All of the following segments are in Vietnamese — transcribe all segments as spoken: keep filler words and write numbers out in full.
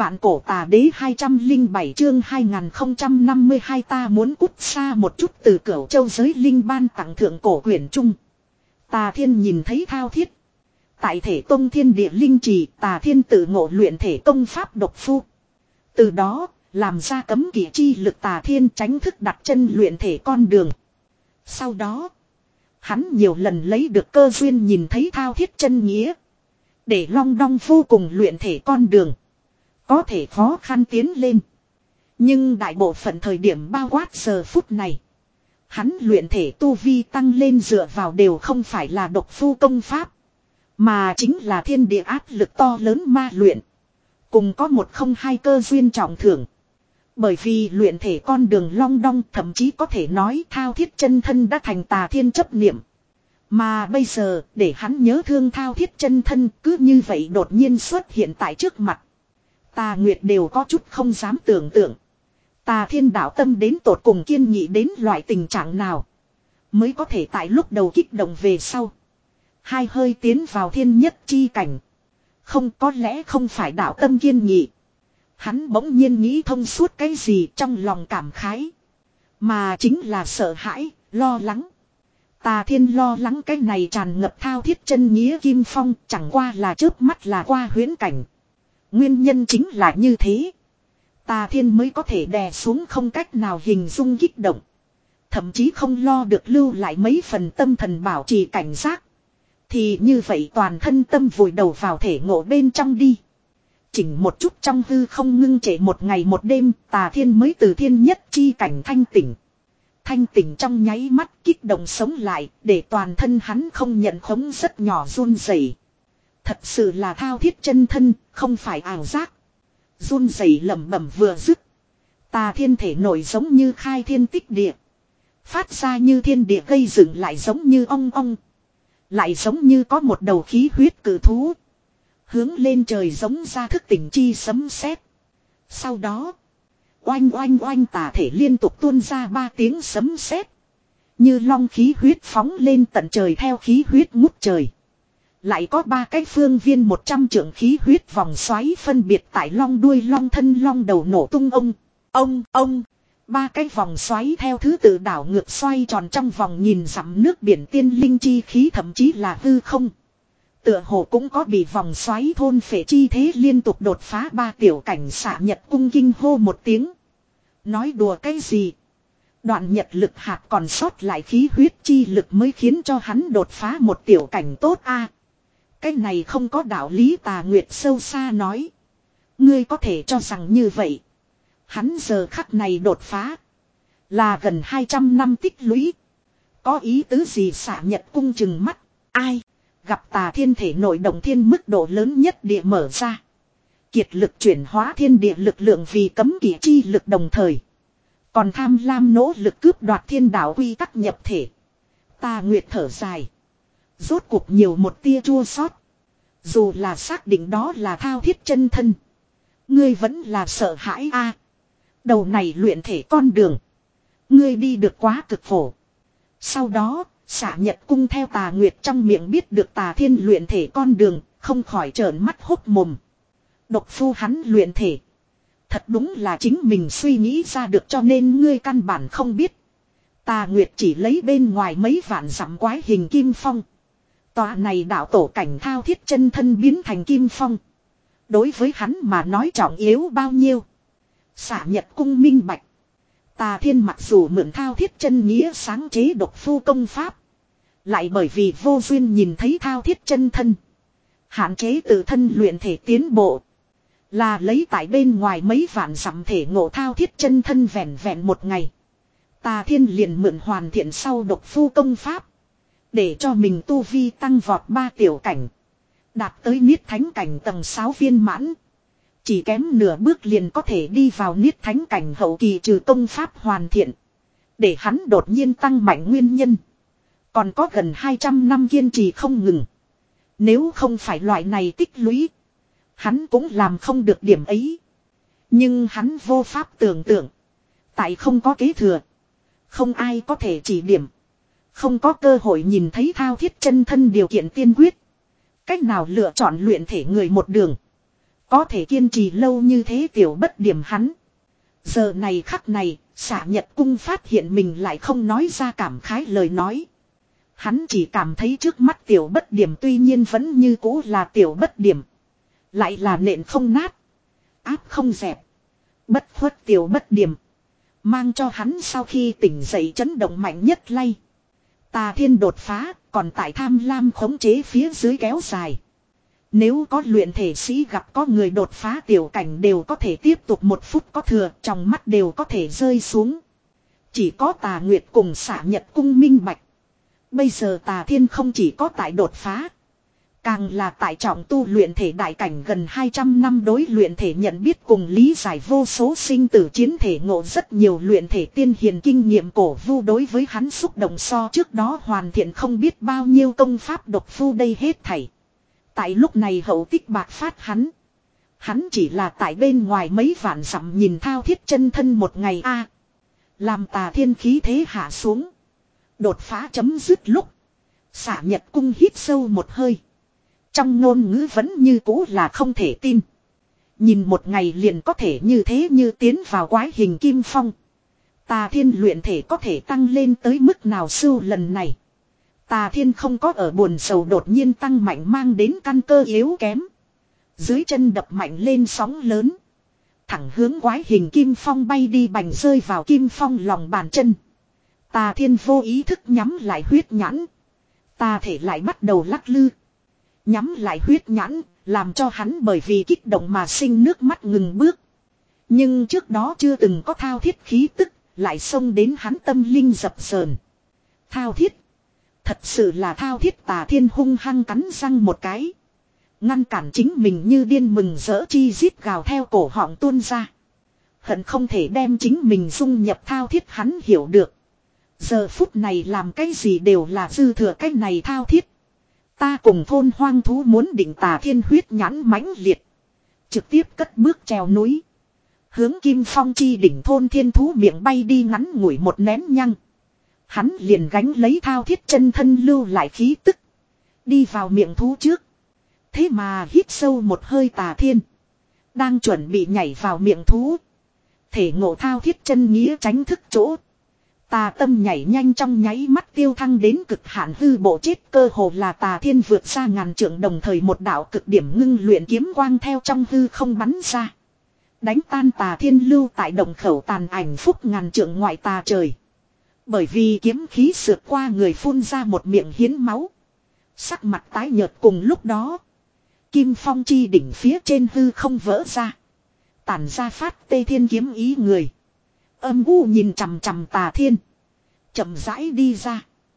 Vạn cổ tà đế hai trăm lẻ bảy chương hai nghìn không trăm năm mươi hai ta muốn cút xa một chút từ Cửu Châu giới linh ban tặng thượng cổ quyển trung. Tà Thiên nhìn thấy thao thiết. Tại thể tông thiên địa linh trì, Tà Thiên tự ngộ luyện thể công pháp độc phu. Từ đó, làm ra cấm kỵ chi lực Tà Thiên tránh thức đặt chân luyện thể con đường. Sau đó, hắn nhiều lần lấy được cơ duyên nhìn thấy thao thiết chân nghĩa. Để long đong vô cùng luyện thể con đường. Có thể khó khăn tiến lên. Nhưng đại bộ phận thời điểm bao quát giờ phút này. Hắn luyện thể tu vi tăng lên dựa vào đều không phải là độc phu công pháp. Mà chính là thiên địa áp lực to lớn ma luyện. Cùng có một không hai cơ duyên trọng thưởng. Bởi vì luyện thể con đường long đong thậm chí có thể nói thao thiết chân thân đã thành Tà Thiên chấp niệm. Mà bây giờ để hắn nhớ thương thao thiết chân thân cứ như vậy đột nhiên xuất hiện tại trước mặt. Tà Nguyệt đều có chút không dám tưởng tượng. Tà Thiên đạo tâm đến tột cùng kiên nghị đến loại tình trạng nào. Mới có thể tại lúc đầu kích động về sau. Hai hơi tiến vào thiên nhất chi cảnh. Không có lẽ không phải đạo tâm kiên nghị. Hắn bỗng nhiên nghĩ thông suốt cái gì trong lòng cảm khái. Mà chính là sợ hãi, lo lắng. Tà Thiên lo lắng cái này tràn ngập thao thiết chân nghĩa kim phong chẳng qua là chớp mắt là qua huyễn cảnh. Nguyên nhân chính là như thế. Tà Thiên mới có thể đè xuống không cách nào hình dung kích động. Thậm chí không lo được lưu lại mấy phần tâm thần bảo trì cảnh giác. Thì như vậy toàn thân tâm vùi đầu vào thể ngộ bên trong đi. Chỉnh một chút trong hư không ngưng trệ một ngày một đêm, Tà Thiên mới từ thiên nhất chi cảnh thanh tỉnh. Thanh tỉnh trong nháy mắt kích động sống lại, để toàn thân hắn không nhận khống rất nhỏ run rẩy. Thật sự là thao thiết chân thân, không phải ảo giác. Run rẩy lẩm bẩm vừa dứt. Tà Thiên thể nổi giống như khai thiên tích địa. Phát ra như thiên địa gây dựng lại giống như ong ong. Lại giống như có một đầu khí huyết cử thú. Hướng lên trời giống ra thức tỉnh chi sấm sét. Sau đó, oanh oanh oanh tà thể liên tục tuôn ra ba tiếng sấm sét. Như long khí huyết phóng lên tận trời theo khí huyết ngút trời. Lại có ba cái phương viên một trăm trượng khí huyết vòng xoáy phân biệt tại long đuôi long thân long đầu nổ tung ông. Ông, ông. Ba cái vòng xoáy theo thứ tự đảo ngược xoay tròn trong vòng nhìn dặm nước biển tiên linh chi khí thậm chí là hư không. Tựa hồ cũng có bị vòng xoáy thôn phệ chi thế liên tục đột phá ba tiểu cảnh xạ nhật cung kinh hô một tiếng. Nói đùa cái gì? Đoạn nhật lực hạt còn sót lại khí huyết chi lực mới khiến cho hắn đột phá một tiểu cảnh tốt a. Cái này không có đạo lý. Tà Nguyệt sâu xa nói. Ngươi có thể cho rằng như vậy. Hắn giờ khắc này đột phá. Là gần hai trăm năm tích lũy. Có ý tứ gì? Xạ nhật cung chừng mắt. Ai? Gặp Tà Thiên thể nội động thiên mức độ lớn nhất địa mở ra. Kiệt lực chuyển hóa thiên địa lực lượng vì cấm kỵ chi lực đồng thời. Còn tham lam nỗ lực cướp đoạt thiên đạo quy tắc nhập thể. Tà Nguyệt thở dài. Rốt cuộc nhiều một tia chua xót. Dù là xác định đó là thao thiết chân thân. Ngươi vẫn là sợ hãi a. Đầu này luyện thể con đường. Ngươi đi được quá cực khổ. Sau đó, Xạ Nhật cung theo Tà Nguyệt trong miệng biết được Tà Thiên luyện thể con đường, không khỏi trợn mắt hốt mồm. Độc phu hắn luyện thể. Thật đúng là chính mình suy nghĩ ra được cho nên ngươi căn bản không biết. Tà Nguyệt chỉ lấy bên ngoài mấy vạn dặm quái hình kim phong. Tòa này đạo tổ cảnh thao thiết chân thân biến thành kim phong. Đối với hắn mà nói trọng yếu bao nhiêu. Xạ Nhật cung minh bạch. Tà Thiên mặc dù mượn thao thiết chân nghĩa sáng chế độc phu công pháp. Lại bởi vì vô duyên nhìn thấy thao thiết chân thân. Hạn chế tự thân luyện thể tiến bộ. Là lấy tại bên ngoài mấy vạn dặm thể ngộ thao thiết chân thân vẹn vẹn một ngày. Tà Thiên liền mượn hoàn thiện sau độc phu công pháp. Để cho mình tu vi tăng vọt ba tiểu cảnh. Đạt tới niết thánh cảnh tầng sáu viên mãn. Chỉ kém nửa bước liền có thể đi vào niết thánh cảnh hậu kỳ trừ công pháp hoàn thiện. Để hắn đột nhiên tăng mạnh nguyên nhân. Còn có gần hai trăm năm kiên trì không ngừng. Nếu không phải loại này tích lũy. Hắn cũng làm không được điểm ấy. Nhưng hắn vô pháp tưởng tượng. Tại không có kế thừa. Không ai có thể chỉ điểm. Không có cơ hội nhìn thấy thao thiết chân thân điều kiện tiên quyết. Cách nào lựa chọn luyện thể người một đường. Có thể kiên trì lâu như thế tiểu bất điểm hắn. Giờ này khắc này, Xạ Nhật Cung phát hiện mình lại không nói ra cảm khái lời nói. Hắn chỉ cảm thấy trước mắt tiểu bất điểm tuy nhiên vẫn như cũ là tiểu bất điểm. Lại là nện không nát. Áp không dẹp. Bất khuất tiểu bất điểm. Mang cho hắn sau khi tỉnh dậy chấn động mạnh nhất lay. Tà Thiên đột phá, còn tại tham lam khống chế phía dưới kéo dài. Nếu có luyện thể sĩ gặp có người đột phá tiểu cảnh đều có thể tiếp tục một phút có thừa, trong mắt đều có thể rơi xuống. Chỉ có Tà Nguyệt cùng Xạ Nhật Cung minh bạch. Bây giờ Tà Thiên không chỉ có tại đột phá, càng là tại trọng tu luyện thể đại cảnh gần hai trăm năm đối luyện thể nhận biết cùng lý giải vô số sinh tử chiến thể ngộ rất nhiều luyện thể tiên hiền kinh nghiệm cổ vu đối với hắn xúc động so trước đó hoàn thiện không biết bao nhiêu công pháp độc phu đây hết thảy. Tại lúc này hậu tích bạc phát hắn. Hắn chỉ là tại bên ngoài mấy vạn dặm nhìn thao thiết chân thân một ngày a làm Tà Thiên khí thế hạ xuống. Đột phá chấm dứt lúc. Xạ Nhật Cung hít sâu một hơi. Trong ngôn ngữ vẫn như cũ là không thể tin. Nhìn một ngày liền có thể như thế như tiến vào quái hình kim phong. Tà Thiên luyện thể có thể tăng lên tới mức nào sưu lần này. Tà Thiên không có ở buồn sầu đột nhiên tăng mạnh mang đến căn cơ yếu kém. Dưới chân đập mạnh lên sóng lớn. Thẳng hướng quái hình kim phong bay đi bành rơi vào kim phong lòng bàn chân. Tà Thiên vô ý thức nhắm lại huyết nhãn. Tà thể lại bắt đầu lắc lư. Nhắm lại huyết nhãn, làm cho hắn bởi vì kích động mà sinh nước mắt ngừng bước. Nhưng trước đó chưa từng có thao thiết khí tức, lại xông đến hắn tâm linh dập sờn. Thao thiết. Thật sự là thao thiết. Tà Thiên hung hăng cắn răng một cái. Ngăn cản chính mình như điên mừng rỡ chi rít gào theo cổ họng tuôn ra. Hận không thể đem chính mình dung nhập thao thiết hắn hiểu được. Giờ phút này làm cái gì đều là dư thừa cái này thao thiết. Ta cùng thôn hoang thú muốn định Tà Thiên huyết nhãn mãnh liệt. Trực tiếp cất bước trèo núi. Hướng Kim Phong chi đỉnh thôn thiên thú miệng bay đi ngắn ngủi một nén nhăng. Hắn liền gánh lấy thao thiết chân thân lưu lại khí tức. Đi vào miệng thú trước. Thế mà hít sâu một hơi Tà Thiên. Đang chuẩn bị nhảy vào miệng thú. Thể ngộ thao thiết chân nghĩa tránh thức chỗ. Tà tâm nhảy nhanh trong nháy mắt tiêu thăng đến cực hạn hư bộ chết cơ hồ là Tà Thiên vượt ra ngàn trượng đồng thời một đạo cực điểm ngưng luyện kiếm quang theo trong hư không bắn ra. Đánh tan Tà Thiên lưu tại động khẩu tàn ảnh phúc ngàn trượng ngoại tà trời. Bởi vì kiếm khí sượt qua người phun ra một miệng hiến máu. Sắc mặt tái nhợt cùng lúc đó. Kim Phong chi đỉnh phía trên hư không vỡ ra. Tản ra phát tê thiên kiếm ý người. Âm u nhìn chằm chằm Tà Thiên. Chậm rãi đi ra.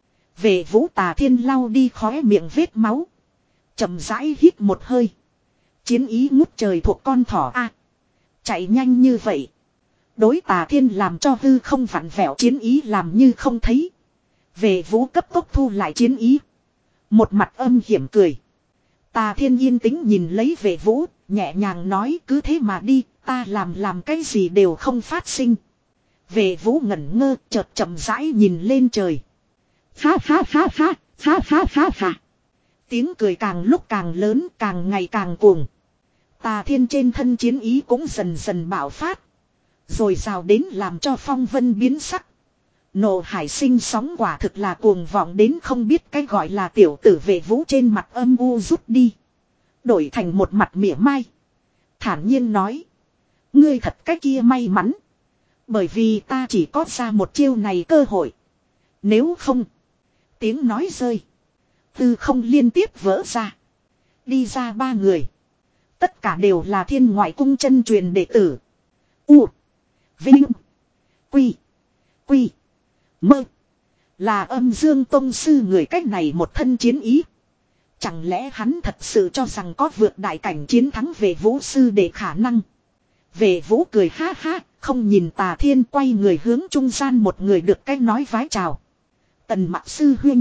Về vũ Tà Thiên lau đi khóe miệng vết máu. Chậm rãi hít một hơi. Chiến ý ngút trời thuộc con thỏ a. Chạy nhanh như vậy. Đối Tà Thiên làm cho hư không vặn vẹo chiến ý làm như không thấy. Về vũ cấp tốc thu lại chiến ý. Một mặt âm hiểm cười. Tà Thiên yên tĩnh nhìn lấy về vũ. Nhẹ nhàng nói cứ thế mà đi. Ta làm làm cái gì đều không phát sinh. Về vũ ngẩn ngơ chợt chậm rãi nhìn lên trời. Ha ha ha ha. Ha ha ha ha. Tiếng cười càng lúc càng lớn càng ngày càng cuồng. Tà Thiên trên thân chiến ý cũng dần dần bạo phát. Rồi rào đến làm cho phong vân biến sắc. Nộ hải sinh sóng quả thực là cuồng vọng đến không biết cái gọi là tiểu tử vệ vũ trên mặt âm u rút đi. Đổi thành một mặt mỉa mai. Thản nhiên nói. Ngươi thật cái kia may mắn. Bởi vì ta chỉ có ra một chiêu này cơ hội. Nếu không. Tiếng nói rơi. Tư không liên tiếp vỡ ra. Đi ra ba người. Tất cả đều là Thiên Ngoại Cung chân truyền đệ tử. U. Vinh. Quy. Quy. Mơ. Là Âm Dương Tông sư người cách này một thân chiến ý. Chẳng lẽ hắn thật sự cho rằng có vượt đại cảnh chiến thắng về vũ sư để khả năng. Về vũ cười ha ha. Không nhìn Tà Thiên quay người hướng trung gian một người được cách nói vái chào. Tần Mặc sư huynh.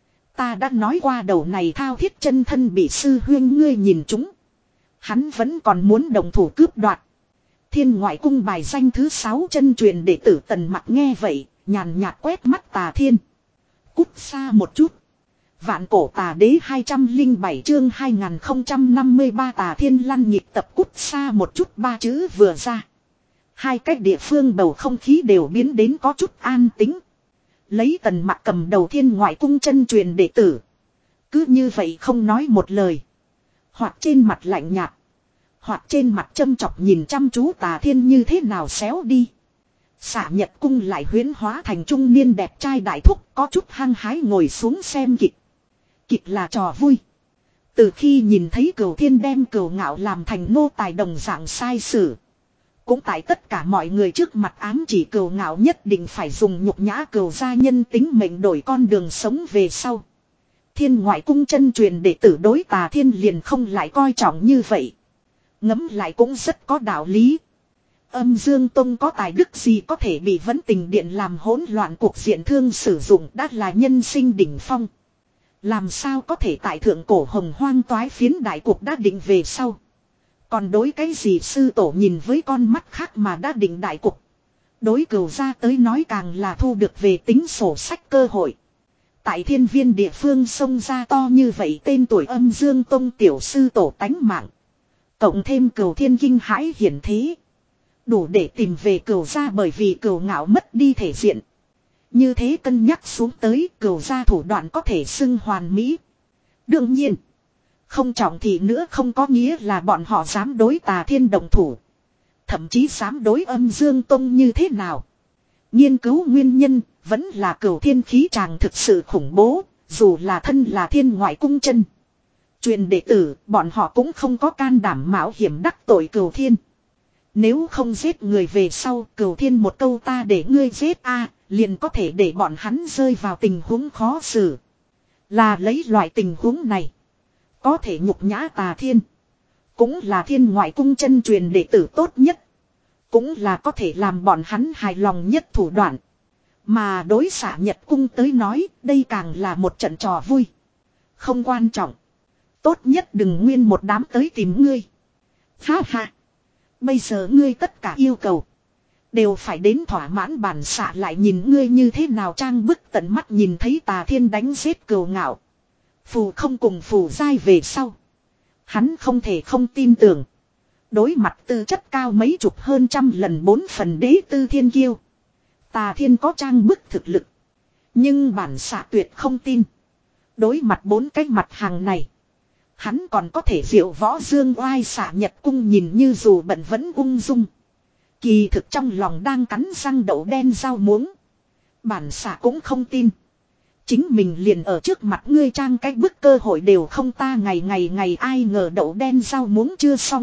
Ta đã nói qua đầu này thao thiết chân thân bị sư huynh ngươi nhìn chúng. Hắn vẫn còn muốn đồng thủ cướp đoạt. Thiên Ngoại Cung bài danh thứ sáu chân truyền đệ tử Tần Mặc nghe vậy, nhàn nhạt quét mắt Tà Thiên. Cút xa một chút. Vạn cổ tà đế hai trăm lẻ bảy chương hai nghìn không trăm năm mươi ba tà thiên lăn nhịp tập cút xa một chút ba chữ vừa ra. Hai cách địa phương bầu không khí đều biến đến có chút an tĩnh. Lấy Tần Mặc cầm đầu Thiên Ngoại Cung chân truyền đệ tử. Cứ như vậy không nói một lời. Hoặc trên mặt lạnh nhạt. Hoặc trên mặt châm chọc nhìn chăm chú tà thiên như thế nào xéo đi. Xạ Nhật Cung lại huyễn hóa thành trung niên đẹp trai đại thúc có chút hăng hái ngồi xuống xem kịch. Kịch là trò vui. Từ khi nhìn thấy Cửu Thiên đem Cửu Ngạo làm thành nô tài đồng dạng sai sử. Cũng tại tất cả mọi người trước mặt ám chỉ Cửu Ngạo nhất định phải dùng nhục nhã Cửu gia nhân tính mệnh đổi con đường sống về sau. Thiên Ngoại Cung chân truyền đệ tử đối tà thiên liền không lại coi trọng như vậy. Ngẫm lại cũng rất có đạo lý. Âm Dương Tông có tài đức gì có thể bị Vấn Tình Điện làm hỗn loạn cuộc diện thương sử dụng đã là nhân sinh đỉnh phong. Làm sao có thể tại thượng cổ hồng hoang toái phiến đại cuộc đã định về sau. Còn đối cái gì sư tổ nhìn với con mắt khác mà đã định đại cục. Đối Cửu gia tới nói càng là thu được về tính sổ sách cơ hội. Tại thiên viên địa phương sông ra to như vậy tên tuổi Âm Dương Tông tiểu sư tổ tánh mạng. Cộng thêm Cửu Thiên kinh hãi hiển thế. Đủ để tìm về Cửu gia bởi vì Cửu Ngạo mất đi thể diện. Như thế cân nhắc xuống tới Cửu gia thủ đoạn có thể xưng hoàn mỹ. Đương nhiên. Không trọng thì nữa không có nghĩa là bọn họ dám đối tà thiên đồng thủ. Thậm chí dám đối Âm Dương Tông như thế nào. Nghiên cứu nguyên nhân vẫn là Cửu Thiên khí tràng thực sự khủng bố. Dù là thân là Thiên Ngoại Cung chân truyền đệ tử bọn họ cũng không có can đảm mạo hiểm đắc tội Cửu Thiên. Nếu không giết người về sau Cửu Thiên một câu ta để ngươi giết a liền có thể để bọn hắn rơi vào tình huống khó xử. Là lấy loại tình huống này. Có thể nhục nhã tà thiên. Cũng là Thiên Ngoại Cung chân truyền đệ tử tốt nhất. Cũng là có thể làm bọn hắn hài lòng nhất thủ đoạn. Mà đối Xạ Nhật Cung tới nói đây càng là một trận trò vui. Không quan trọng. Tốt nhất đừng nguyên một đám tới tìm ngươi. Ha ha. Bây giờ ngươi tất cả yêu cầu. Đều phải đến thỏa mãn bản xạ lại nhìn ngươi như thế nào trang bức tận mắt nhìn thấy tà thiên đánh giết Cửu Ngạo. Phù không cùng phù dai về sau. Hắn không thể không tin tưởng. Đối mặt tư chất cao mấy chục hơn trăm lần bốn phần đế tư thiên kiêu. Tà thiên có trang bức thực lực. Nhưng bản xạ tuyệt không tin. Đối mặt bốn cái mặt hàng này. Hắn còn có thể diệu võ dương oai Xạ Nhật Cung nhìn như dù bận vẫn ung dung. Kỳ thực trong lòng đang cắn răng đậu đen rau muống. Bản xạ cũng không tin. Chính mình liền ở trước mặt ngươi trang cái bức cơ hội đều không ta ngày ngày ngày ai ngờ đậu đen rau muống chưa xong.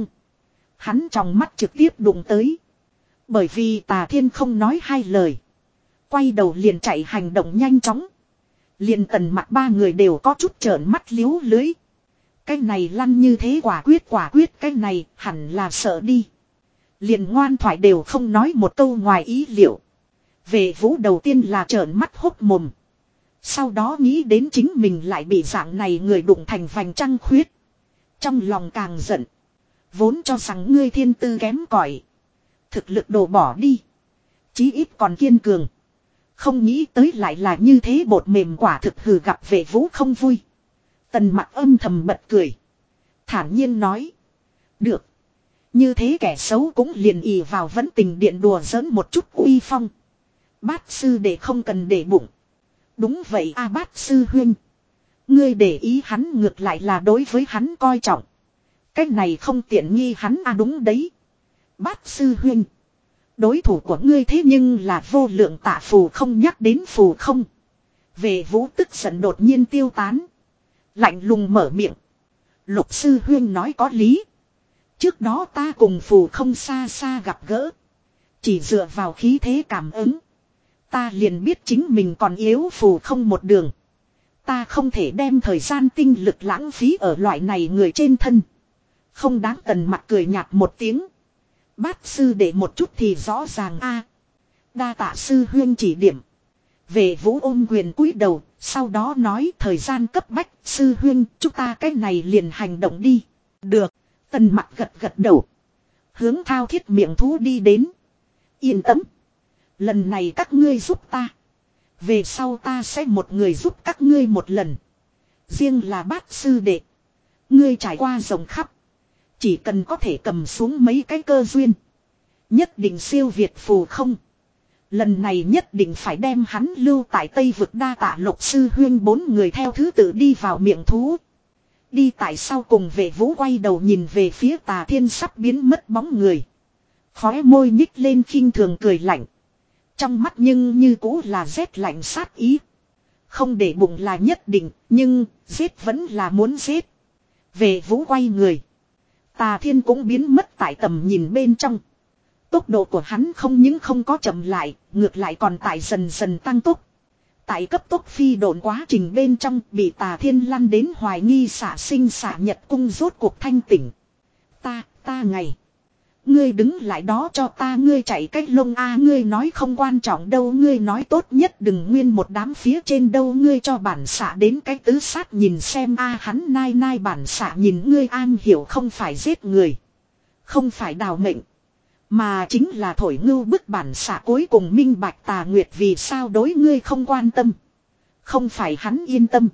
Hắn trong mắt trực tiếp đụng tới. Bởi vì tà thiên không nói hai lời. Quay đầu liền chạy hành động nhanh chóng. Liền Tần Mặc ba người đều có chút trợn mắt liếu lưới. Cái này lăn như thế quả quyết quả quyết cái này hẳn là sợ đi. Liền ngoan thoại đều không nói một câu ngoài ý liệu. Về Vũ đầu tiên là trợn mắt hốc mồm. Sau đó nghĩ đến chính mình lại bị dạng này người đụng thành vành trăng khuyết. Trong lòng càng giận. Vốn cho rằng ngươi thiên tư kém cỏi, thực lực đổ bỏ đi. Chí ít còn kiên cường. Không nghĩ tới lại là như thế bột mềm quả thực hừ gặp Vệ Vũ không vui. Tần Mặc âm thầm bật cười. Thản nhiên nói. Được. Như thế kẻ xấu cũng liền ì vào Vấn Tình Điện đùa giỡn một chút uy phong. Bát sư để không cần để bụng. Đúng vậy a Bát sư huynh. Ngươi để ý hắn ngược lại là đối với hắn coi trọng. Cách này không tiện nghi hắn a đúng đấy. Bát sư huynh. Đối thủ của ngươi thế nhưng là vô lượng tạ phù không nhắc đến phù không. Về Vũ tức giận đột nhiên tiêu tán. Lạnh lùng mở miệng. Lục sư huyên nói có lý. Trước đó ta cùng phù không xa xa gặp gỡ. Chỉ dựa vào khí thế cảm ứng. Ta liền biết chính mình còn yếu phù không một đường. Ta không thể đem thời gian tinh lực lãng phí ở loại này người trên thân. Không đáng Tần Mặc cười nhạt một tiếng. Bát sư để một chút thì rõ ràng a. Đa tạ sư huyên chỉ điểm. Về Vũ ôm quyền cúi đầu, sau đó nói thời gian cấp bách, sư huyên, chúng ta cái này liền hành động đi. Được, Tần Mặc gật gật đầu. Hướng thao thiết miệng thú đi đến. Yên tâm. Lần này các ngươi giúp ta. Về sau ta sẽ một người giúp các ngươi một lần. Riêng là bát sư đệ. Ngươi trải qua rộng khắp. Chỉ cần có thể cầm xuống mấy cái cơ duyên. Nhất định siêu việt phù không. Lần này nhất định phải đem hắn lưu tại Tây vực. Đa tạ Lục sư huyên. Bốn người theo thứ tự đi vào miệng thú. Đi tại sau cùng vệ vũ quay đầu nhìn về phía Tà Thiên sắp biến mất bóng người. Khóe môi nhích lên khinh thường cười lạnh. Trong mắt nhưng như cũ là rét lạnh sát ý. Không để bụng là nhất định, nhưng giết vẫn là muốn giết. Vệ vũ quay người. Tà Thiên cũng biến mất tại tầm nhìn bên trong. Tốc độ của hắn không những không có chậm lại, ngược lại còn tại dần dần tăng tốc. Tại cấp tốc phi độn quá trình bên trong bị Tà Thiên lăn đến hoài nghi xả sinh xả nhật cung rốt cuộc thanh tỉnh. Ta, ta ngày. Ngươi đứng lại đó cho ta, ngươi chạy cách lông a, ngươi nói không quan trọng đâu, ngươi nói tốt nhất đừng nguyên một đám phía trên đâu, ngươi cho bản xạ đến cái tứ sát nhìn xem a. Hắn nai nai bản xạ nhìn ngươi an hiểu không phải giết người, không phải đào mệnh, mà chính là thổi ngưu bức bản xạ cuối cùng minh bạch Tà Nguyệt vì sao đối ngươi không quan tâm. Không phải hắn yên tâm,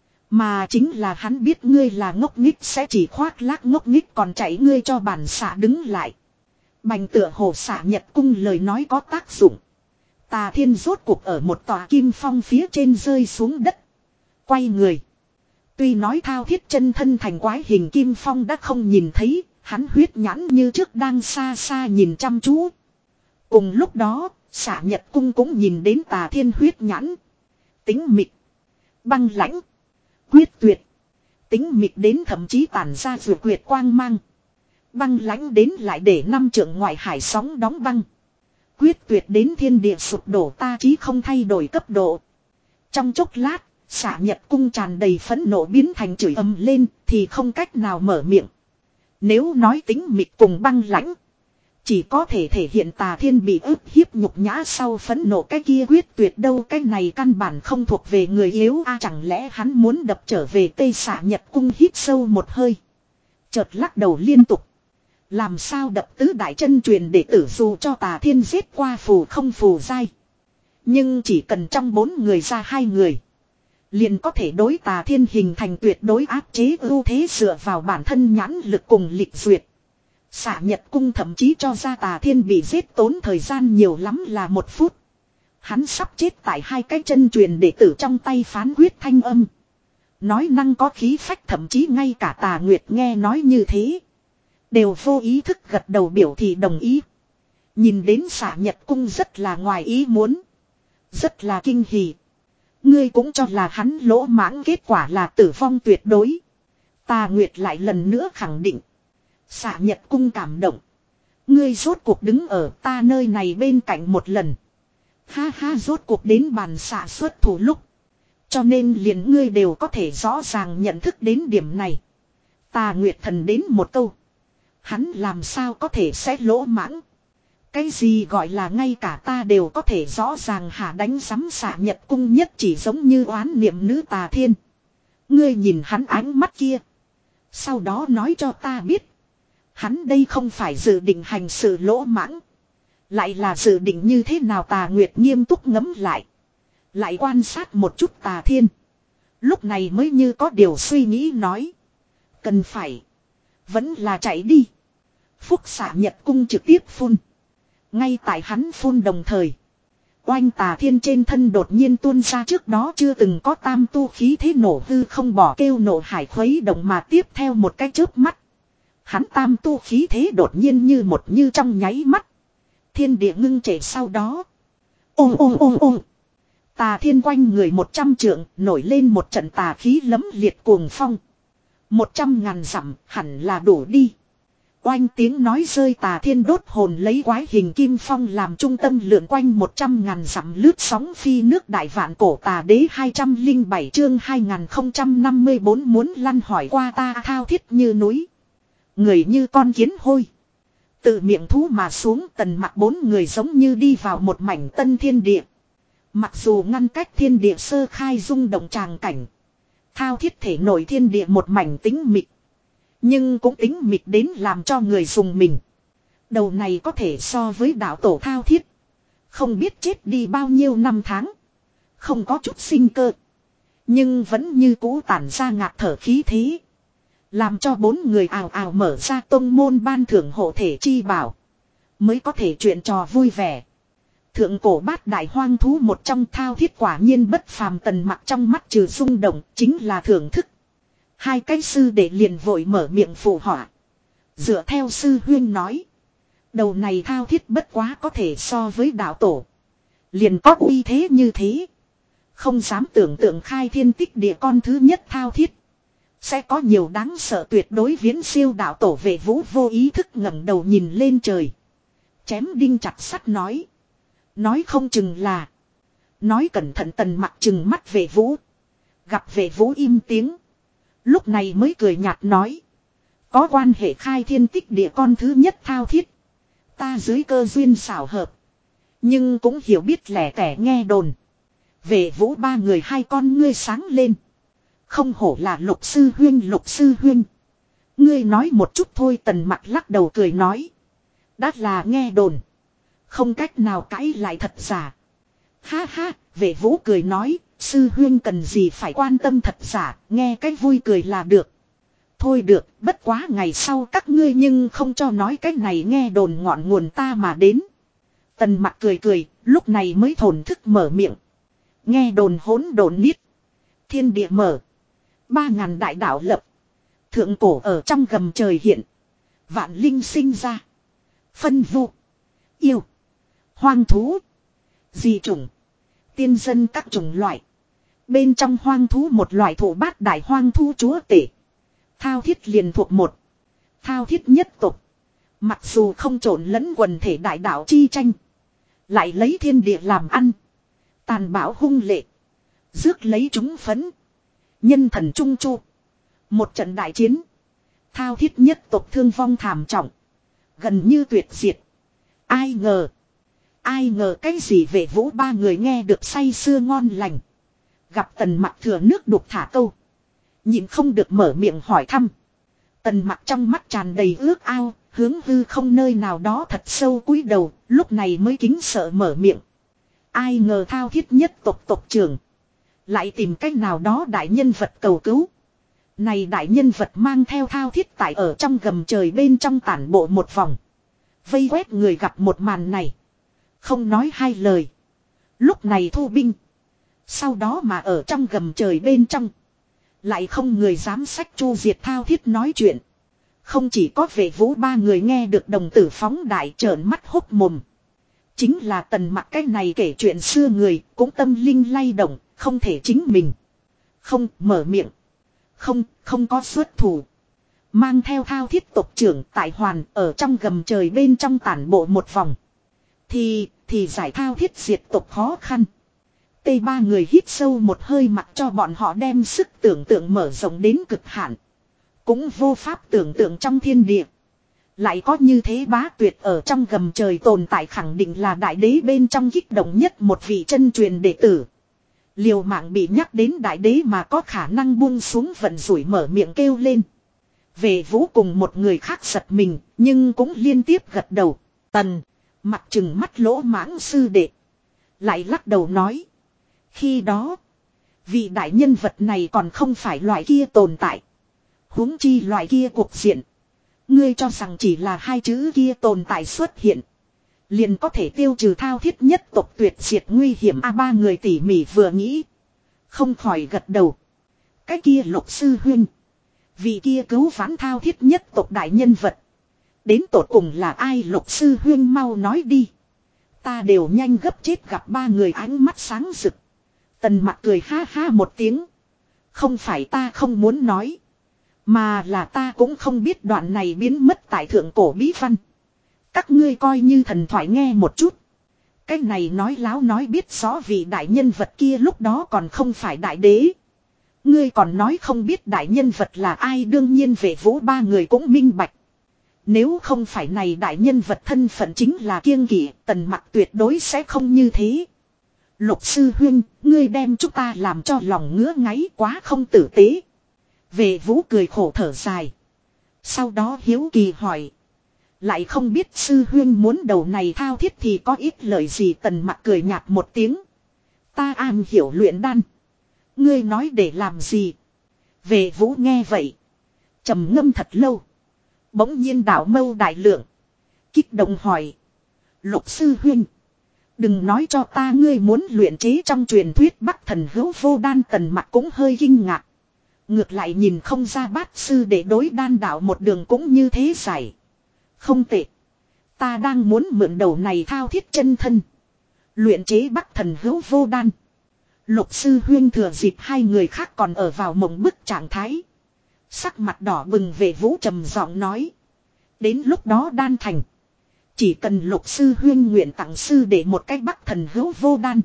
mà chính là hắn biết ngươi là ngốc nghích sẽ chỉ khoác lác ngốc nghích còn chạy, ngươi cho bản xạ đứng lại. Bành tựa hồ xạ nhật cung lời nói có tác dụng. Tà Thiên rốt cuộc ở một tòa kim phong phía trên rơi xuống đất. Quay người. Tuy nói thao thiết chân thân thành quái hình kim phong đã không nhìn thấy, hắn huyết nhãn như trước đang xa xa nhìn chăm chú. Cùng lúc đó, xạ nhật cung cũng nhìn đến Tà Thiên huyết nhãn. Tính mịt. Băng lãnh. Quyết tuyệt. Tính mịt đến thậm chí tản ra vượt quyệt quang mang. Băng lãnh đến lại để năm trượng ngoại hải sóng đóng băng. Quyết tuyệt đến thiên địa sụp đổ ta chí không thay đổi cấp độ. Trong chốc lát, xạ nhật cung tràn đầy phẫn nộ biến thành chửi ầm lên thì không cách nào mở miệng. Nếu nói tính mịt cùng băng lãnh, chỉ có thể thể hiện Tà Thiên bị ức hiếp nhục nhã sau phẫn nộ, cái kia quyết tuyệt đâu, cái này căn bản không thuộc về người yếu a. Chẳng lẽ hắn muốn đập trở về Tây? Xạ nhật cung hít sâu một hơi, chợt lắc đầu liên tục. Làm sao đập tứ đại chân truyền để tử dù cho Tà Thiên giết qua phù không phù dai. Nhưng chỉ cần trong bốn người ra hai người, liền có thể đối Tà Thiên hình thành tuyệt đối áp chế ưu thế dựa vào bản thân nhãn lực cùng lịch duyệt. Xạ nhật cung thậm chí cho ra Tà Thiên bị giết tốn thời gian nhiều lắm là một phút. Hắn sắp chết tại hai cái chân truyền đệ tử trong tay phán quyết thanh âm. Nói năng có khí phách, thậm chí ngay cả Tà Nguyệt nghe nói như thế đều vô ý thức gật đầu biểu thị đồng ý. Nhìn đến xạ nhật cung rất là ngoài ý muốn, rất là kinh hỉ. Ngươi cũng cho là hắn lỗ mãng, kết quả là tử vong tuyệt đối. Tà Nguyệt lại lần nữa khẳng định. Xạ nhật cung cảm động. Ngươi rốt cuộc đứng ở ta nơi này bên cạnh một lần. Ha ha, rốt cuộc đến bàn xạ xuất thủ lúc. Cho nên liền ngươi đều có thể rõ ràng nhận thức đến điểm này. Tà Nguyệt thần đến một câu. Hắn làm sao có thể sẽ lỗ mãng. Cái gì gọi là ngay cả ta đều có thể rõ ràng hả? Đánh sắm xạ nhật cung nhất chỉ giống như oán niệm nữ Tà Thiên. Ngươi nhìn hắn ánh mắt kia. Sau đó nói cho ta biết. Hắn đây không phải dự định hành sự lỗ mãng. Lại là dự định như thế nào? Tà Nguyệt nghiêm túc ngẫm lại. Lại quan sát một chút Tà Thiên. Lúc này mới như có điều suy nghĩ nói. Cần phải. Vẫn là chạy đi. Phúc xạ nhật cung trực tiếp phun. Ngay tại hắn phun đồng thời, oanh Tà Thiên trên thân đột nhiên tuôn ra trước đó chưa từng có tam tu khí thế nổ hư không bỏ kêu nổ hải khuấy động, mà tiếp theo một cái chớp mắt. Hắn tam tu khí thế đột nhiên như một như trong nháy mắt. Thiên địa ngưng trệ sau đó. Ôm ôm ôm ôm. Tà Thiên quanh người một trăm trượng nổi lên một trận tà khí lấm liệt cuồng phong. Một trăm ngàn dặm hẳn là đủ đi. Oanh tiếng nói rơi, Tà Thiên đốt hồn lấy quái hình kim phong làm trung tâm lượn quanh một trăm ngàn dặm lướt sóng phi nước đại vạn cổ. Tà đế hai trăm lẻ bảy chương hai nghìn không trăm năm mươi bốn muốn lăn hỏi qua ta thao thiết như núi. Người như con kiến hôi. Từ miệng thú mà xuống, Tần Mặc bốn người giống như đi vào một mảnh tân thiên địa. Mặc dù ngăn cách thiên địa sơ khai rung động tràng cảnh, thao thiết thể nổi thiên địa một mảnh tĩnh mịch. Nhưng cũng tính mịt đến làm cho người dùng mình. Đầu này có thể so với đạo tổ thao thiết. Không biết chết đi bao nhiêu năm tháng. Không có chút sinh cơ. Nhưng vẫn như cũ tản ra ngạt thở khí thế. Làm cho bốn người ào ào mở ra tông môn ban thưởng hộ thể chi bảo. Mới có thể chuyện trò vui vẻ. Thượng cổ bát đại hoang thú một trong thao thiết quả nhiên bất phàm. Tần Mặc trong mắt trừ rung động chính là thưởng thức. Hai cái sư đệ liền vội mở miệng phụ họa. Dựa theo sư huyên nói. Đầu này thao thiết bất quá có thể so với đạo tổ. Liền có uy thế như thế. Không dám tưởng tượng khai thiên tích địa con thứ nhất thao thiết. Sẽ có nhiều đáng sợ tuyệt đối viễn siêu đạo tổ. Vệ Vũ vô ý thức ngẩng đầu nhìn lên trời. Chém đinh chặt sắt nói. Nói không chừng là. Nói cẩn thận. Tần Mặc chừng mắt Vệ Vũ. Gặp Vệ Vũ im tiếng. Lúc này mới cười nhạt nói. Có quan hệ khai thiên tích địa con thứ nhất thao thiết. Ta dưới cơ duyên xảo hợp. Nhưng cũng hiểu biết lẻ tẻ nghe đồn. Vệ Vũ ba người hai con ngươi sáng lên. Không hổ là Lục sư huyên. Lục sư huyên. Ngươi nói một chút thôi. Tần Mặc lắc đầu cười nói. Đã là nghe đồn. Không cách nào cãi lại thật giả. Ha ha. Vệ Vũ cười nói. Sư huyên cần gì phải quan tâm thật giả. Nghe cái vui cười là được. Thôi được. Bất quá ngày sau các ngươi nhưng không cho nói cái này nghe đồn ngọn nguồn ta mà đến. Tần Mặc cười cười. Lúc này mới thổn thức mở miệng. Nghe đồn hỗn độn niết. Thiên địa mở. Ba ngàn đại đạo lập. Thượng cổ ở trong gầm trời hiện. Vạn linh sinh ra. Phân vu. Yêu. Hoang thú. Dị chủng. Tiên dân các chủng loại. Bên trong hoang thú một loại thổ bát đại hoang thú chúa tể. Thao thiết liền thuộc một. Thao thiết nhất tục. Mặc dù không trộn lẫn quần thể đại đạo chi tranh. Lại lấy thiên địa làm ăn. Tàn bạo hung lệ. Rước lấy chúng phấn. Nhân thần trung chu. Một trận đại chiến. Thao thiết nhất tộc thương vong thảm trọng. Gần như tuyệt diệt. Ai ngờ. Ai ngờ cái gì Vệ Vũ ba người nghe được say sưa ngon lành. Gặp Tần Mặc thừa nước đục thả câu. Nhịn không được mở miệng hỏi thăm. Tần Mặc trong mắt tràn đầy ước ao. Hướng hư không nơi nào đó thật sâu cúi đầu. Lúc này mới kính sợ mở miệng. Ai ngờ thao thiết nhất tộc tộc trưởng. Lại tìm cách nào đó đại nhân vật cầu cứu. Này đại nhân vật mang theo thao thiết tại ở trong gầm trời bên trong tản bộ một vòng. Vây quét người gặp một màn này. Không nói hai lời. Lúc này thu binh. Sau đó mà ở trong gầm trời bên trong. Lại không người dám sách chu diệt thao thiết nói chuyện. Không chỉ có Vệ Vũ ba người nghe được đồng tử phóng đại trợn mắt hốc mồm. Chính là Tần Mặc cái này kể chuyện xưa người cũng tâm linh lay động. Không thể chính mình. Không mở miệng. Không, không có xuất thủ. Mang theo thao thiết tộc trưởng tại hoàn ở trong gầm trời bên trong tản bộ một vòng. Thì, thì giải thao thiết diệt tộc khó khăn. Tây ba người hít sâu một hơi mặc cho bọn họ đem sức tưởng tượng mở rộng đến cực hạn. Cũng vô pháp tưởng tượng trong thiên địa. Lại có như thế bá tuyệt ở trong gầm trời tồn tại khẳng định là đại đế bên trong kích động nhất một vị chân truyền đệ tử. Liều mạng bị nhắc đến đại đế mà có khả năng buông xuống vận rủi mở miệng kêu lên. Vệ Vũ cùng một người khác giật mình, nhưng cũng liên tiếp gật đầu. Tần, mặt trừng mắt lỗ mãng sư đệ. Lại lắc đầu nói. Khi đó, vị đại nhân vật này còn không phải loại kia tồn tại. Huống chi loại kia cuộc diện. Ngươi cho rằng chỉ là hai chữ kia tồn tại xuất hiện. Liền có thể tiêu trừ thao thiết nhất tộc tuyệt diệt nguy hiểm. A ba người tỉ mỉ vừa nghĩ. Không khỏi gật đầu. Cái kia Lục sư huynh. Vị kia cứu vãn thao thiết nhất tộc đại nhân vật. Đến tột cùng là ai? Lục sư huynh mau nói đi. Ta đều nhanh gấp chết gặp ba người ánh mắt sáng rực. Tần Mặc cười ha ha một tiếng. Không phải ta không muốn nói. Mà là ta cũng không biết đoạn này biến mất tại thượng cổ bí văn. Các ngươi coi như thần thoại nghe một chút. Cái này nói láo nói biết rõ vị đại nhân vật kia lúc đó còn không phải đại đế. Ngươi còn nói không biết đại nhân vật là ai. Đương nhiên Vệ Vũ ba người cũng minh bạch. Nếu không phải này đại nhân vật thân phận chính là kiêng kỵ, Tần Mặc tuyệt đối sẽ không như thế. Lục sư huynh, ngươi đem chúng ta làm cho lòng ngứa ngáy quá không tử tế. Vệ Vũ cười khổ thở dài. Sau đó hiếu kỳ hỏi. Lại không biết sư huyên muốn đầu này thao thiết thì có ít lời gì. Tần Mặc cười nhạt một tiếng. Ta am hiểu luyện đan. Ngươi nói để làm gì? Vệ vũ nghe vậy. Trầm ngâm thật lâu. Bỗng nhiên đảo mâu đại lượng. Kích động hỏi. Lục sư huynh. Đừng nói cho ta ngươi muốn luyện chế trong truyền thuyết Bắc thần hữu vô đan. Tần Mặc cũng hơi kinh ngạc. Ngược lại nhìn không ra bát sư để đối đan đạo một đường cũng như thế giải. Không tệ. Ta đang muốn mượn đầu này thao thiết chân thân. Luyện chế Bắc thần hữu vô đan. Lục sư huyên thừa dịp hai người khác còn ở vào mộng bức trạng thái. Sắc mặt đỏ bừng về vũ trầm giọng nói. Đến lúc đó đan thành. Chỉ cần lục sư huyên nguyện tặng sư để một cách Bắc thần hữu vô đan.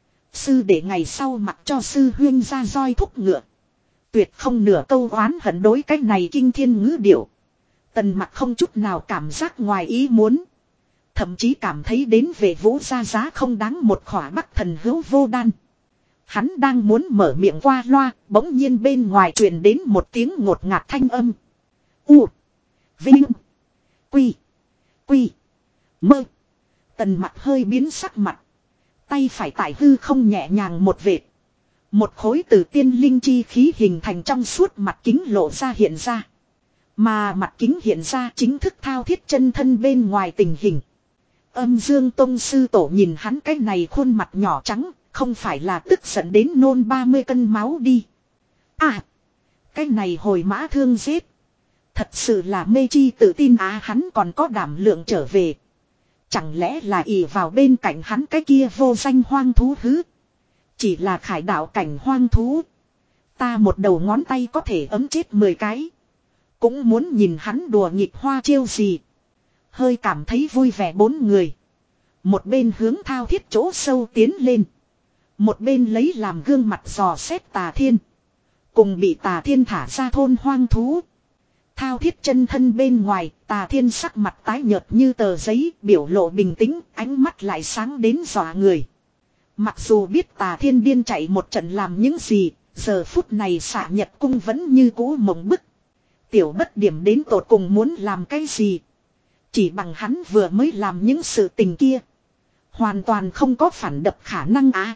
Sư để ngày sau mặc cho sư huyên ra roi thúc ngựa. Tuyệt không nửa câu oán hận đối cái này kinh thiên ngữ điệu. Tần Mặc không chút nào cảm giác ngoài ý muốn. Thậm chí cảm thấy đến về vũ ra giá không đáng một khỏa Bắc thần hữu vô đan. Hắn đang muốn mở miệng qua loa, bỗng nhiên bên ngoài truyền đến một tiếng ngột ngạt thanh âm. U. Vinh. Quy. Quy. Mơ. Tần Mặc hơi biến sắc mặt. Tay phải tại hư không nhẹ nhàng một vệt. Một khối từ tiên linh chi khí hình thành trong suốt mặt kính lộ ra hiện ra. Mà mặt kính hiện ra chính thức thao thiết chân thân bên ngoài tình hình. Âm Dương Tông sư tổ nhìn hắn cái này khuôn mặt nhỏ trắng, không phải là tức giận đến nôn ba mươi cân máu đi. À, cái này hồi mã thương giết. Thật sự là mê chi tự tin á, hắn còn có đảm lượng trở về. Chẳng lẽ là ỷ vào bên cạnh hắn cái kia vô danh hoang thú hứ. Chỉ là khải đạo cảnh hoang thú. Ta một đầu ngón tay có thể ấm chết mười cái. Cũng muốn nhìn hắn đùa nghịch hoa chiêu gì. Hơi cảm thấy vui vẻ bốn người. Một bên hướng thao thiết chỗ sâu tiến lên. Một bên lấy làm gương mặt dò xét Tà Thiên. Cùng bị Tà Thiên thả ra thôn hoang thú. Thao thiết chân thân bên ngoài, Tà Thiên sắc mặt tái nhợt như tờ giấy, biểu lộ bình tĩnh, ánh mắt lại sáng đến dọa người. Mặc dù biết Tà Thiên điên chạy một trận làm những gì, giờ phút này Xạ Nhật Cung vẫn như cũ mộng bức. Tiểu Bất Điểm đến tột cùng muốn làm cái gì? Chỉ bằng hắn vừa mới làm những sự tình kia. Hoàn toàn không có phản đập khả năng á.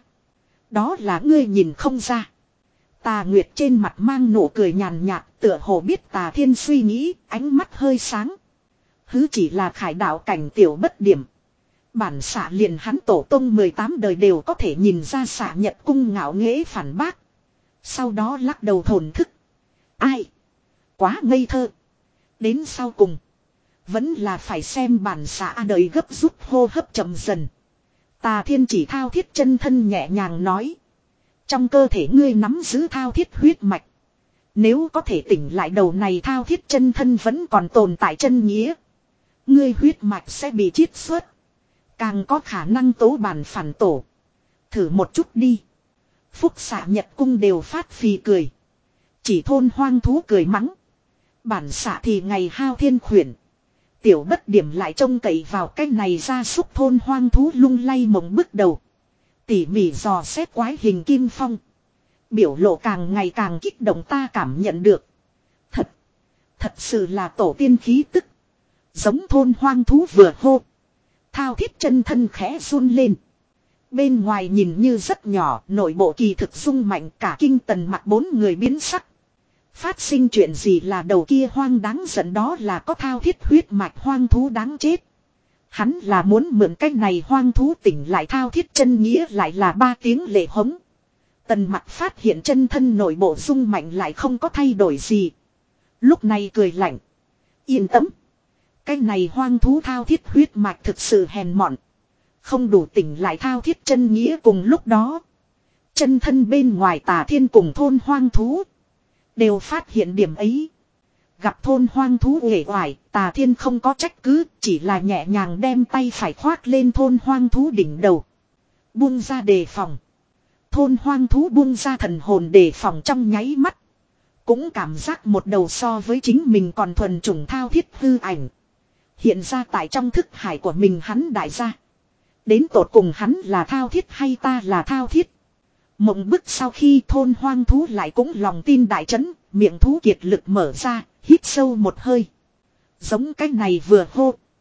Đó là ngươi nhìn không ra. Tà Nguyệt trên mặt mang nụ cười nhàn nhạt, tựa hồ biết Tà Thiên suy nghĩ, ánh mắt hơi sáng. Hứ chỉ là khải đạo cảnh Tiểu Bất Điểm. Bản xạ liền hắn tổ tông mười tám đời đều có thể nhìn ra Xạ Nhật Cung ngạo nghễ phản bác. Sau đó lắc đầu thổn thức. Ai? Quá ngây thơ. Đến sau cùng. Vẫn là phải xem bản xạ đời gấp rút hô hấp chậm dần. Tà Thiên chỉ thao thiết chân thân nhẹ nhàng nói. Trong cơ thể ngươi nắm giữ thao thiết huyết mạch. Nếu có thể tỉnh lại đầu này thao thiết chân thân vẫn còn tồn tại chân nghĩa. Ngươi huyết mạch sẽ bị chiết xuất. Càng có khả năng tố bản phản tổ. Thử một chút đi. Phúc Xạ Nhật Cung đều phát phì cười. Chỉ thôn hoang thú cười mắng. Bản xạ thì ngày hao thiên khuyển. Tiểu Bất Điểm lại trông cậy vào cái này ra xúc thôn hoang thú lung lay mộng bước đầu. Tỉ mỉ dò xét quái hình kim phong. Biểu lộ càng ngày càng kích động, ta cảm nhận được. Thật. Thật sự là tổ tiên khí tức. Giống thôn hoang thú vừa hô. Thao thiết chân thân khẽ run lên. Bên ngoài nhìn như rất nhỏ, nội bộ kỳ thực rung mạnh, cả kinh Tần Mặc bốn người biến sắc. Phát sinh chuyện gì là đầu kia hoang đáng giận, đó là có thao thiết huyết mạch hoang thú đáng chết. Hắn là muốn mượn cái này hoang thú tỉnh lại thao thiết chân nghĩa, lại là ba tiếng lệ hống. Tần Mặc phát hiện chân thân nội bộ rung mạnh lại không có thay đổi gì. Lúc này cười lạnh. Yên tâm. Cái này hoang thú thao thiết huyết mạch thực sự hèn mọn. Không đủ tỉnh lại thao thiết chân nghĩa. Cùng lúc đó. Chân thân bên ngoài Tà Thiên cùng thôn hoang thú. Đều phát hiện điểm ấy. Gặp thôn hoang thú uể oải, Tà Thiên không có trách cứ, chỉ là nhẹ nhàng đem tay phải khoác lên thôn hoang thú đỉnh đầu. Buông ra đề phòng. Thôn hoang thú buông ra thần hồn đề phòng trong nháy mắt. Cũng cảm giác một đầu so với chính mình còn thuần chủng thao thiết hư ảnh. Hiện ra tại trong thức hải của mình, hắn đại gia. Đến tột cùng hắn là thao thiết hay ta là thao thiết? Mộng bức sau khi thôn hoang thú lại cũng lòng tin đại chấn, miệng thú kiệt lực mở ra, hít sâu một hơi. Giống cái này vừa hô.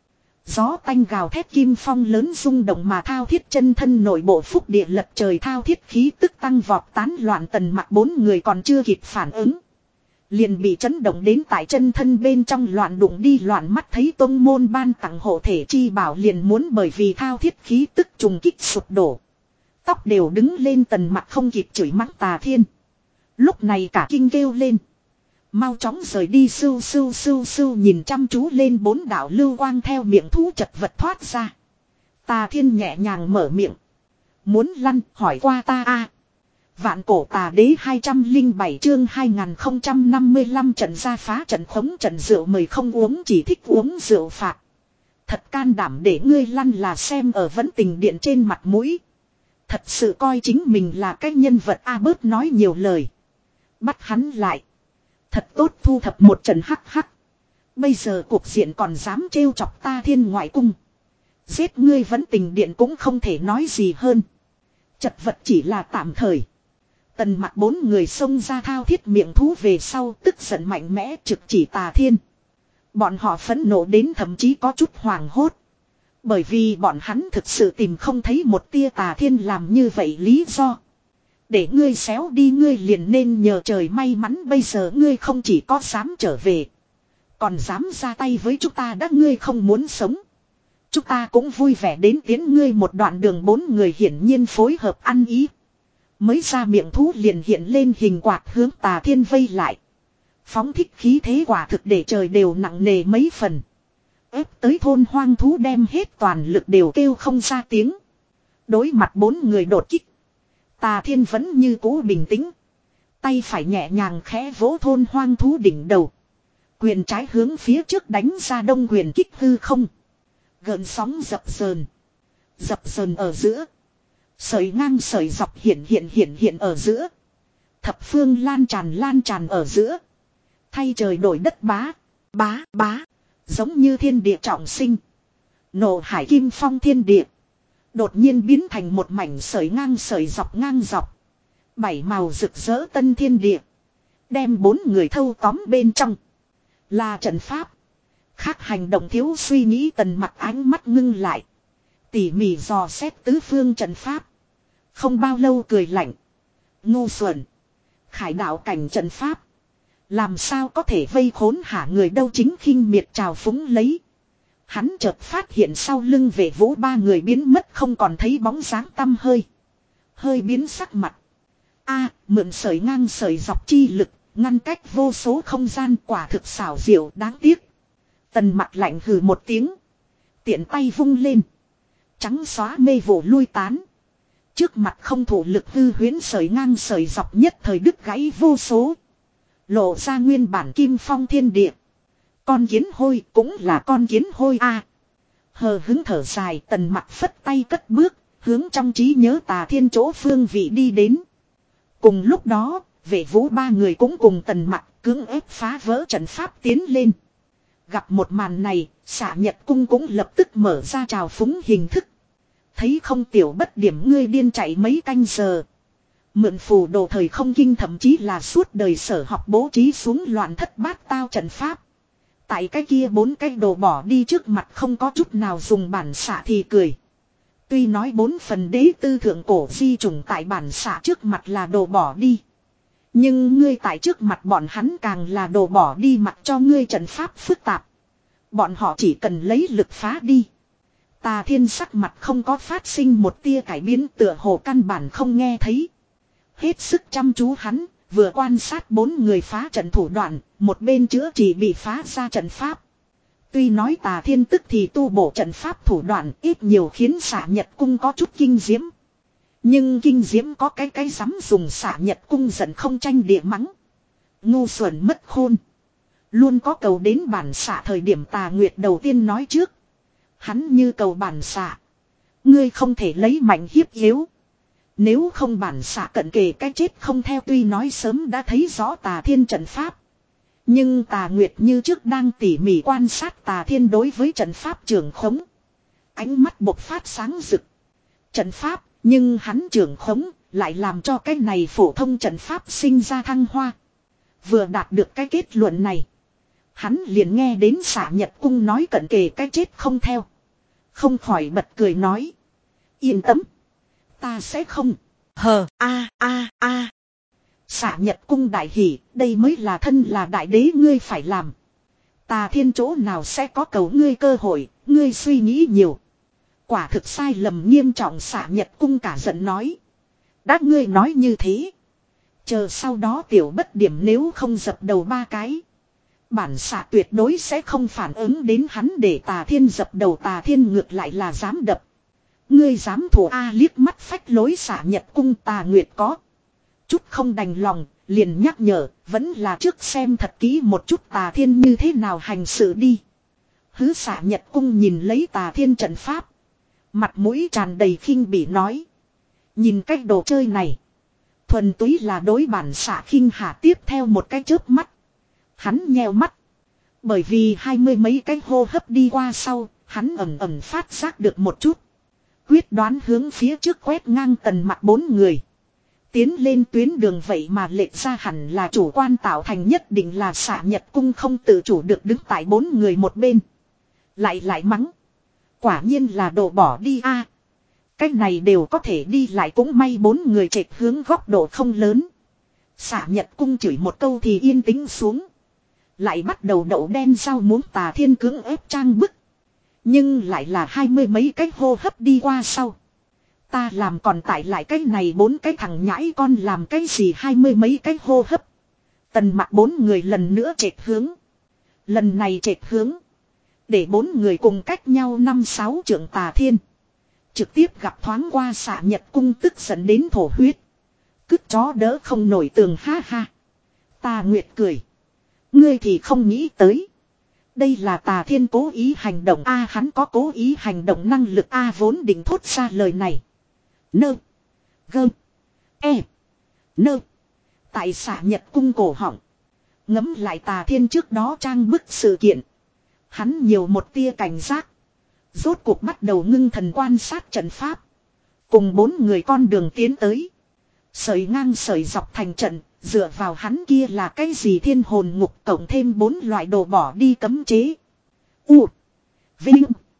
Gió tanh gào thét kim phong lớn rung động mà thao thiết chân thân nội bộ phúc địa lật trời thao thiết khí tức tăng vọt tán loạn Tần Mặc bốn người còn chưa kịp phản ứng. Liền bị chấn động đến tại chân thân bên trong loạn đụng đi loạn mắt thấy tông môn ban tặng hộ thể chi bảo liền muốn bởi vì thao thiết khí tức trùng kích sụp đổ. Tóc đều đứng lên Tần Mặc không kịp chửi mắng Tà Thiên. Lúc này cả kinh kêu lên. Mau chóng rời đi sưu sưu sưu sưu nhìn chăm chú lên bốn đạo lưu quang theo miệng thú chật vật thoát ra. Tà Thiên nhẹ nhàng mở miệng. Muốn lăn hỏi qua ta a. Vạn cổ tà đế hai trăm lẻ bảy chương hai nghìn không trăm năm mươi lăm trận gia phá trận khống trận rượu mời không uống chỉ thích uống rượu phạt. Thật can đảm để ngươi lăn là xem ở Vẫn Tình Điện trên mặt mũi. Thật sự coi chính mình là cái nhân vật a bớt nói nhiều lời. Bắt hắn lại. Thật tốt thu thập một trận hắc hắc. Bây giờ cuộc diện còn dám trêu chọc ta Thiên ngoại cung. Giết ngươi Vẫn Tình Điện cũng không thể nói gì hơn. Chật vật chỉ là tạm thời. Tần Mặc bốn người xông ra thao thiết miệng thú về sau tức giận mạnh mẽ trực chỉ Tà Thiên. Bọn họ phẫn nộ đến thậm chí có chút hoảng hốt. Bởi vì bọn hắn thực sự tìm không thấy một tia Tà Thiên làm như vậy lý do. Để ngươi xéo đi ngươi liền nên nhờ trời may mắn bây giờ ngươi không chỉ có dám trở về. Còn dám ra tay với chúng ta đã ngươi không muốn sống. Chúng ta cũng vui vẻ đến tiến ngươi một đoạn đường bốn người hiển nhiên phối hợp ăn ý. Mới ra miệng thú liền hiện lên hình quạt hướng Tà Thiên vây lại. Phóng thích khí thế quả thực để trời đều nặng nề mấy phần. Ép tới thôn hoang thú đem hết toàn lực đều kêu không ra tiếng. Đối mặt bốn người đột kích. Tà Thiên vẫn như cũ bình tĩnh. Tay phải nhẹ nhàng khẽ vỗ thôn hoang thú đỉnh đầu. Quyền trái hướng phía trước đánh ra đông quyền kích hư không. Gợn sóng dập dờn. Dập dờn ở giữa. Sợi ngang sợi dọc hiện hiện hiện hiện ở giữa. Thập phương lan tràn lan tràn ở giữa. Thay trời đổi đất bá. Bá bá. Giống như thiên địa trọng sinh. Nộ hải kim phong thiên địa. Đột nhiên biến thành một mảnh sợi ngang sợi dọc ngang dọc. Bảy màu rực rỡ tân thiên địa. Đem bốn người thâu tóm bên trong. Là trận pháp. Khác hành động thiếu suy nghĩ Tần Mặc ánh mắt ngưng lại. Tỉ mỉ dò xét tứ phương trận pháp. Không bao lâu cười lạnh. Ngu xuẩn. Khải đạo cảnh trận pháp. Làm sao có thể vây khốn hả người đâu chính khinh miệt trào phúng lấy. Hắn chợt phát hiện sau lưng Vệ Vũ ba người biến mất không còn thấy bóng dáng tăm hơi. Hơi biến sắc mặt. A, mượn sợi ngang sợi dọc chi lực, ngăn cách vô số không gian quả thực xảo diệu đáng tiếc. Tần Mặc lạnh hừ một tiếng. Tiện tay vung lên. Trắng xóa mê vụ lui tán. Trước mặt không thủ lực hư huyễn sợi ngang sợi dọc nhất thời đứt gãy vô số. Lộ ra nguyên bản kim phong thiên địa. Con kiến hôi cũng là con kiến hôi a. À, hờ hứng thở dài Tần Mặc phất tay cất bước. Hướng trong trí nhớ Tà Thiên chỗ phương vị đi đến. Cùng lúc đó, Vệ Vũ ba người cũng cùng Tần Mặc cưỡng ép phá vỡ trận pháp tiến lên. Gặp một màn này, Xạ Nhật Cung cũng lập tức mở ra trào phúng hình thức. Thấy không tiểu bất điểm ngươi điên chạy mấy canh giờ. Mượn phù đồ thời không kinh thậm chí là suốt đời sở học bố trí xuống loạn thất bát tao trận pháp. Tại cái kia bốn cái đồ bỏ đi trước mặt không có chút nào dùng bản xạ thì cười. Tuy nói bốn phần đế tư thượng cổ di trùng tại bản xạ trước mặt là đồ bỏ đi. Nhưng ngươi tại trước mặt bọn hắn càng là đồ bỏ đi mặc cho ngươi trận pháp phức tạp. Bọn họ chỉ cần lấy lực phá đi. Tà Thiên sắc mặt không có phát sinh một tia cải biến tựa hồ căn bản không nghe thấy. Hết sức chăm chú hắn, vừa quan sát bốn người phá trận thủ đoạn, một bên chữa chỉ bị phá ra trận pháp. Tuy nói Tà Thiên tức thì tu bổ trận pháp thủ đoạn ít nhiều khiến Xạ Nhật Cung có chút kinh diễm. Nhưng kinh diễm có cái cái dám dùng Xạ Nhật Cung giận không tranh địa mắng. Ngu xuẩn mất khôn. Luôn có cầu đến bản xạ thời điểm Tà Nguyệt đầu tiên nói trước. Hắn như cầu bản xạ. Ngươi không thể lấy mạnh hiếp yếu. Nếu không bản xạ cận kề cái chết không theo tuy nói sớm đã thấy rõ Tà Thiên trận pháp. Nhưng Tà Nguyệt như trước đang tỉ mỉ quan sát Tà Thiên đối với trận pháp trường khống. Ánh mắt bộc phát sáng rực. Trận pháp, nhưng hắn trường khống, lại làm cho cái này phổ thông trận pháp sinh ra thăng hoa. Vừa đạt được cái kết luận này. Hắn liền nghe đến Xạ Nhật Cung nói cận kề cái chết không theo. Không khỏi bật cười nói. Yên tâm. Ta sẽ không. Hờ a a a. Xạ Nhật cung đại hỉ. Đây mới là thân là đại đế ngươi phải làm. Tà Thiên chỗ nào sẽ có cầu ngươi cơ hội. Ngươi suy nghĩ nhiều. Quả thực sai lầm nghiêm trọng. Xạ Nhật cung cả giận nói. Đã ngươi nói như thế. Chờ sau đó tiểu bất điểm nếu không dập đầu ba cái. Bản xạ tuyệt đối sẽ không phản ứng đến hắn để Tà Thiên dập đầu. Tà Thiên ngược lại là dám đập. Ngươi dám thủ A liếc mắt phách lối. Xạ Nhật cung Tà Nguyệt có chút không đành lòng, liền nhắc nhở, vẫn là trước xem thật kỹ một chút Tà Thiên như thế nào hành sự đi. Hứ Xạ Nhật cung nhìn lấy Tà Thiên trận pháp. Mặt mũi tràn đầy khinh bỉ nói. Nhìn cách đồ chơi này. Thuần túy là đối bản xạ khinh hạ. Tiếp theo một cái chớp mắt. Hắn nheo mắt. Bởi vì hai mươi mấy cái hô hấp đi qua sau, hắn ẩm ẩm phát giác được một chút. Quyết đoán hướng phía trước quét ngang tần mặt bốn người. Tiến lên tuyến đường vậy mà lệch ra hẳn là chủ quan tạo thành, nhất định là Xạ Nhật cung không tự chủ được đứng tại bốn người một bên. Lại lại mắng. Quả nhiên là đồ bỏ đi a. À, cái này đều có thể đi lại cũng may bốn người trệch hướng góc độ không lớn. Xạ Nhật cung chửi một câu thì yên tĩnh xuống. Lại bắt đầu đậu đen rau muống. Tà Thiên cưỡng ép trang bức. Nhưng lại là hai mươi mấy cái hô hấp đi qua sau. Ta làm còn tại lại cái này bốn cái thằng nhãi con làm cái gì hai mươi mấy cái hô hấp. Tần mặt bốn người lần nữa trệch hướng. Lần này trệch hướng. Để bốn người cùng cách nhau năm sáu trượng. Tà Thiên trực tiếp gặp thoáng qua Xạ Nhật cung tức giận đến thổ huyết. Cứt chó đỡ không nổi tường ha ha. Tà Nguyệt cười. Ngươi thì không nghĩ tới. Đây là Tà Thiên cố ý hành động a. À, hắn có cố ý hành động năng lực a. À, vốn định thốt ra lời này. Nơ. Gơ. E. Nơ. Tại Xạ Nhật cung cổ họng. Ngấm lại Tà Thiên trước đó trang bức sự kiện. Hắn nhiều một tia cảnh giác. Rốt cuộc bắt đầu ngưng thần quan sát trận pháp. Cùng bốn người con đường tiến tới. Sợi ngang sợi dọc thành trận. Dựa vào hắn kia là cái gì thiên hồn ngục cộng thêm bốn loại đồ bỏ đi cấm chế. U. Vinh.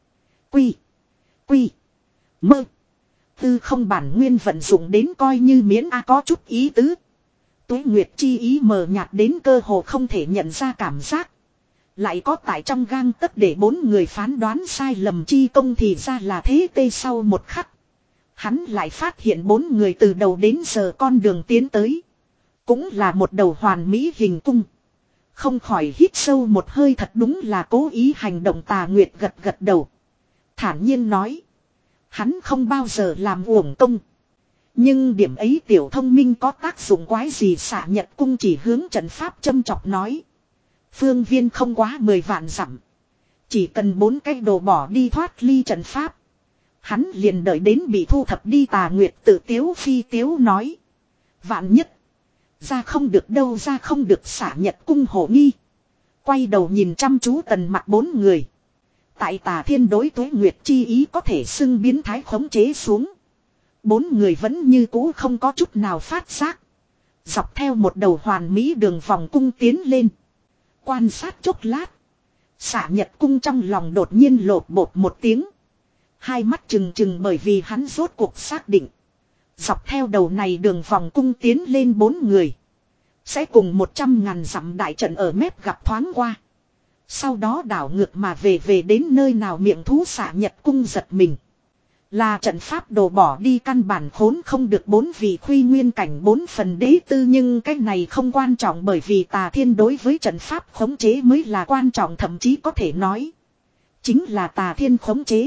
Quy. Quy. Mơ. Tư không bản nguyên vận dụng đến coi như miễn a có chút ý tứ. Tuế Nguyệt chi ý mờ nhạt đến cơ hồ không thể nhận ra cảm giác. Lại có tại trong gang tấc để bốn người phán đoán sai lầm chi công thì ra là thế. Tê sau một khắc. Hắn lại phát hiện bốn người từ đầu đến giờ con đường tiến tới. Cũng là một đầu hoàn mỹ hình cung. Không khỏi hít sâu một hơi, thật đúng là cố ý hành động. Tà Nguyệt gật gật đầu. Thản nhiên nói. Hắn không bao giờ làm uổng công. Nhưng điểm ấy tiểu thông minh có tác dụng quái gì? Xạ Nhật cung chỉ hướng trận pháp châm chọc nói. Phương viên không quá mười vạn dặm. Chỉ cần bốn cái đồ bỏ đi thoát ly trận pháp. Hắn liền đợi đến bị thu thập đi. Tà Nguyệt tự tiếu phi tiếu nói. Vạn nhất. Ra không được đâu, ra không được. Xạ Nhật cung hổ nghi. Quay đầu nhìn chăm chú tần mặt bốn người. Tại Tà Thiên đối Tuế Nguyệt chi ý có thể xưng biến thái khống chế xuống. Bốn người vẫn như cũ không có chút nào phát giác. Dọc theo một đầu hoàn mỹ đường vòng cung tiến lên. Quan sát chốc lát. Xạ Nhật cung trong lòng đột nhiên lột bột một tiếng. Hai mắt trừng trừng bởi vì hắn rốt cuộc xác định. Dọc theo đầu này đường vòng cung tiến lên bốn người. Sẽ cùng một trăm ngàn dặm đại trận ở mép gặp thoáng qua. Sau đó đảo ngược mà về về đến nơi nào miệng thú. Xạ Nhật cung giật mình. Là trận pháp đồ bỏ đi căn bản khốn không được bốn vị khuy nguyên cảnh bốn phần đế tư. Nhưng cái này không quan trọng, bởi vì Tà Thiên đối với trận pháp khống chế mới là quan trọng. Thậm chí có thể nói. Chính là Tà Thiên khống chế.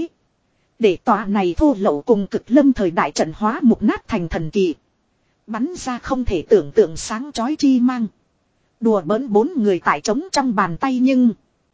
Để tòa này thô lậu cùng cực lâm thời đại trận hóa mục nát thành thần kỳ. Bắn ra không thể tưởng tượng sáng chói chi mang. Đùa bỡn bốn người tại trống trong bàn tay nhưng.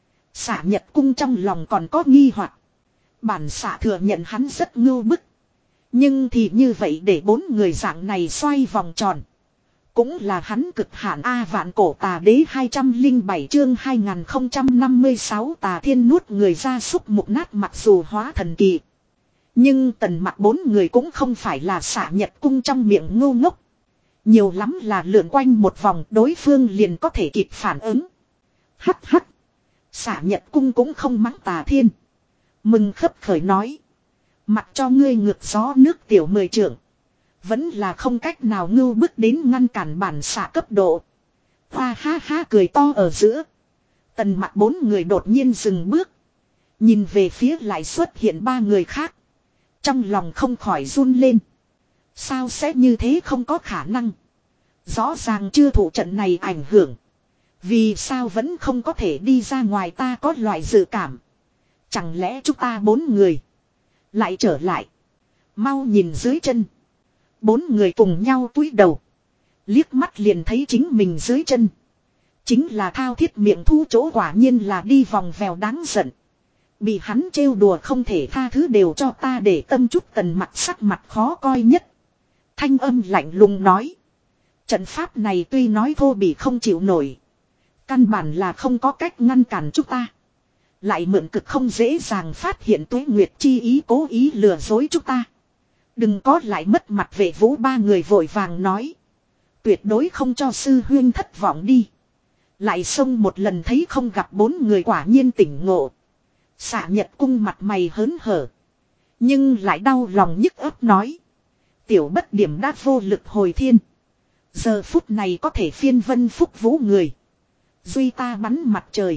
Xạ Nhật cung trong lòng còn có nghi hoặc. Bản xạ thừa nhận hắn rất ngưu bức. Nhưng thì như vậy để bốn người dạng này xoay vòng tròn. Cũng là hắn cực hạn A. Vạn cổ tà đế hai trăm lẻ bảy chương hai nghìn không trăm năm mươi sáu. Tà Thiên nuốt người ra súc mục nát mặc dù hóa thần kỳ. Nhưng tần mặt bốn người cũng không phải là Xạ Nhật cung trong miệng ngu ngốc. Nhiều lắm là lượn quanh một vòng đối phương liền có thể kịp phản ứng. Hắc hắc. Xạ Nhật cung cũng không mắng Tà Thiên. Mừng khấp khởi nói. Mặc cho ngươi ngược gió nước tiểu mười trượng. Vẫn là không cách nào ngưu bước đến ngăn cản bản xạ cấp độ. Hoa ha ha cười to ở giữa. Tần Mặc bốn người đột nhiên dừng bước. Nhìn về phía lại xuất hiện ba người khác. Trong lòng không khỏi run lên. Sao sẽ như thế không có khả năng. Rõ ràng chưa thụ trận này ảnh hưởng. Vì sao vẫn không có thể đi ra ngoài, ta có loại dự cảm. Chẳng lẽ chúng ta bốn người lại trở lại. Mau nhìn dưới chân. Bốn người cùng nhau cúi đầu. Liếc mắt liền thấy chính mình dưới chân. Chính là thao thiết miệng thu chỗ, quả nhiên là đi vòng vèo đáng giận. Bị hắn trêu đùa không thể tha thứ đều cho ta để tâm chút. Tần Mặc sắc mặt khó coi nhất. Thanh âm lạnh lùng nói. Trận pháp này tuy nói thô bỉ không chịu nổi. Căn bản là không có cách ngăn cản chúng ta. Lại mượn cực không dễ dàng phát hiện Tuế Nguyệt chi ý cố ý lừa dối chúng ta. Đừng có lại mất mặt. Vệ Vũ ba người vội vàng nói. Tuyệt đối không cho sư huyên thất vọng đi. Lại xông một lần thấy không gặp bốn người quả nhiên tỉnh ngộ. Xạ Nhật cung mặt mày hớn hở. Nhưng lại đau lòng nhức ấp nói. Tiểu bất điểm đã vô lực hồi thiên. Giờ phút này có thể phiên vân phúc vũ người. Duy ta bắn mặt trời.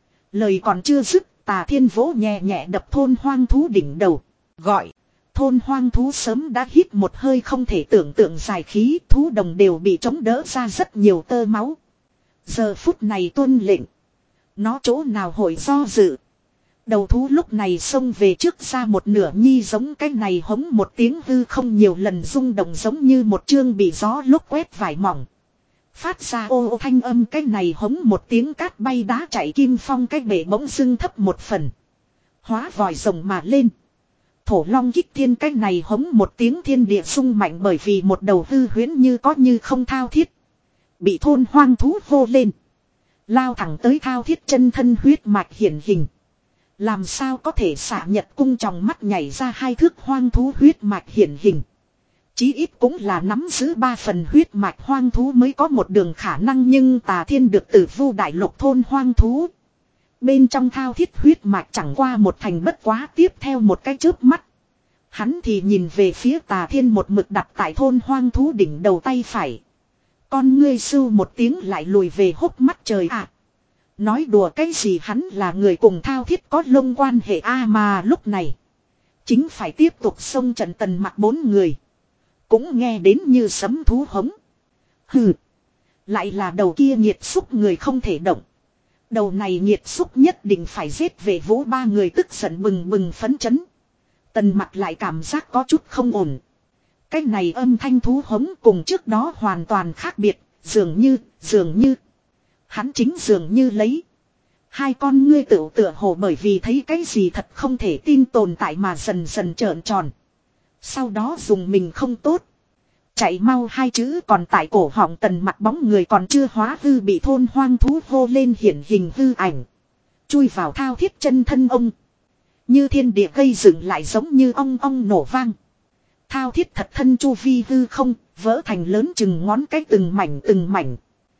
Lời còn chưa dứt, Tà Thiên vỗ nhẹ nhẹ đập thôn hoang thú đỉnh đầu. Gọi. Thôn hoang thú sớm đã hít một hơi không thể tưởng tượng dài khí. Thú đồng đều bị chống đỡ ra rất nhiều tơ máu. Giờ phút này tuân lệnh. Nó chỗ nào hội do dự. Đầu thú lúc này xông về trước ra một nửa nhi, giống cái này hống một tiếng hư không nhiều lần rung động giống như một chương bị gió lúc quét vải mỏng. Phát ra ô ô thanh âm, cái này hống một tiếng cát bay đá chạy kim phong, cái bể bỗng dưng thấp một phần. Hóa vòi rồng mà lên. Thổ long kích thiên, cái này hống một tiếng thiên địa sung mạnh bởi vì một đầu hư huyễn như có như không thao thiết. Bị thôn hoang thú hô lên. Lao thẳng tới thao thiết chân thân huyết mạch hiển hình. Làm sao có thể Xạ Nhật cung trong mắt nhảy ra hai thước hoang thú huyết mạch hiển hình. Chí ít cũng là nắm giữ ba phần huyết mạch hoang thú mới có một đường khả năng, nhưng Tà Thiên được từ Vu đại lục thôn hoang thú. Bên trong thao thiết huyết mạch chẳng qua một thành bất quá, tiếp theo một cái chớp mắt. Hắn thì nhìn về phía Tà Thiên một mực đặt tại thôn hoang thú đỉnh đầu tay phải. Con ngươi sưu một tiếng lại lùi về hốc mắt trời ạ. À, nói đùa cái gì, hắn là người cùng thao thiết có lông quan hệ a à, mà lúc này. Chính phải tiếp tục xông trận Tần Mặc bốn người. Cũng nghe đến như sấm thú hống. Hừ. Lại là đầu kia nhiệt xúc người không thể động. Đầu này nhiệt xúc nhất định phải giết. Về Vũ ba người tức giận bừng bừng phấn chấn. Tần Mặc lại cảm giác có chút không ổn. Cái này âm thanh thú hống cùng trước đó hoàn toàn khác biệt. Dường như, dường như. Hắn chính dường như lấy. Hai con ngươi tựu tựa hồ bởi vì thấy cái gì thật không thể tin tồn tại mà dần dần trợn tròn. Sau đó dùng mình không tốt. Chạy mau hai chữ còn tại cổ họng Tần Mặc bóng người còn chưa hóa hư bị thôn hoang thú hô lên hiển hình hư ảnh. Chui vào thao thiết chân thân ông. Như thiên địa gây dựng lại giống như ong ong nổ vang. Thao thiết thật thân chu vi hư không, vỡ thành lớn chừng ngón cái từng mảnh từng mảnh.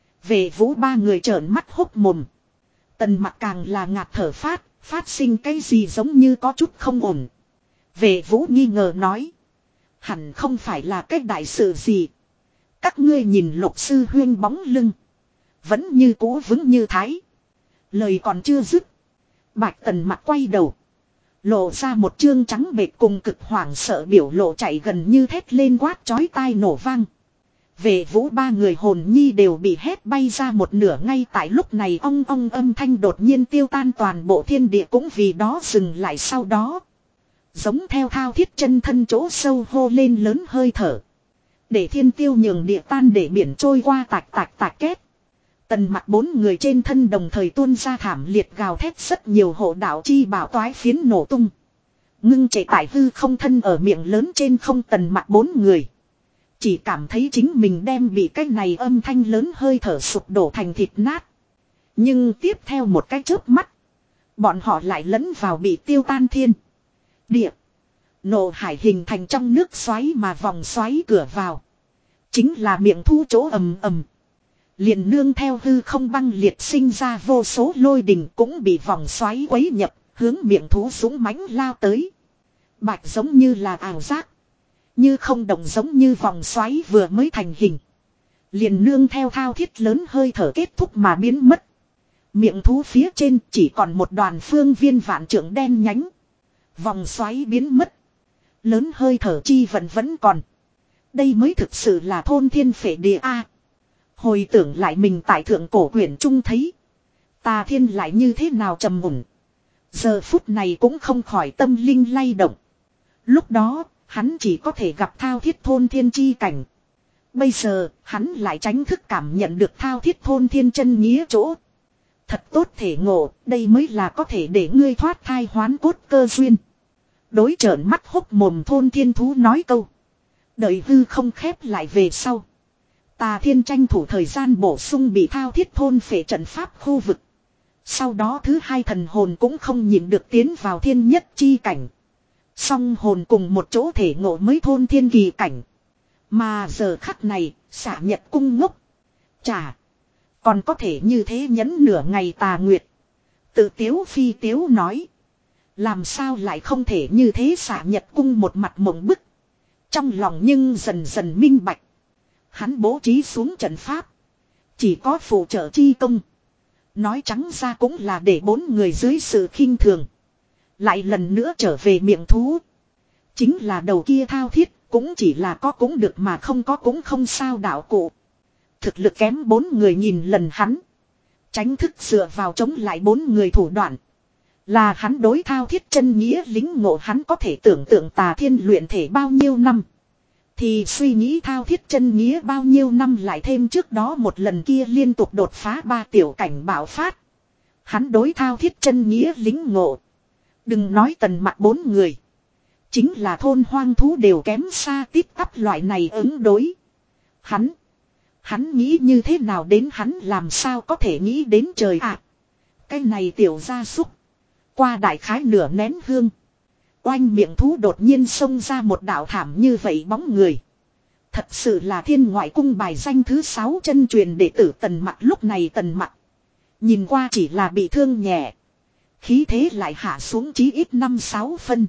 Về Vũ ba người trợn mắt hốc mồm. Tần Mặc càng là ngạt thở phát, phát sinh cái gì giống như có chút không ổn. Về Vũ nghi ngờ nói. Hẳn không phải là cái đại sự gì. Các ngươi nhìn Lục sư huyên bóng lưng. Vẫn như cố vững như thái. Lời còn chưa dứt. Bạch Tần Mặc quay đầu. Lộ ra một trương trắng bệch cùng cực hoảng sợ biểu lộ, chạy gần như thét lên quát chói tai nổ vang. Về Vũ ba người hồn nhi đều bị hét bay ra một nửa. Ngay tại lúc này ong ong âm thanh đột nhiên tiêu tan, toàn bộ thiên địa cũng vì đó dừng lại. Sau đó giống theo thao thiết chân thân chỗ sâu hô lên lớn hơi thở. Để thiên tiêu nhường địa tan, để biển trôi qua tạc tạc tạc két. Tần Mặc bốn người trên thân đồng thời tuôn ra thảm liệt gào thét, rất nhiều hộ đạo chi bảo toái phiến nổ tung. Ngưng chạy tại hư không thân ở miệng lớn trên không. Tần Mặc bốn người chỉ cảm thấy chính mình đem bị cái này âm thanh lớn hơi thở sụp đổ thành thịt nát. Nhưng tiếp theo một cái chớp mắt, bọn họ lại lẫn vào bị tiêu tan thiên địa nộ hải hình thành trong nước xoáy, mà vòng xoáy cửa vào chính là miệng thu chỗ ầm ầm. Liền nương theo hư không băng liệt sinh ra vô số lôi đình cũng bị vòng xoáy quấy nhập, Hướng miệng thú dũng mãnh lao tới. Bạch giống như là ảo giác. Như không đồng giống như vòng xoáy vừa mới thành hình. Liền nương theo thao thiết lớn hơi thở kết thúc mà biến mất. Miệng thú phía trên chỉ còn một đoàn phương viên vạn trượng đen nhánh. Vòng xoáy biến mất. Lớn hơi thở chi vẫn vẫn còn. Đây mới thực sự là thôn thiên phệ địa A. Hồi tưởng lại mình tại thượng cổ quyển trung thấy. Tà Thiên lại như thế nào trầm mùn. Giờ phút này cũng không khỏi tâm linh lay động. Lúc đó, hắn chỉ có thể gặp thao thiết thôn thiên chi cảnh. Bây giờ, hắn lại tránh thức cảm nhận được thao thiết thôn thiên chân nghĩa chỗ. Thật tốt thể ngộ, đây mới là có thể để ngươi thoát thai hoán cốt cơ duyên. Đối trợn mắt hốc mồm thôn thiên thú nói câu. Đợi hư không khép lại về sau. Tà Thiên tranh thủ thời gian bổ sung bị thao thiết thôn phệ trận pháp khu vực. Sau đó thứ hai thần hồn cũng không nhìn được tiến vào thiên nhất chi cảnh. Song hồn cùng một chỗ thể ngộ mới thôn thiên kỳ cảnh. Mà giờ khắc này, xả nhật cung ngốc. Chà, còn có thể như thế nhẫn nửa ngày tà nguyệt. Tự tiếu phi tiếu nói. Làm sao lại không thể như thế xả nhật cung một mặt mộng bức. Trong lòng nhưng dần dần minh bạch. Hắn bố trí xuống trận pháp. Chỉ có phụ trợ chi công. Nói trắng ra cũng là để bốn người dưới sự khinh thường. Lại lần nữa trở về miệng thú. Chính là đầu kia thao thiết. Cũng chỉ là có cũng được mà không có cũng không sao đạo cụ. Thực lực kém bốn người nhìn lần hắn. Tránh thức dựa vào chống lại bốn người thủ đoạn. Là hắn đối thao thiết chân nghĩa lính ngộ hắn có thể tưởng tượng Tà Thiên luyện thể bao nhiêu năm. Thì suy nghĩ thao thiết chân nghĩa bao nhiêu năm lại thêm trước đó một lần kia liên tục đột phá ba tiểu cảnh bạo phát. Hắn đối thao thiết chân nghĩa lính ngộ. Đừng nói tần mặt bốn người. Chính là thôn hoang thú đều kém xa tít tắp loại này ứng đối. Hắn. Hắn nghĩ như thế nào đến hắn làm sao có thể nghĩ đến trời ạ. À, cái này tiểu gia súc. Qua đại khái nửa nén hương. Oanh miệng thú đột nhiên xông ra một đạo thảm như vậy bóng người. Thật sự là thiên ngoại cung bài danh thứ sáu chân truyền đệ tử tần mặt lúc này tần mặt. Nhìn qua chỉ là bị thương nhẹ. Khí thế lại hạ xuống chí ít năm sáu phân.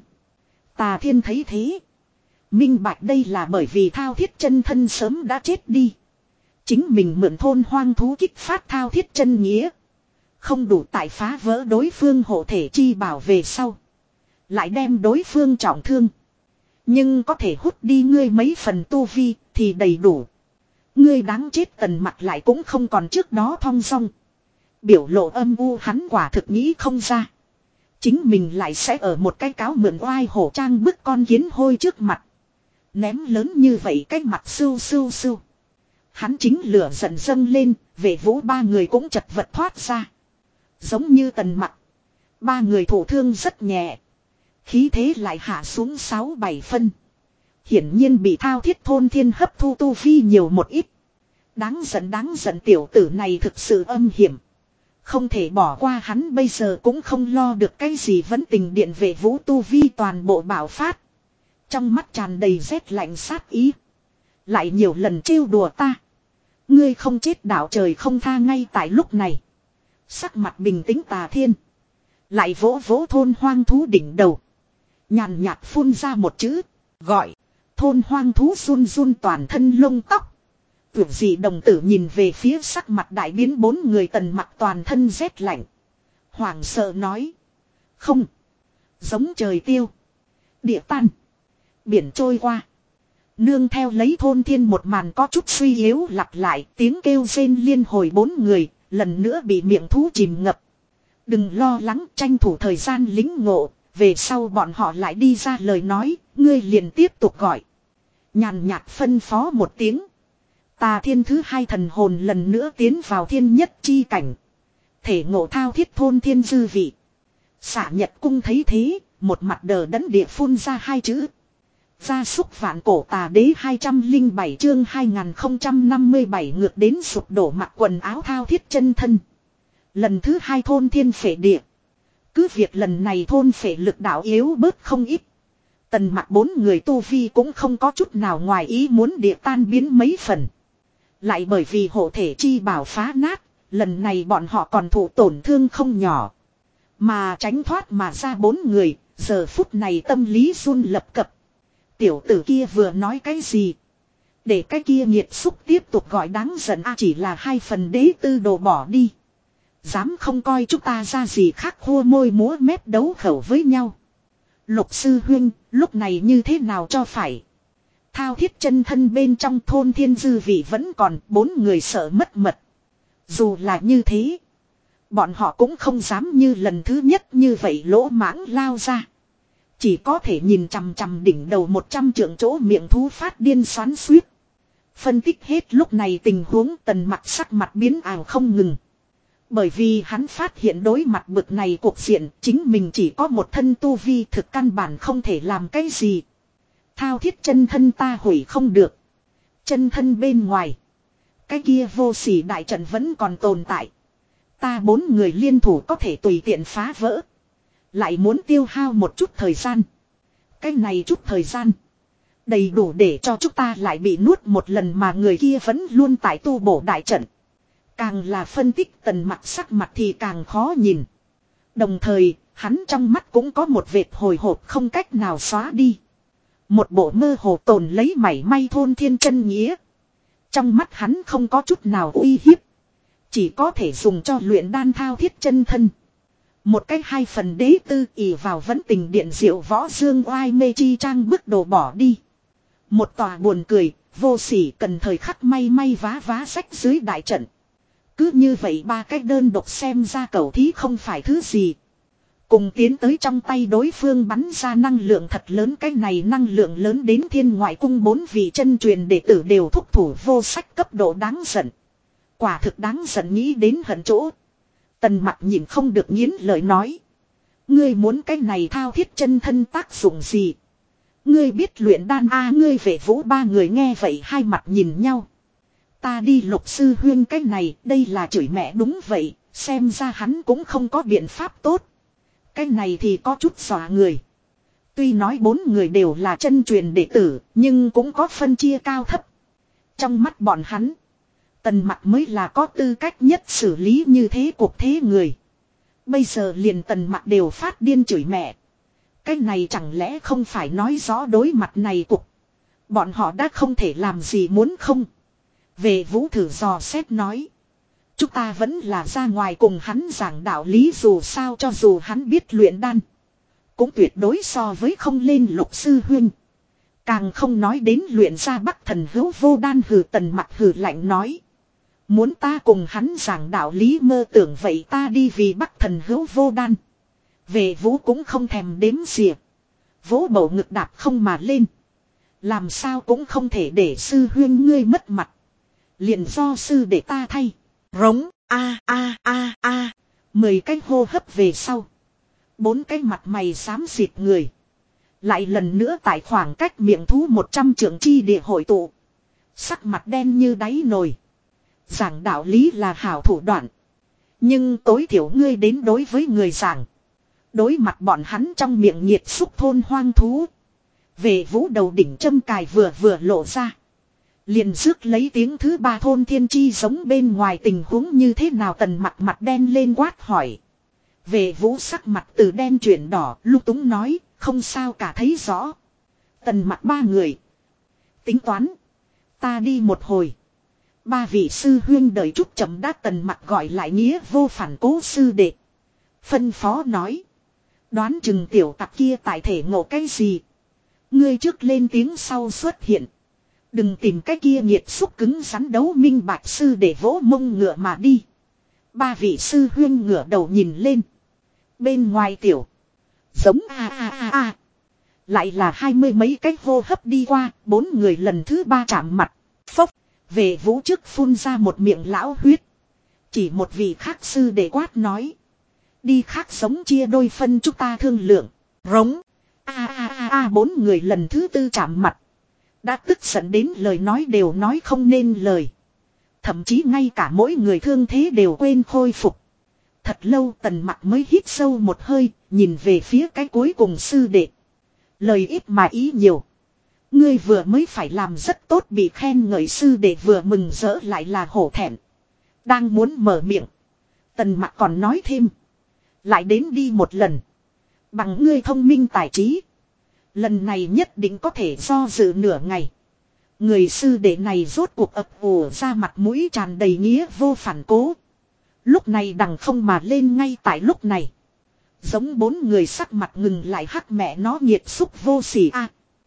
Tà Thiên thấy thế. Minh bạch đây là bởi vì thao thiết chân thân sớm đã chết đi. Chính mình mượn thôn hoang thú kích phát thao thiết chân nghĩa. Không đủ tại phá vỡ đối phương hộ thể chi bảo về sau. Lại đem đối phương trọng thương. Nhưng có thể hút đi ngươi mấy phần tu vi thì đầy đủ. Ngươi đáng chết tần mặt lại cũng không còn trước đó thong dong. Biểu lộ âm u hắn quả thực nghĩ không ra. Chính mình lại sẽ ở một cái cáo mượn oai hổ trang bức con kiến hôi trước mặt. Ném lớn như vậy cái mặt sưu sưu sưu. Hắn chính lửa giận dâng lên, về vũ ba người cũng chật vật thoát ra. Giống như tần mặt. Ba người thổ thương rất nhẹ. Khí thế lại hạ xuống sáu bảy phân. Hiển nhiên bị thao thiết thôn thiên hấp thu tu vi nhiều một ít. Đáng giận đáng giận tiểu tử này thực sự âm hiểm. Không thể bỏ qua hắn bây giờ cũng không lo được cái gì vẫn tình điện về vũ tu vi toàn bộ bảo phát. Trong mắt tràn đầy rét lạnh sát ý. Lại nhiều lần trêu đùa ta. Ngươi không chết đạo trời không tha ngay tại lúc này. Sắc mặt bình tĩnh Tà Thiên. Lại vỗ vỗ thôn hoang thú đỉnh đầu. Nhàn nhạt phun ra một chữ. Gọi. Thôn hoang thú run run toàn thân lông tóc. Tưởng gì đồng tử nhìn về phía sắc mặt đại biến bốn người tần mặt toàn thân rét lạnh. Hoảng sợ nói. Không. Giống trời tiêu. Địa tan. Biển trôi qua. Nương theo lấy thôn thiên một màn có chút suy yếu lặp lại tiếng kêu rên liên hồi bốn người. Lần nữa bị miệng thú chìm ngập. Đừng lo lắng tranh thủ thời gian lính ngộ. Về sau bọn họ lại đi ra lời nói. Ngươi liền tiếp tục gọi. Nhàn nhạt phân phó một tiếng. Tà Thiên thứ hai thần hồn lần nữa tiến vào thiên nhất chi cảnh. Thể ngộ thao thiết thôn thiên dư vị. Xả Nhật cung thấy thế. Một mặt đờ đẫn địa phun ra hai chữ. Gia súc vạn cổ tà đế hai trăm lẻ bảy chương hai nghìn không trăm năm mươi bảy ngược đến sụp đổ mặc quần áo thao thiết chân thân. Lần thứ hai thôn thiên phệ địa. Cứ việc lần này thôn phệ lực đạo yếu bớt không ít. Tần mặt bốn người tu vi cũng không có chút nào ngoài ý muốn địa tan biến mấy phần. Lại bởi vì hộ thể chi bảo phá nát, lần này bọn họ còn thụ tổn thương không nhỏ. Mà tránh thoát mà ra bốn người, giờ phút này tâm lý run lập cập. Tiểu tử kia vừa nói cái gì? Để cái kia nghiệt xúc tiếp tục gọi đáng giận a, chỉ là hai phần đế tư đồ bỏ đi. Dám không coi chúng ta ra gì khác, khua môi múa mép đấu khẩu với nhau. Lục sư huynh, lúc này như thế nào cho phải? Thao thiết chân thân bên trong thôn thiên dư vị vẫn còn, bốn người sợ mất mật. Dù là như thế, bọn họ cũng không dám như lần thứ nhất như vậy lỗ mãng lao ra. Chỉ có thể nhìn chằm chằm đỉnh đầu một trăm trượng chỗ miệng thú phát điên xoắn xuýt. Phân tích hết lúc này tình huống, Tần Mặc sắc mặt biến ảo không ngừng. Bởi vì hắn phát hiện đối mặt bực này cuộc diện, chính mình chỉ có một thân tu vi, thực căn bản không thể làm cái gì. Thao thiết chân thân ta hủy không được. Chân thân bên ngoài, cái kia vô sỉ đại trận vẫn còn tồn tại. Ta bốn người liên thủ có thể tùy tiện phá vỡ. Lại muốn tiêu hao một chút thời gian. Cái này chút thời gian đầy đủ để cho chúng ta lại bị nuốt một lần, mà người kia vẫn luôn tại tu bổ đại trận. Càng là phân tích, Tần Mặc sắc mặt thì càng khó nhìn. Đồng thời, hắn trong mắt cũng có một vệt hồi hộp không cách nào xóa đi. Một bộ mơ hồ tồn lấy mảy may thôn thiên chân nghĩa. Trong mắt hắn không có chút nào uy hiếp. Chỉ có thể dùng cho luyện đan thao thiết chân thân. Một cách hai phần đế tư ỷ vào vẫn tình điện diệu võ dương oai mê chi trang bước đồ bỏ đi. Một tòa buồn cười, vô sỉ cần thời khắc may may vá vá sách dưới đại trận. Cứ như vậy ba cách đơn độc xem ra cẩu thí không phải thứ gì. Cùng tiến tới trong tay đối phương bắn ra năng lượng thật lớn, cái này năng lượng lớn đến thiên ngoại cung bốn vị chân truyền đệ tử đều thúc thủ vô sách cấp độ đáng giận. Quả thực đáng giận nghĩ đến hận chỗ. Tần Mặc nhìn không được nghiến lời nói. Ngươi muốn cái này thao thiết chân thân tác dụng gì? Ngươi biết luyện đan a? À, ngươi về vũ ba người nghe vậy hai mặt nhìn nhau. Ta đi Lục sư huyên, cái này đây là chửi mẹ đúng vậy, xem ra hắn cũng không có biện pháp tốt. Cái này thì có chút xòa người. Tuy nói bốn người đều là chân truyền đệ tử, nhưng cũng có phân chia cao thấp. Trong mắt bọn hắn, Tần Mặc mới là có tư cách nhất xử lý như thế cuộc thế người. Bây giờ liền Tần Mặc đều phát điên chửi mẹ. Cái này chẳng lẽ không phải nói rõ đối mặt này cục, bọn họ đã không thể làm gì muốn không? Về vũ thử dò xét nói. Chúng ta vẫn là ra ngoài cùng hắn giảng đạo lý, dù sao cho dù hắn biết luyện đan, cũng tuyệt đối so với không lên Lục sư huynh. Càng không nói đến luyện ra Bắc thần hữu vô đan. Hừ, Tần Mặc hừ lạnh nói. Muốn ta cùng hắn giảng đạo lý mơ tưởng vậy, ta đi vì Bắc thần hữu vô đan. Về vũ cũng không thèm đếm xỉa. Vỗ bầu ngực đạp không mà lên. Làm sao cũng không thể để sư huyên ngươi mất mặt. Liền do sư để ta thay. Rống a a a a. Mười cái hô hấp về sau, bốn cái mặt mày xám xịt người lại lần nữa tại khoảng cách miệng thú một trăm trượng chi địa hội tụ. Sắc mặt đen như đáy nồi. Giảng đạo lý là hảo thủ đoạn, nhưng tối thiểu ngươi đến đối với người giảng. Đối mặt bọn hắn trong miệng nhiệt xúc thôn hoang thú, về vũ đầu đỉnh châm cài vừa vừa lộ ra, liền rước lấy tiếng thứ ba thôn thiên chi giống bên ngoài tình huống như thế nào? Tần Mặc mặt đen lên quát hỏi. Về vũ sắc mặt từ đen chuyển đỏ, lúc túng nói, không sao cả, thấy rõ. Tần Mặc ba người tính toán, ta đi một hồi. Ba vị sư huyên đợi chút chậm đã. Tần Mặc gọi lại nghĩa vô phản cố sư đệ, phân phó nói. Đoán chừng tiểu tặc kia tại thể ngộ cái gì, ngươi trước lên tiếng sau xuất hiện. Đừng tìm cái kia nhiệt xúc cứng rắn đấu minh bạch. Sư để vỗ mông ngựa mà đi. Ba vị sư huyên ngửa đầu nhìn lên. Bên ngoài tiểu giống a a a a. Lại là hai mươi mấy cái hô hấp đi qua, bốn người lần thứ ba chạm mặt. Phốc, về vũ trước phun ra một miệng lão huyết. Chỉ một vị khác sư để quát nói. Đi khác sống chia đôi phân, chúng ta thương lượng. Rống a a a a. Bốn người lần thứ tư chạm mặt, đã tức giận đến lời nói đều nói không nên lời. Thậm chí ngay cả mỗi người thương thế đều quên khôi phục. Thật lâu Tần Mặc mới hít sâu một hơi, nhìn về phía cái cuối cùng sư đệ. Lời ít mà ý nhiều. Ngươi vừa mới phải làm rất tốt, bị khen ngợi. Sư đệ vừa mừng rỡ lại là hổ thẹn. Đang muốn mở miệng, Tần Mặc còn nói thêm. Lại đến đi một lần. Bằng ngươi thông minh tài trí. Lần này nhất định có thể do dự nửa ngày. Người sư đệ này rốt cuộc ập ủ ra mặt mũi tràn đầy nghĩa vô phản cố. Lúc này đằng không mà lên ngay tại lúc này. Giống bốn người sắc mặt ngừng lại hắc mẹ nó nhiệt xúc vô sỉ a.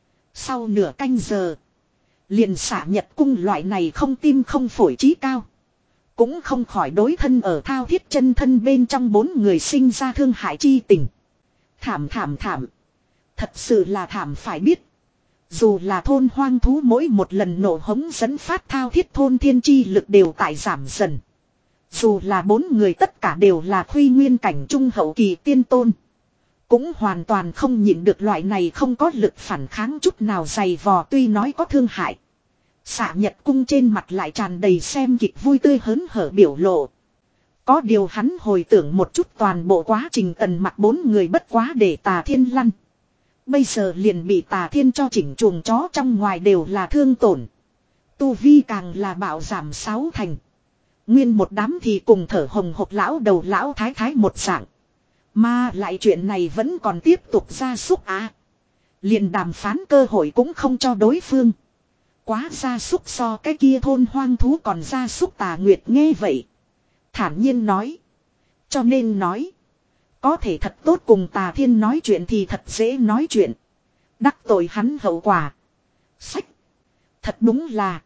Sau nửa canh giờ. Liền xả nhật cung loại này không tim không phổi trí cao. Cũng không khỏi đối thân ở thao thiết chân thân bên trong bốn người sinh ra thương hại chi tình. Thảm thảm thảm. Thật sự là thảm phải biết. Dù là thôn hoang thú mỗi một lần nổ hống dẫn phát thao thiết thôn thiên chi lực đều tại giảm dần. Dù là bốn người tất cả đều là khuy nguyên cảnh trung hậu kỳ tiên tôn. Cũng hoàn toàn không nhịn được loại này không có lực phản kháng chút nào dày vò tuy nói có thương hại. Xạ nhật cung trên mặt lại tràn đầy xem kịch vui tươi hớn hở biểu lộ. Có điều hắn hồi tưởng một chút toàn bộ quá trình tần mặt bốn người bất quá để tà thiên lăn. Bây giờ liền bị tà thiên cho chỉnh chuồng chó trong ngoài đều là thương tổn. Tu vi càng là bạo giảm sáu thành. Nguyên một đám thì cùng thở hồng hộc lão đầu lão thái thái một dạng. Mà lại chuyện này vẫn còn tiếp tục ra súc á. Liền đàm phán cơ hội cũng không cho đối phương. Quá gia súc so cái kia thôn hoang thú còn gia súc Tà Nguyệt nghe vậy. Thản nhiên nói. Cho nên nói. Có thể thật tốt cùng Tà Thiên nói chuyện thì thật dễ nói chuyện. Đắc tội hắn hậu quả. Sách. Thật đúng là.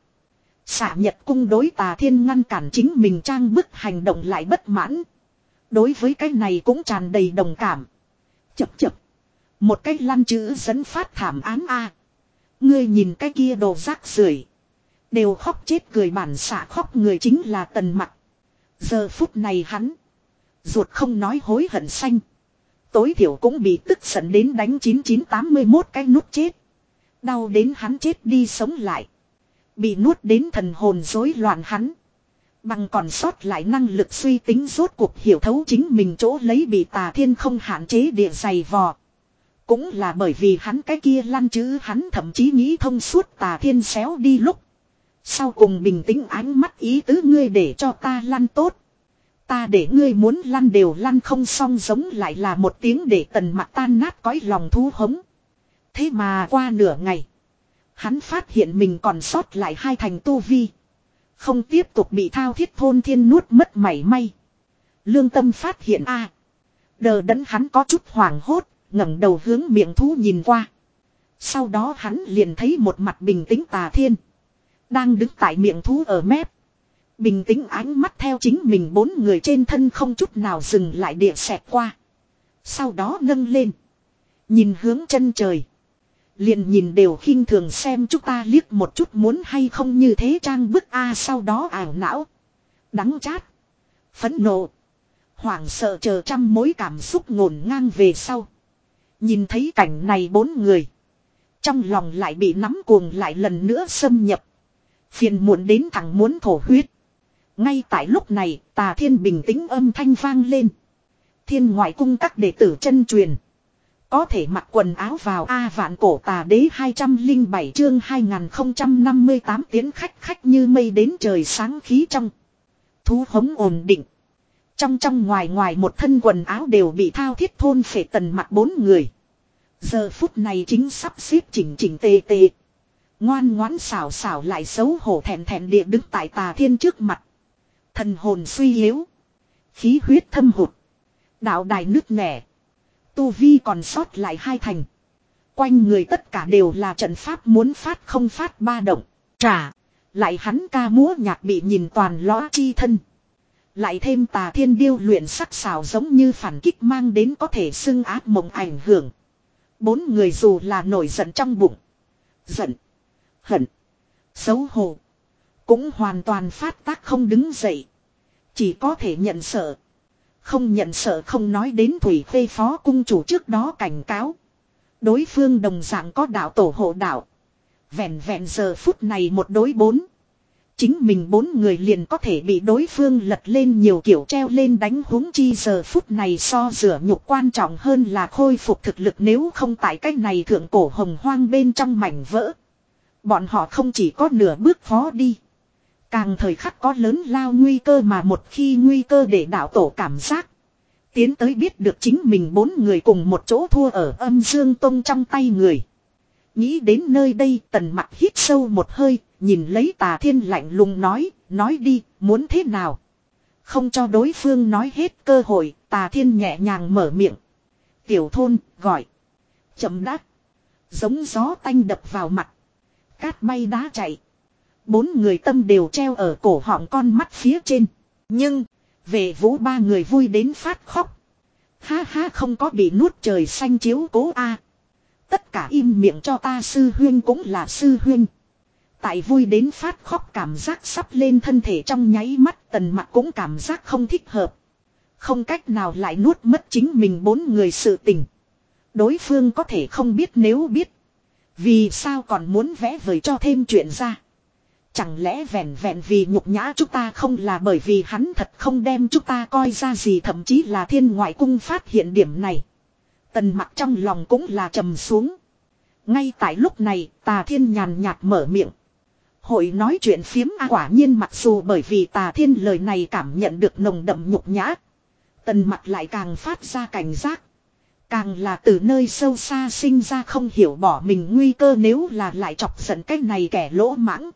Xạ nhật cung đối Tà Thiên ngăn cản chính mình trang bức hành động lại bất mãn. Đối với cái này cũng tràn đầy đồng cảm. Chập chập. Một cái lăn chữ dẫn phát thảm án a. Ngươi nhìn cái kia đồ rác rưởi đều khóc chết cười bản xạ khóc người chính là Tần Mặc. Giờ phút này hắn. Ruột không nói hối hận xanh. Tối thiểu cũng bị tức giận đến đánh chín chín tám mươi mốt cái nút chết. Đau đến hắn chết đi sống lại. Bị nuốt đến thần hồn rối loạn hắn. Bằng còn sót lại năng lực suy tính rốt cuộc hiểu thấu chính mình chỗ lấy bị Tà Thiên không hạn chế địa dày vò. Cũng là bởi vì hắn cái kia lăn chữ hắn thậm chí nghĩ thông suốt Tà Thiên xéo đi lúc. Sau cùng bình tĩnh ánh mắt ý tứ ngươi để cho ta lăn tốt. Ta để ngươi muốn lăn đều lăn không xong giống lại là một tiếng để Tần Mặc tan nát cõi lòng thú hống. Thế mà qua nửa ngày. Hắn phát hiện mình còn sót lại hai thành tu vi. Không tiếp tục bị thao thiết thôn thiên nuốt mất mảy may. Lương tâm phát hiện a à, đờ đẫn hắn có chút hoảng hốt. ngẩng đầu hướng miệng thú nhìn qua. Sau đó hắn liền thấy một mặt bình tĩnh Tà Thiên. Đang đứng tại miệng thú ở mép. Bình tĩnh ánh mắt theo chính mình bốn người trên thân không chút nào dừng lại địa xẹt qua. Sau đó nâng lên. Nhìn hướng chân trời. Liền nhìn đều khinh thường xem chúng ta liếc một chút muốn hay không như thế trang bức a sau đó ảo não. Đắng chát. Phẫn nộ. Hoảng sợ chờ trăm mối cảm xúc ngổn ngang về sau. Nhìn thấy cảnh này bốn người. Trong lòng lại bị nắm cuồng lại lần nữa xâm nhập. Phiền muộn đến thẳng muốn thổ huyết. Ngay tại lúc này Tà Thiên bình tĩnh âm thanh vang lên. Thiên ngoại cung các đệ tử chân truyền. Có thể mặc quần áo vào A vạn cổ tà đế hai trăm lẻ bảy chương hai nghìn không trăm năm mươi tám tiến khách khách như mây đến trời sáng khí trong. Thú hống ổn định. Trong trong ngoài ngoài một thân quần áo đều bị thao thiết thôn phệ Tần Mặc bốn người. Giờ phút này chính sắp xếp chỉnh chỉnh tề tề. Ngoan ngoãn xảo xảo lại xấu hổ thẹn thẹn địa đứng tại Tà Thiên trước mặt. Thần hồn suy yếu. Khí huyết thâm hụt. Đạo đài nứt nẻ. Tu vi còn sót lại hai thành. Quanh người tất cả đều là trận pháp muốn phát không phát ba động. Trả. Lại hắn ca múa nhạc bị nhìn toàn lõ chi thân. Lại thêm Tà Thiên điêu luyện sắc sảo giống như phản kích mang đến có thể xưng ác mộng ảnh hưởng. Bốn người dù là nổi giận trong bụng. Giận. Hận. Xấu hổ. Cũng hoàn toàn phát tác không đứng dậy. Chỉ có thể nhận sợ. Không nhận sợ không nói đến Thủy Khê phó cung chủ trước đó cảnh cáo. Đối phương đồng dạng có đạo tổ hộ đạo. Vẹn vẹn giờ phút này một đối bốn. Chính mình bốn người liền có thể bị đối phương lật lên nhiều kiểu treo lên đánh huống chi giờ phút này so rửa nhục quan trọng hơn là khôi phục thực lực nếu không tại cách này thượng cổ hồng hoang bên trong mảnh vỡ. Bọn họ không chỉ có nửa bước phó đi. Càng thời khắc có lớn lao nguy cơ mà một khi nguy cơ để đạo tổ cảm giác. Tiến tới biết được chính mình bốn người cùng một chỗ thua ở Âm Dương Tông trong tay người. Nghĩ đến nơi đây Tần Mặc hít sâu một hơi, nhìn lấy Tà Thiên lạnh lùng nói, nói đi, muốn thế nào? Không cho đối phương nói hết cơ hội, Tà Thiên nhẹ nhàng mở miệng. Tiểu thôn, gọi. Chậm đáp. Giống gió tanh đập vào mặt. Cát bay đá chạy. Bốn người tâm đều treo ở cổ họng con mắt phía trên. Nhưng, về vũ ba người vui đến phát khóc. Ha ha không có bị nuốt trời xanh chiếu cố a. Tất cả im miệng cho ta, sư huyên cũng là sư huyên. Tại vui đến phát khóc cảm giác sắp lên thân thể trong nháy mắt, Tần Mặc cũng cảm giác không thích hợp. Không cách nào lại nuốt mất chính mình bốn người sự tình. Đối phương có thể không biết nếu biết. Vì sao còn muốn vẽ vời cho thêm chuyện ra. Chẳng lẽ vẹn vẹn vì nhục nhã chúng ta không là bởi vì hắn thật không đem chúng ta coi ra gì, thậm chí là Thiên Ngoại Cung phát hiện điểm này. Tần Mặc trong lòng cũng là trầm xuống. Ngay tại lúc này, Tà Thiên nhàn nhạt mở miệng. Hội nói chuyện phiếm a à, quả nhiên mặc dù bởi vì Tà Thiên lời này cảm nhận được nồng đậm nhục nhã. Tần Mặc lại càng phát ra cảnh giác. Càng là từ nơi sâu xa sinh ra không hiểu bỏ mình nguy cơ, nếu là lại chọc giận cái này kẻ lỗ mãng.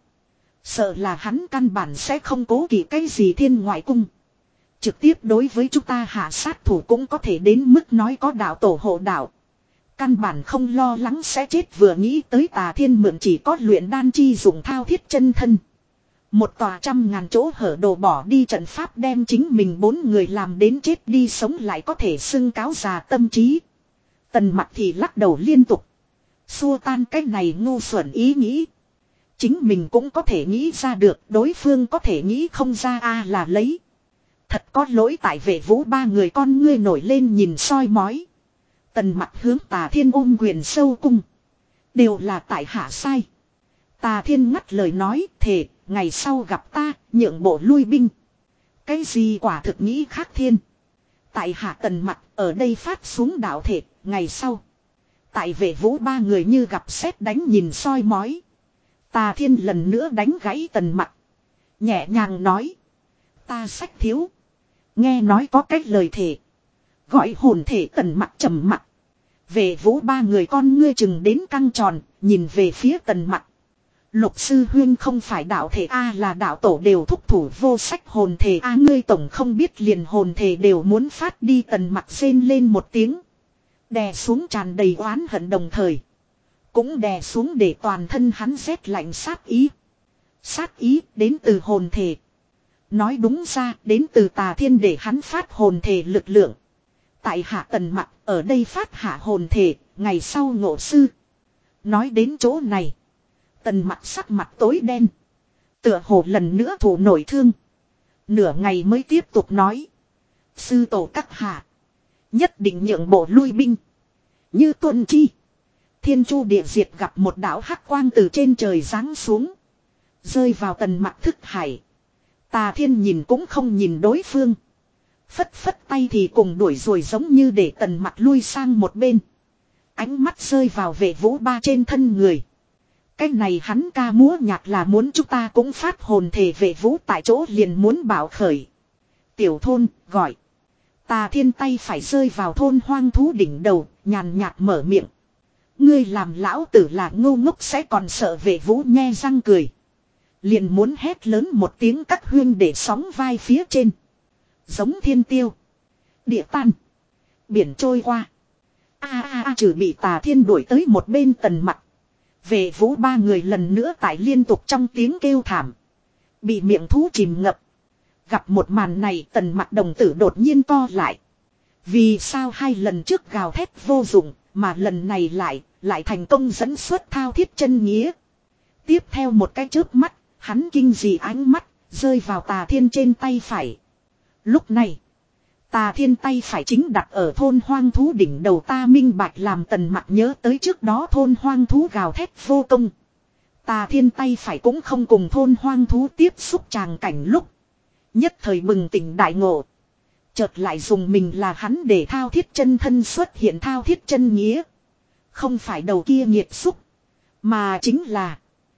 Sợ là hắn căn bản sẽ không cố kỵ cái gì Thiên Ngoại Cung. Trực tiếp đối với chúng ta hạ sát thủ cũng có thể đến mức nói có đạo tổ hộ đạo. Căn bản không lo lắng sẽ chết, vừa nghĩ tới Tà Thiên mượn chỉ có luyện đan chi dùng thao thiết chân thân. Một tòa trăm ngàn chỗ hở đồ bỏ đi trận pháp đem chính mình bốn người làm đến chết đi sống lại có thể xưng cáo già tâm trí. Tần Mặc thì lắc đầu liên tục. Xua tan cái này ngu xuẩn ý nghĩ. Chính mình cũng có thể nghĩ ra được, đối phương có thể nghĩ không ra a à là lấy. Thật có lỗi tại Vệ Vũ ba người con ngươi nổi lên nhìn soi mói. Tần Mặc hướng Tà Thiên ôm quyền sâu cung. Đều là tại hạ sai. Tà Thiên ngắt lời nói, thề, ngày sau gặp ta, nhượng bộ lui binh. Cái gì quả thực nghĩ khác thiên. Tại hạ Tần Mặc ở đây phát xuống đạo thể, ngày sau. Tại Vệ Vũ ba người như gặp sét đánh nhìn soi mói. Tà Thiên lần nữa đánh gãy Tần Mặc. Nhẹ nhàng nói. Ta sách thiếu. Nghe nói có cách lời thể. Gọi hồn thể. Tần Mặc trầm mặc. Vệ Vũ ba người con ngươi chừng đến căng tròn, nhìn về phía Tần Mặc. Lục sư huyên không phải đạo thể a là đạo tổ đều thúc thủ vô sách hồn thể a, ngươi tổng không biết liền hồn thể đều muốn phát đi. Tần Mặc rên lên một tiếng. Đè xuống tràn đầy oán hận, đồng thời cũng đè xuống để toàn thân hắn rét lạnh sát ý. Sát ý đến từ hồn thể. Nói đúng ra đến từ Tà Thiên để hắn phát hồn thể lực lượng. Tại hạ Tần Mặc ở đây phát hạ hồn thể, ngày sau ngộ sư. Nói đến chỗ này, Tần Mặc sắc mặt tối đen. Tựa hồ lần nữa thủ nổi thương. Nửa ngày mới tiếp tục nói. Sư tổ các hạ, nhất định nhượng bộ lui binh. Như tuần chi. Thiên Chu địa diệt gặp một đạo hắc quang từ trên trời giáng xuống. Rơi vào Tần Mặc thức hải. Tà Thiên nhìn cũng không nhìn đối phương. Phất phất tay thì cùng đuổi rồi, giống như để Tần Mặc lui sang một bên. Ánh mắt rơi vào Vệ Vũ ba trên thân người. Cái này hắn ca múa nhạc là muốn chúng ta cũng phát hồn thể. Vệ Vũ tại chỗ liền muốn bảo khởi. Tiểu thôn, gọi. Tà Thiên tay phải rơi vào thôn hoang thú đỉnh đầu, nhàn nhạt mở miệng. Ngươi làm lão tử là ngu ngốc sẽ còn sợ? Vệ Vũ nhe răng cười. Liền muốn hét lớn một tiếng, các huyên để sóng vai phía trên. Giống thiên tiêu. Địa tan. Biển trôi qua. A a a trừ bị Tà Thiên đuổi tới một bên Tần Mặc. Vệ Vũ ba người lần nữa tại liên tục trong tiếng kêu thảm. Bị miệng thú chìm ngập. Gặp một màn này Tần Mặc đồng tử đột nhiên co lại. Vì sao hai lần trước gào thét vô dụng, mà lần này lại, lại thành công dẫn xuất thao thiết chân nghĩa. Tiếp theo một cái chớp mắt, hắn kinh dị ánh mắt, rơi vào Tà Thiên trên tay phải. Lúc này, Tà Thiên tay phải chính đặt ở thôn hoang thú đỉnh đầu. Ta minh bạch, làm Tần Mặc nhớ tới trước đó thôn hoang thú gào thét vô công. Tà Thiên tay phải cũng không cùng thôn hoang thú tiếp xúc tràng cảnh lúc. Nhất thời bừng tỉnh đại ngộ. Chợt lại dùng mình là hắn để thao thiết chân thân xuất hiện. Thao thiết chân nghĩa. Không phải đầu kia nghiệt xúc. Mà chính là.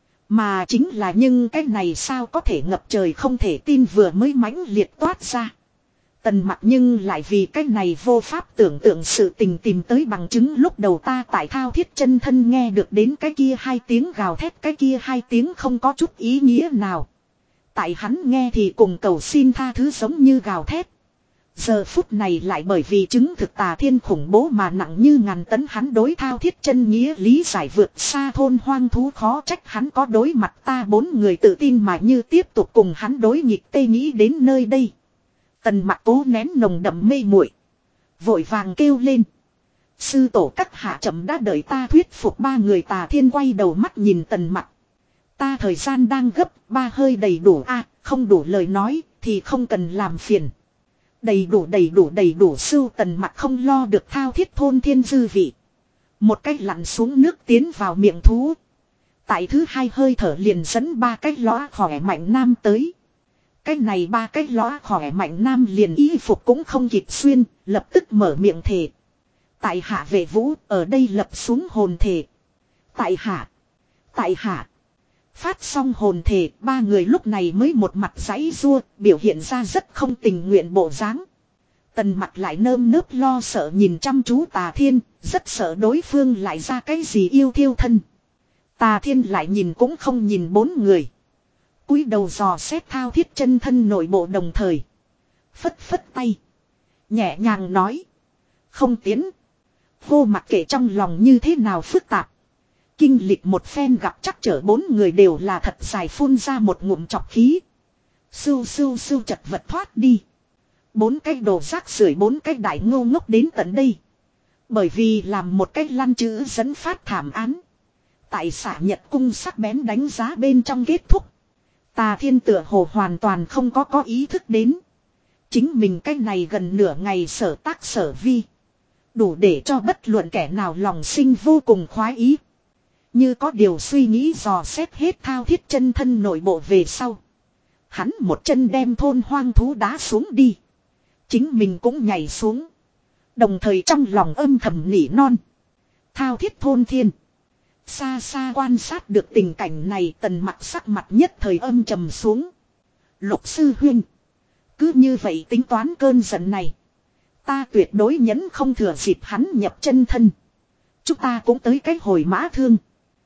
Mà chính là nhưng cái này sao có thể ngập trời không thể tin vừa mới mãnh liệt toát ra. Tần Mặc nhưng lại vì cái này vô pháp tưởng tượng sự tình tìm tới bằng chứng. Lúc đầu ta tại thao thiết chân thân nghe được đến cái kia hai tiếng gào thét, cái kia hai tiếng không có chút ý nghĩa nào. Tại hắn nghe thì cùng cầu xin tha thứ giống như gào thét. Giờ phút này lại bởi vì chứng thực Tà Thiên khủng bố mà nặng như ngàn tấn, hắn đối thao thiết chân nghĩa lý giải vượt xa thôn hoang thú, khó trách hắn có đối mặt ta bốn người tự tin mà như tiếp tục cùng hắn đối nghịch. Tê nghĩ đến nơi đây, Tần Mặc cố nén nồng đậm mê muội, vội vàng kêu lên: sư tổ các hạ chậm đã, đợi ta thuyết phục ba người. Tà Thiên quay đầu mắt nhìn Tần Mặc: ta thời gian đang gấp, ba hơi đầy đủ a, à, không đủ lời nói thì không cần làm phiền. Đầy đủ đầy đủ đầy đủ. Sưu Tần Mặc không lo được thao thiết thôn thiên dư vị, một cách lặn xuống nước tiến vào miệng thú. Tại thứ hai hơi thở liền dẫn ba cái lõa khỏe mạnh nam tới. Cái này ba cái lõa khỏe mạnh nam liền y phục cũng không kịp xuyên, lập tức mở miệng thề: tại hạ Vệ Vũ ở đây lập xuống hồn thề. Tại hạ, tại hạ. Phát xong hồn thề, ba người lúc này mới một mặt giãy giụa, biểu hiện ra rất không tình nguyện bộ dáng. Tần Mặc lại nơm nớp lo sợ nhìn chăm chú Tà Thiên, rất sợ đối phương lại ra cái gì yêu thiêu thân. Tà Thiên lại nhìn cũng không nhìn bốn người, cúi đầu dò xét thao thiết chân thân nội bộ, đồng thời phất phất tay, nhẹ nhàng nói: không tiến. Vô mặc kệ trong lòng như thế nào phức tạp, kinh lịch một phen gặp chắc trở, bốn người đều là thật dài phun ra một ngụm trọc khí. Sưu sưu sưu chật vật thoát đi. Bốn cái đồ rác rưởi, bốn cái đại ngô ngốc đến tận đây, bởi vì làm một cái lăn chữ dẫn phát thảm án, tại Xả Nhật cung sắc bén đánh giá bên trong kết thúc. Tà Thiên tựa hồ hoàn toàn không có có ý thức đến, chính mình cái này gần nửa ngày sở tác sở vi, đủ để cho bất luận kẻ nào lòng sinh vô cùng khoái ý. Như có điều suy nghĩ dò xét hết thao thiết chân thân nội bộ về sau, hắn một chân đem thôn hoang thú đá xuống đi, chính mình cũng nhảy xuống, đồng thời trong lòng âm thầm nỉ non: thao thiết thôn thiên. Xa xa quan sát được tình cảnh này, Tần Mặc sắc mặt nhất thời âm trầm xuống. Lục sư huynh, cứ như vậy tính toán cơn giận này, ta tuyệt đối nhẫn không thừa dịp hắn nhập chân thân. Chúng ta cũng tới cái hồi mã thương.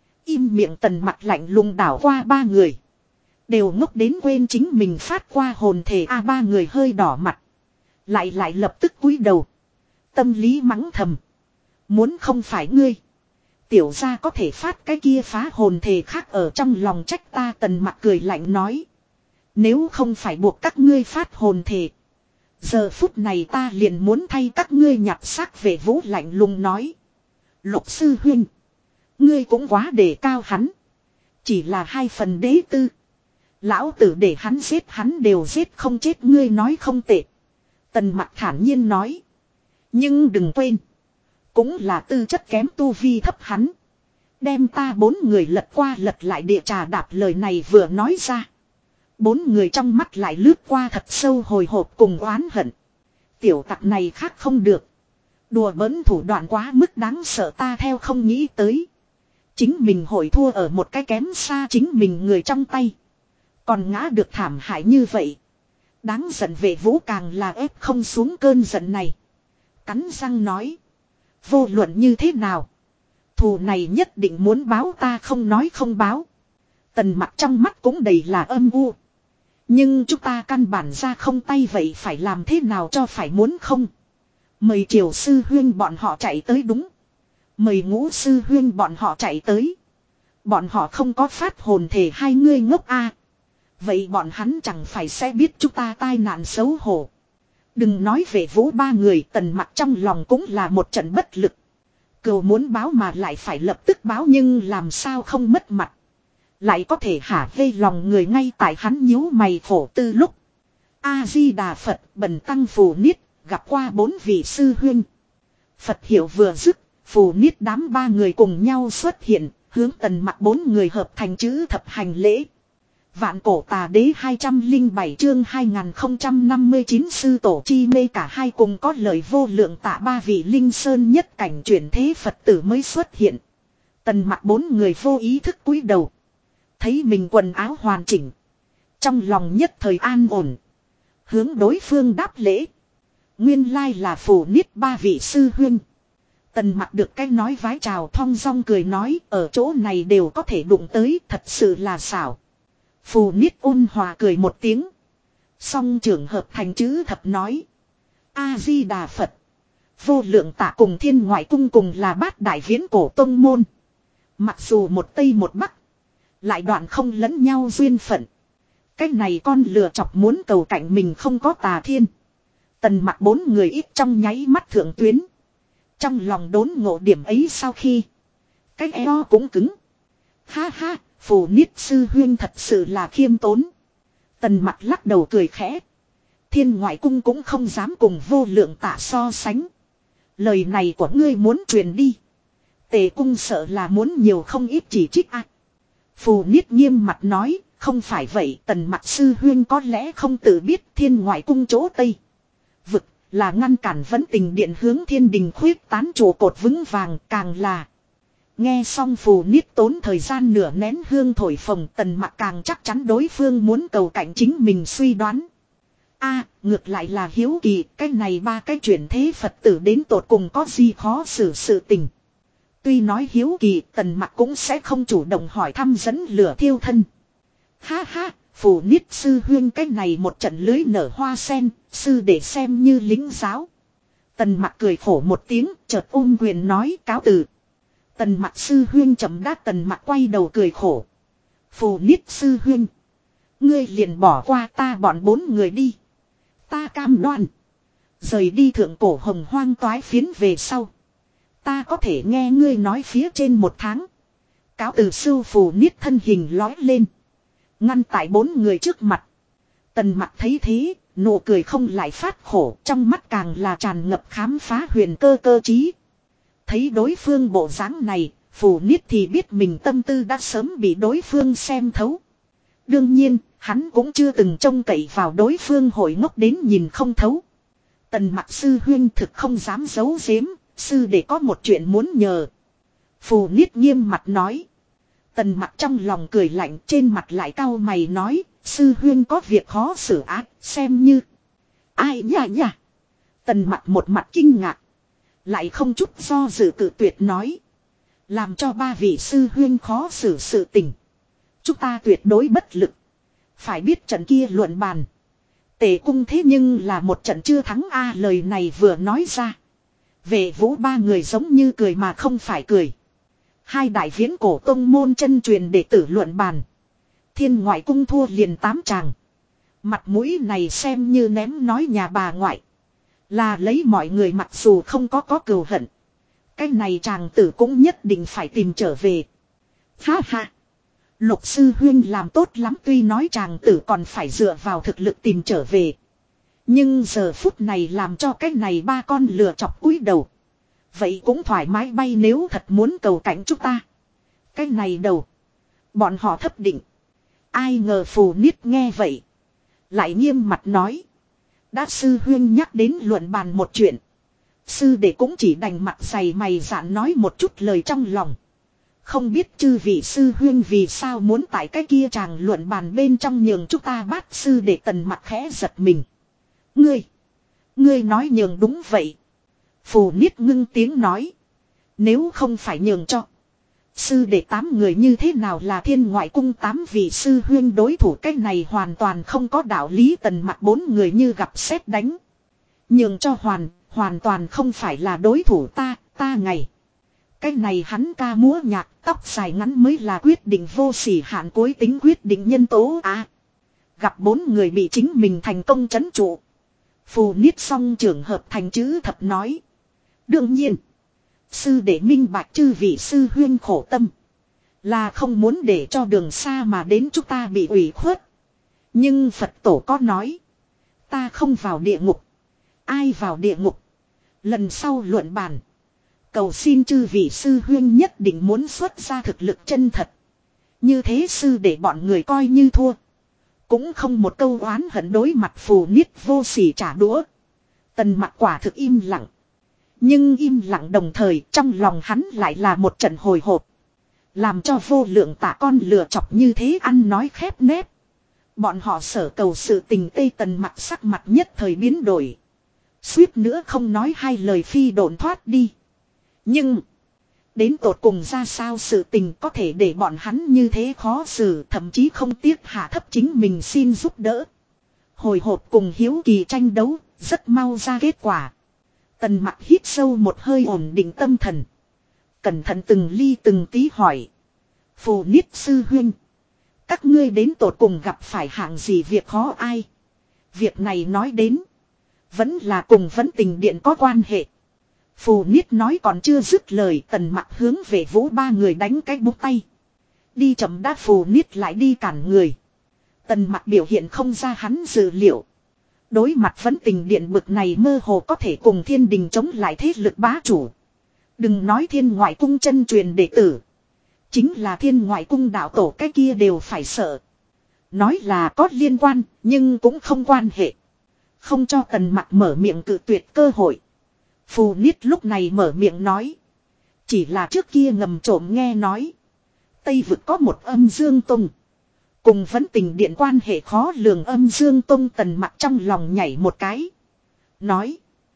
Im miệng. Tần Mặc lạnh lùng đảo qua ba người, đều ngốc đến quên chính mình phát qua hồn thể. A ba người hơi đỏ mặt, lại lại lập tức cúi đầu, tâm lý mắng thầm: muốn không phải ngươi, tiểu gia có thể phát cái kia phá hồn thể khác ở trong lòng trách ta. Tần Mặc cười lạnh nói: nếu không phải buộc các ngươi phát hồn thể, giờ phút này ta liền muốn thay các ngươi nhặt xác. Vệ Vũ lạnh lùng nói: Lục sư huynh, ngươi cũng quá đề cao hắn, chỉ là hai phần đế tư, lão tử để hắn giết hắn đều giết không chết. Ngươi nói không tệ. Tần Mặc thản nhiên nói: nhưng đừng quên, cũng là tư chất kém, tu vi thấp hắn, đem ta bốn người lật qua lật lại địa trà đạp. Lời này vừa nói ra, bốn người trong mắt lại lướt qua thật sâu hồi hộp cùng oán hận. Tiểu tặc này khác không được, đùa bỡn thủ đoạn quá mức đáng sợ. Ta theo không nghĩ tới, chính mình hội thua ở một cái kém xa chính mình người trong tay, còn ngã được thảm hại như vậy. Đáng giận. Vệ Vũ càng là ép không xuống cơn giận này, cắn răng nói: vô luận như thế nào, thù này nhất định muốn báo, ta không nói không báo. Tần Mặc trong mắt cũng đầy là âm u: nhưng chúng ta căn bản ra không tay, vậy phải làm thế nào cho phải, muốn không? Mời Triều sư huyên bọn họ chạy tới. Đúng, mời Ngũ sư huyên bọn họ chạy tới. Bọn họ không có phát hồn thể. Hai ngươi ngốc a à. Vậy bọn hắn chẳng phải sẽ biết chúng ta tai nạn xấu hổ. Đừng nói về Vũ ba người, Tần Mặc trong lòng cũng là một trận bất lực. Cừu muốn báo mà lại phải lập tức báo, nhưng làm sao không mất mặt, lại có thể hả hê lòng người. Ngay tại hắn nhíu mày khổ tư lúc, A Di Đà Phật bần tăng Phù Niết gặp qua bốn vị sư huynh. Phật hiệu vừa dứt, Phù Niết đám ba người cùng nhau xuất hiện, hướng Tần Mặc bốn người hợp thành chữ thập hành lễ. Vạn cổ tà đế hai trăm lẻ bảy chương hai nghìn không trăm năm mươi chín sư tổ chi mê. Cả hai cùng có lời vô lượng tạ ba vị linh sơn nhất cảnh chuyển thế Phật tử mới xuất hiện. Tần Mặc bốn người vô ý thức cúi đầu, thấy mình quần áo hoàn chỉnh, trong lòng nhất thời an ổn, hướng đối phương đáp lễ: Nguyên lai là phù niết ba vị sư huynh. Tần Mặc được cái nói vái chào thong dong cười nói ở chỗ này đều có thể đụng tới thật sự là xảo. Phù niết ôn hòa cười một tiếng. Song trưởng hợp thành chữ thập nói. A-di-đà Phật. Vô lượng tạ cùng thiên ngoại cung cùng là bát đại viễn cổ tông môn. Mặc dù một tây một bắc. Lại đoạn không lẫn nhau duyên phận. Cái này con lừa chọc muốn cầu cạnh mình không có tà thiên. Tần Mặc bốn người ít trong nháy mắt thượng tuyến. Trong lòng đốn ngộ điểm ấy sau khi. Cái eo cũng cứng. Ha ha, phù niết sư huyên thật sự là khiêm tốn. Tần Mặc lắc đầu cười khẽ. Thiên ngoại cung cũng không dám cùng vô lượng tạ so sánh. Lời này của ngươi muốn truyền đi. Tề cung sợ là muốn nhiều không ít chỉ trích ạ. À. Phù niết nghiêm mặt nói, không phải vậy Tần Mặc sư huyên có lẽ không tự biết thiên ngoại cung chỗ Tây. Vực là ngăn cản vấn tình điện hướng thiên đình khuyết tán trụ cột vững vàng càng là. Nghe xong phù niết tốn thời gian nửa nén hương thổi phồng Tần Mặc càng chắc chắn đối phương muốn cầu cạnh chính mình suy đoán. A, ngược lại là hiếu kỳ, cái này ba cái chuyển thế Phật tử đến tột cùng có gì khó xử sự tình. Tuy nói hiếu kỳ, Tần Mặc cũng sẽ không chủ động hỏi thăm dẫn lửa thiêu thân. Ha ha, phù niết sư huyên cái này một trận lưới nở hoa sen, sư để xem như lính giáo. Tần Mặc cười khổ một tiếng, chợt ôm quyền nói cáo từ. Tần Mặc sư huyên chậm đáp Tần Mặc quay đầu cười khổ. Phù niết sư huyên, ngươi liền bỏ qua ta bọn bốn người đi. Ta cam đoan. Rời đi thượng cổ hồng hoang toái phiến về sau. Ta có thể nghe ngươi nói phía trên một tháng. Cáo từ sư phù niết thân hình lói lên. Ngăn tại bốn người trước mặt. Tần Mặc thấy thế, nụ cười không lại phát khổ. Trong mắt càng là tràn ngập khám phá huyền cơ cơ trí. Thấy đối phương bộ dáng này, phù niết thì biết mình tâm tư đã sớm bị đối phương xem thấu. Đương nhiên, hắn cũng chưa từng trông cậy vào đối phương hội ngốc đến nhìn không thấu. Tần Mặc sư huyên thực không dám giấu giếm, sư để có một chuyện muốn nhờ. Phù niết nghiêm mặt nói. Tần Mặc trong lòng cười lạnh trên mặt lại cau mày nói, sư huyên có việc khó xử ác, xem như. Ai nhả nhả. Tần Mặc một mặt kinh ngạc. Lại không chút do dự cự tuyệt nói. Làm cho ba vị sư huyên khó xử sự tình. Chúng ta tuyệt đối bất lực. Phải biết trận kia luận bàn. Tề cung thế nhưng là một trận chưa thắng a lời này vừa nói ra. Vệ vũ ba người giống như cười mà không phải cười. Hai đại viễn cổ tông môn chân truyền đệ tử luận bàn. Thiên ngoại cung thua liền tám tràng. Mặt mũi này xem như ném nói nhà bà ngoại. Là lấy mọi người mặc dù không có có cừu hận. Cái này chàng tử cũng nhất định phải tìm trở về. Ha ha. Lục sư huyên làm tốt lắm tuy nói chàng tử còn phải dựa vào thực lực tìm trở về. Nhưng giờ phút này làm cho cái này ba con lừa chọc cúi đầu. Vậy cũng thoải mái bay nếu thật muốn cầu cảnh chúng ta. Cái này đầu. Bọn họ thấp định. Ai ngờ phù niết nghe vậy. Lại nghiêm mặt nói. Đã sư huyên nhắc đến luận bàn một chuyện. Sư đệ cũng chỉ đành mặt dày mày dạn nói một chút lời trong lòng. Không biết chư vị sư huyên vì sao muốn tại cái kia chàng luận bàn bên trong nhường chúng ta bát sư để Tần Mặc khẽ giật mình. Ngươi. Ngươi nói nhường đúng vậy. Phù niết ngưng tiếng nói. Nếu không phải nhường cho. Sư để tám người như thế nào là thiên ngoại cung tám vị sư huyên đối thủ cái này hoàn toàn không có đạo lý Tần Mặc bốn người như gặp sét đánh. Nhường cho hoàn, hoàn toàn không phải là đối thủ ta, ta ngày. Cái này hắn ca múa nhạc tóc dài ngắn mới là quyết định vô sỉ hạn cuối tính quyết định nhân tố à. Gặp bốn người bị chính mình thành công trấn trụ. Phù niết song trưởng hợp thành chữ thập nói. Đương nhiên. Sư để minh bạch chư vị sư huyên khổ tâm. Là không muốn để cho đường xa mà đến chúng ta bị ủy khuất. Nhưng Phật tổ có nói. Ta không vào địa ngục. Ai vào địa ngục. Lần sau luận bàn. Cầu xin chư vị sư huyên nhất định muốn xuất ra thực lực chân thật. Như thế sư để bọn người coi như thua. Cũng không một câu oán hận đối mặt phù niết vô sỉ trả đũa. Tần Mặc quả thực im lặng. Nhưng im lặng đồng thời trong lòng hắn lại là một trận hồi hộp. Làm cho vô lượng tạ con lừa chọc như thế ăn nói khép nép. Bọn họ sở cầu sự tình Tây Tần Mặc sắc mặt nhất thời biến đổi. Suýt nữa không nói hai lời phi độn thoát đi. Nhưng. Đến tột cùng ra sao sự tình có thể để bọn hắn như thế khó xử, thậm chí không tiếc hạ thấp chính mình xin giúp đỡ. Hồi hộp cùng hiếu kỳ tranh đấu, rất mau ra kết quả. Tần Mặc hít sâu một hơi ổn định tâm thần. Cẩn thận từng ly từng tí hỏi. Phù Niết sư huynh. Các ngươi đến tột cùng gặp phải hạng gì việc khó ai? Việc này nói đến. Vẫn là cùng Vấn Tình Điện có quan hệ. Phù Niết nói còn chưa dứt lời, Tần Mặc hướng về Vũ ba người đánh cái búng tay. Đi chậm đã, Phù Niết lại đi cản người. Tần Mặc biểu hiện không ra hắn dự liệu. Đối mặt Vấn Tình Điện bực này mơ hồ có thể cùng thiên đình chống lại thế lực bá chủ. Đừng nói thiên ngoại cung chân truyền đệ tử. Chính là thiên ngoại cung đạo tổ cái kia đều phải sợ. Nói là có liên quan, nhưng cũng không quan hệ. Không cho Tần Mặc mở miệng cự tuyệt cơ hội. Phù Niết lúc này mở miệng nói. Chỉ là trước kia ngầm trộm nghe nói. Tây vực có một Âm Dương Tông. Cùng Vấn Tình Điện quan hệ khó lường. Âm Dương Tông. Tần Mặc trong lòng nhảy một cái. Nói.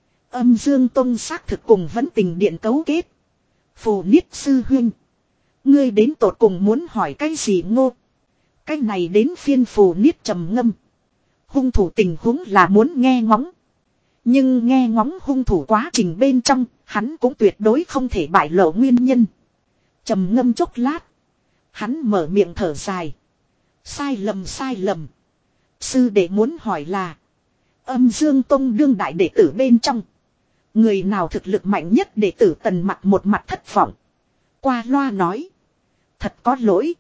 Âm Dương Tông xác thực cùng Vấn Tình Điện cấu kết. Phù Niết sư huynh. Ngươi đến tột cùng muốn hỏi cái gì ngô? Cái này đến phiên Phù Niết trầm ngâm. Hung thủ tình huống là muốn nghe ngóng. Nhưng nghe ngóng hung thủ quá trình bên trong, hắn cũng tuyệt đối không thể bại lộ nguyên nhân. Trầm ngâm chốc lát. Hắn mở miệng thở dài. Sai lầm sai lầm. Sư đệ muốn hỏi là. Âm Dương Tông đương đại đệ tử bên trong. Người nào thực lực mạnh nhất đệ tử Tần Mặc một mặt thất vọng. Qua loa nói. Thật có lỗi.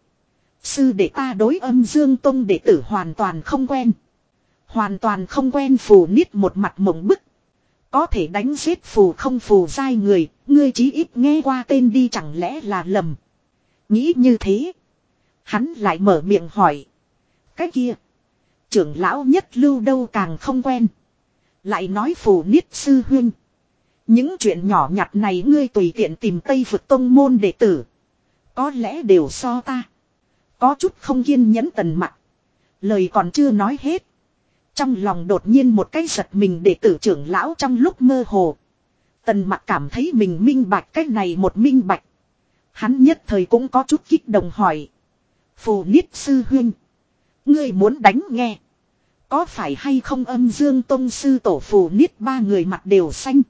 Sư đệ ta đối Âm Dương Tông đệ tử hoàn toàn không quen. Hoàn toàn không quen. Phù Niết một mặt mộng bức. Có thể đánh giết phù không phù giai người. Ngươi chí ít nghe qua tên đi, chẳng lẽ là lầm. Nghĩ như thế. Hắn lại mở miệng hỏi. Cái kia. Trưởng lão nhất lưu đâu càng không quen. Lại nói Phù Niết sư huynh. Những chuyện nhỏ nhặt này ngươi tùy tiện tìm Tây vực tông môn đệ tử. Có lẽ đều so ta. Có chút không kiên nhẫn Tần Mặc. Lời còn chưa nói hết. Trong lòng đột nhiên một cái giật mình, đệ tử trưởng lão trong lúc mơ hồ. Tần Mặc cảm thấy mình minh bạch cái này một minh bạch. Hắn nhất thời cũng có chút kích động hỏi. Phù Niết sư huynh. Ngươi muốn đánh nghe. Có phải hay không Âm Dương Tông sư tổ Phù Niết ba người mặt đều xanh.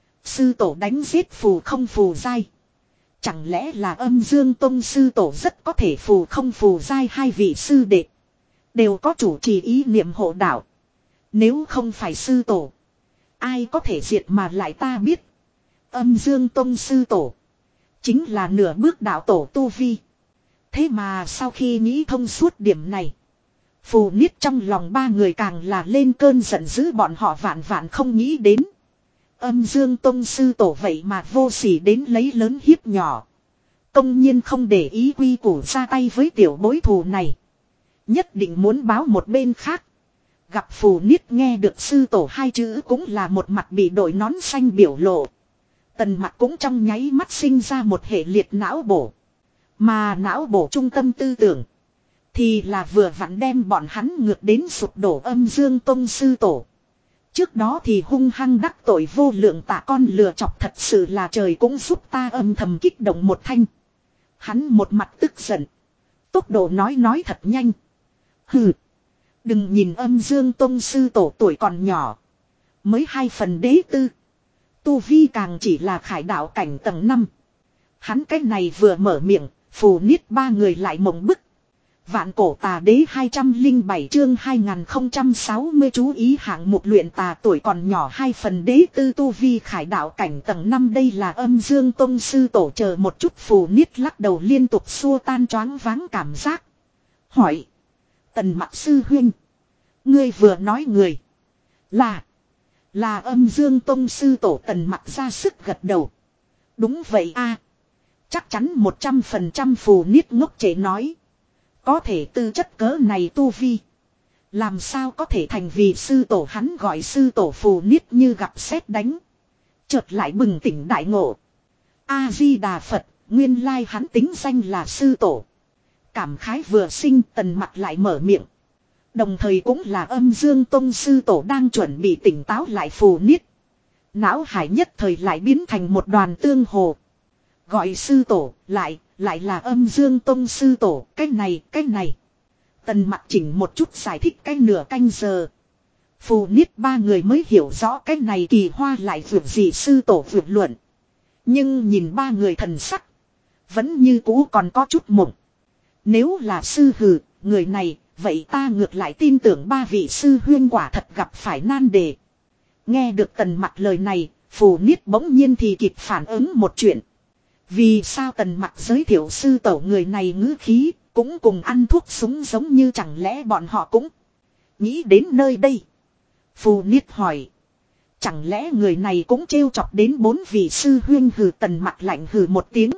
Sư tổ đánh giết phù không phù giai. Chẳng lẽ là Âm Dương Tông sư tổ rất có thể phù không phù giai hai vị sư đệ. Đều có chủ trì ý niệm hộ đạo. Nếu không phải sư tổ. Ai có thể diệt mà lại ta biết. Âm Dương Tông sư tổ. Chính là nửa bước đạo tổ tu vi. Thế mà sau khi nghĩ thông suốt điểm này. Phù Niết trong lòng ba người càng là lên cơn giận dữ, bọn họ vạn vạn không nghĩ đến. Âm Dương Tông sư tổ vậy mà vô sỉ đến lấy lớn hiếp nhỏ. Công nhiên không để ý quy củ ra tay với tiểu bối thù này. Nhất định muốn báo một bên khác. Gặp Phù Niết nghe được sư tổ hai chữ cũng là một mặt bị đội nón xanh biểu lộ. Tần Mặc cũng trong nháy mắt sinh ra một hệ liệt não bổ. Mà não bổ trung tâm tư tưởng. Thì là vừa vặn đem bọn hắn ngược đến sụp đổ Âm Dương Tông sư tổ. Trước đó thì hung hăng đắc tội vô lượng tạ con lừa chọc, thật sự là trời cũng giúp ta âm thầm kích động một thanh. Hắn một mặt tức giận. Tốc độ nói nói thật nhanh. Hừ. Đừng nhìn Âm Dương Tông sư tổ tuổi còn nhỏ. Mới hai phần đế tư. Tu vi càng chỉ là khải đạo cảnh tầng năm. Hắn cái này vừa mở miệng, Phù Niết ba người lại mộng bức. Vạn cổ tà đế hai trăm lẻ bảy chương hai nghìn không trăm sáu mươi chú ý hạng mục luyện tà tuổi còn nhỏ hai phần đế tư tu vi khải đạo cảnh tầng năm, đây là Âm Dương Tông sư tổ. Chờ một chút, Phù Niết lắc đầu liên tục xua tan choáng váng cảm giác. Hỏi. Tần Mặc sư huynh. Ngươi vừa nói người. Là. Là Âm Dương Tông sư tổ. Tần Mặc ra sức gật đầu. Đúng vậy a, chắc chắn một trăm phần trăm. Phù Niết ngốc trệ nói. Có thể tư chất cỡ này tu vi. Làm sao có thể thành vì sư tổ, hắn gọi sư tổ. Phù Niết như gặp sét đánh. Chợt lại bừng tỉnh đại ngộ. A-di-đà Phật, nguyên lai hắn tính danh là sư tổ. Cảm khái vừa sinh, Tần Mặc lại mở miệng. Đồng thời cũng là Âm Dương Tông sư tổ đang chuẩn bị tỉnh táo lại Phù Niết. Não hải nhất thời lại biến thành một đoàn tương hồ. Gọi sư tổ, lại, lại là âm dương tông sư tổ, cái này, cái này. Tần Mặc chỉnh một chút giải thích cái nửa canh giờ. Phù Niết ba người mới hiểu rõ cái này kỳ hoa lại vượt gì sư tổ vượt luận. Nhưng nhìn ba người thần sắc. Vẫn như cũ còn có chút mộng. Nếu là sư hừ, người này, vậy ta ngược lại tin tưởng ba vị sư huyên quả thật gặp phải nan đề. Nghe được Tần Mặc lời này, Phù Niết bỗng nhiên thì kịp phản ứng một chuyện. Vì sao Tần Mặc giới thiệu sư tổ người này ngữ khí, cũng cùng ăn thuốc súng giống như chẳng lẽ bọn họ cũng nghĩ đến nơi đây. Phù Niết hỏi. Chẳng lẽ người này cũng trêu chọc đến bốn vị sư huyên hừ. Tần Mặc lạnh hừ một tiếng.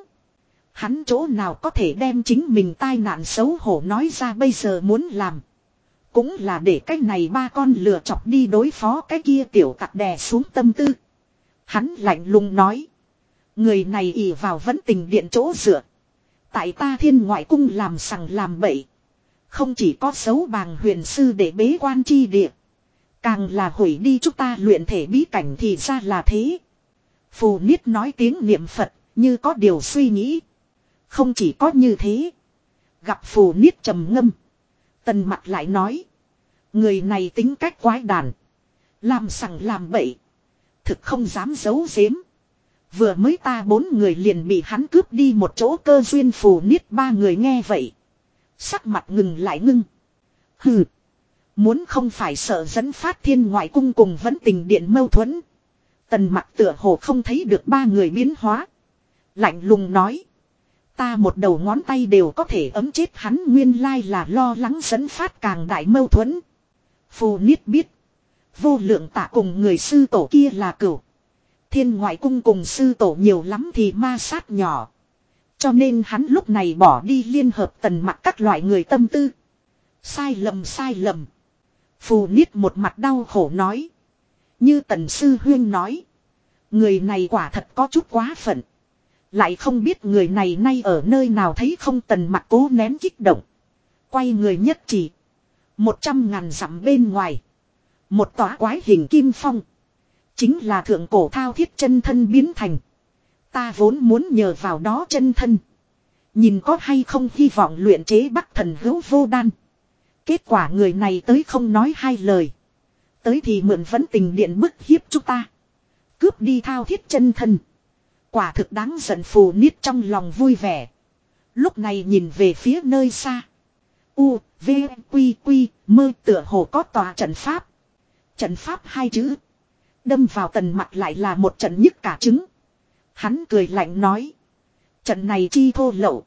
Hắn chỗ nào có thể đem chính mình tai nạn xấu hổ nói ra bây giờ muốn làm. Cũng là để cái này ba con lừa chọc đi đối phó cái kia tiểu tặc đè xuống tâm tư. Hắn lạnh lùng nói. Người này ỷ vào vẫn tình điện chỗ dựa. Tại ta Thiên Ngoại Cung làm sằng làm bậy. Không chỉ có xấu bàng huyền sư để bế quan chi địa. Càng là hủy đi chúng ta luyện thể bí cảnh thì ra là thế. Phù Niết nói tiếng niệm Phật như có điều suy nghĩ. Không chỉ có như thế. Gặp Phù Niết trầm ngâm. Tần Mặc lại nói. Người này tính cách quái đản. Làm sằng làm bậy. Thực không dám giấu giếm. Vừa mới ta bốn người liền bị hắn cướp đi một chỗ cơ duyên. Phù Niết ba người nghe vậy. Sắc mặt ngừng lại ngưng. Hừ. Muốn không phải sợ dẫn phát Thiên Ngoại Cung cùng vẫn tình điện mâu thuẫn. Tần Mặc tựa hồ không thấy được ba người biến hóa. Lạnh lùng nói. Ta một đầu ngón tay đều có thể ấm chết hắn, nguyên lai là lo lắng dẫn phát càng đại mâu thuẫn. Phù Niết biết. Vô Lượng Tạ cùng người sư tổ kia là cửu. Thiên Ngoại Cung cùng sư tổ nhiều lắm thì ma sát nhỏ. Cho nên hắn lúc này bỏ đi liên hợp Tần Mặc các loại người tâm tư. Sai lầm sai lầm. Phù Niết một mặt đau khổ nói. Như Tần Sư Huyên nói. Người này quả thật có chút quá phận. Lại không biết người này nay ở nơi nào thấy không. Tần Mặc cố nén kích động. Quay người nhất chỉ. Một trăm ngàn dặm bên ngoài. Một tòa quái hình kim phong. Chính là thượng cổ thao thiết chân thân biến thành. Ta vốn muốn nhờ vào đó chân thân. Nhìn có hay không hy vọng luyện chế Bắc Thần Hữu Vô Đan. Kết quả người này tới không nói hai lời. Tới thì mượn vẫn tình điện bức hiếp chúng ta. Cướp đi thao thiết chân thân. Quả thực đáng giận. Phù Niết trong lòng vui vẻ. Lúc này nhìn về phía nơi xa. U, V, Quy, Quy, mơ tựa hồ có tòa trận pháp. Trận pháp hai chữ. Đâm vào Tần Mặc lại là một trận nhức cả trứng. Hắn cười lạnh nói. Trận này chi thô lậu.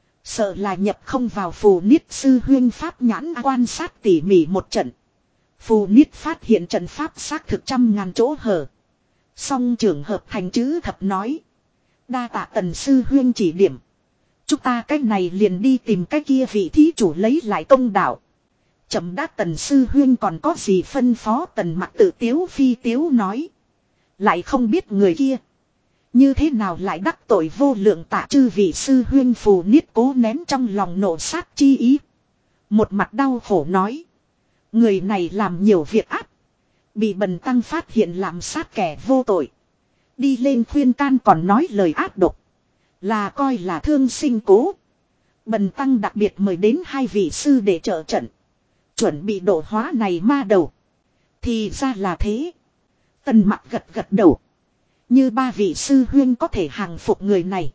Sợ là nhập không vào. Phù Niết sư huyên pháp nhãn quan sát tỉ mỉ một trận. Phù Niết phát hiện trận pháp xác thực trăm ngàn chỗ hở. Song trường hợp thành chữ thập nói. Đa tạ Tần sư huyên chỉ điểm. Chúng ta cách này liền đi tìm cái kia vị thí chủ lấy lại công đạo. Chậm đã. Tần sư huyên còn có gì phân phó. Tần Mặc tự tiếu phi tiếu nói. Lại không biết người kia. Như thế nào lại đắc tội Vô Lượng Tạ chư vị sư huyên. Phù Niết cố nén trong lòng nộ sát chi ý. Một mặt đau khổ nói. Người này làm nhiều việc ác. Bị bần tăng phát hiện làm sát kẻ vô tội. Đi lên khuyên can còn nói lời ác độc. Là coi là thương sinh cố. Bần tăng đặc biệt mời đến hai vị sư để trợ trận. Chuẩn bị độ hóa này ma đầu. Thì ra là thế. Tần Mặc gật gật đầu. Như ba vị sư huyên có thể hàng phục người này.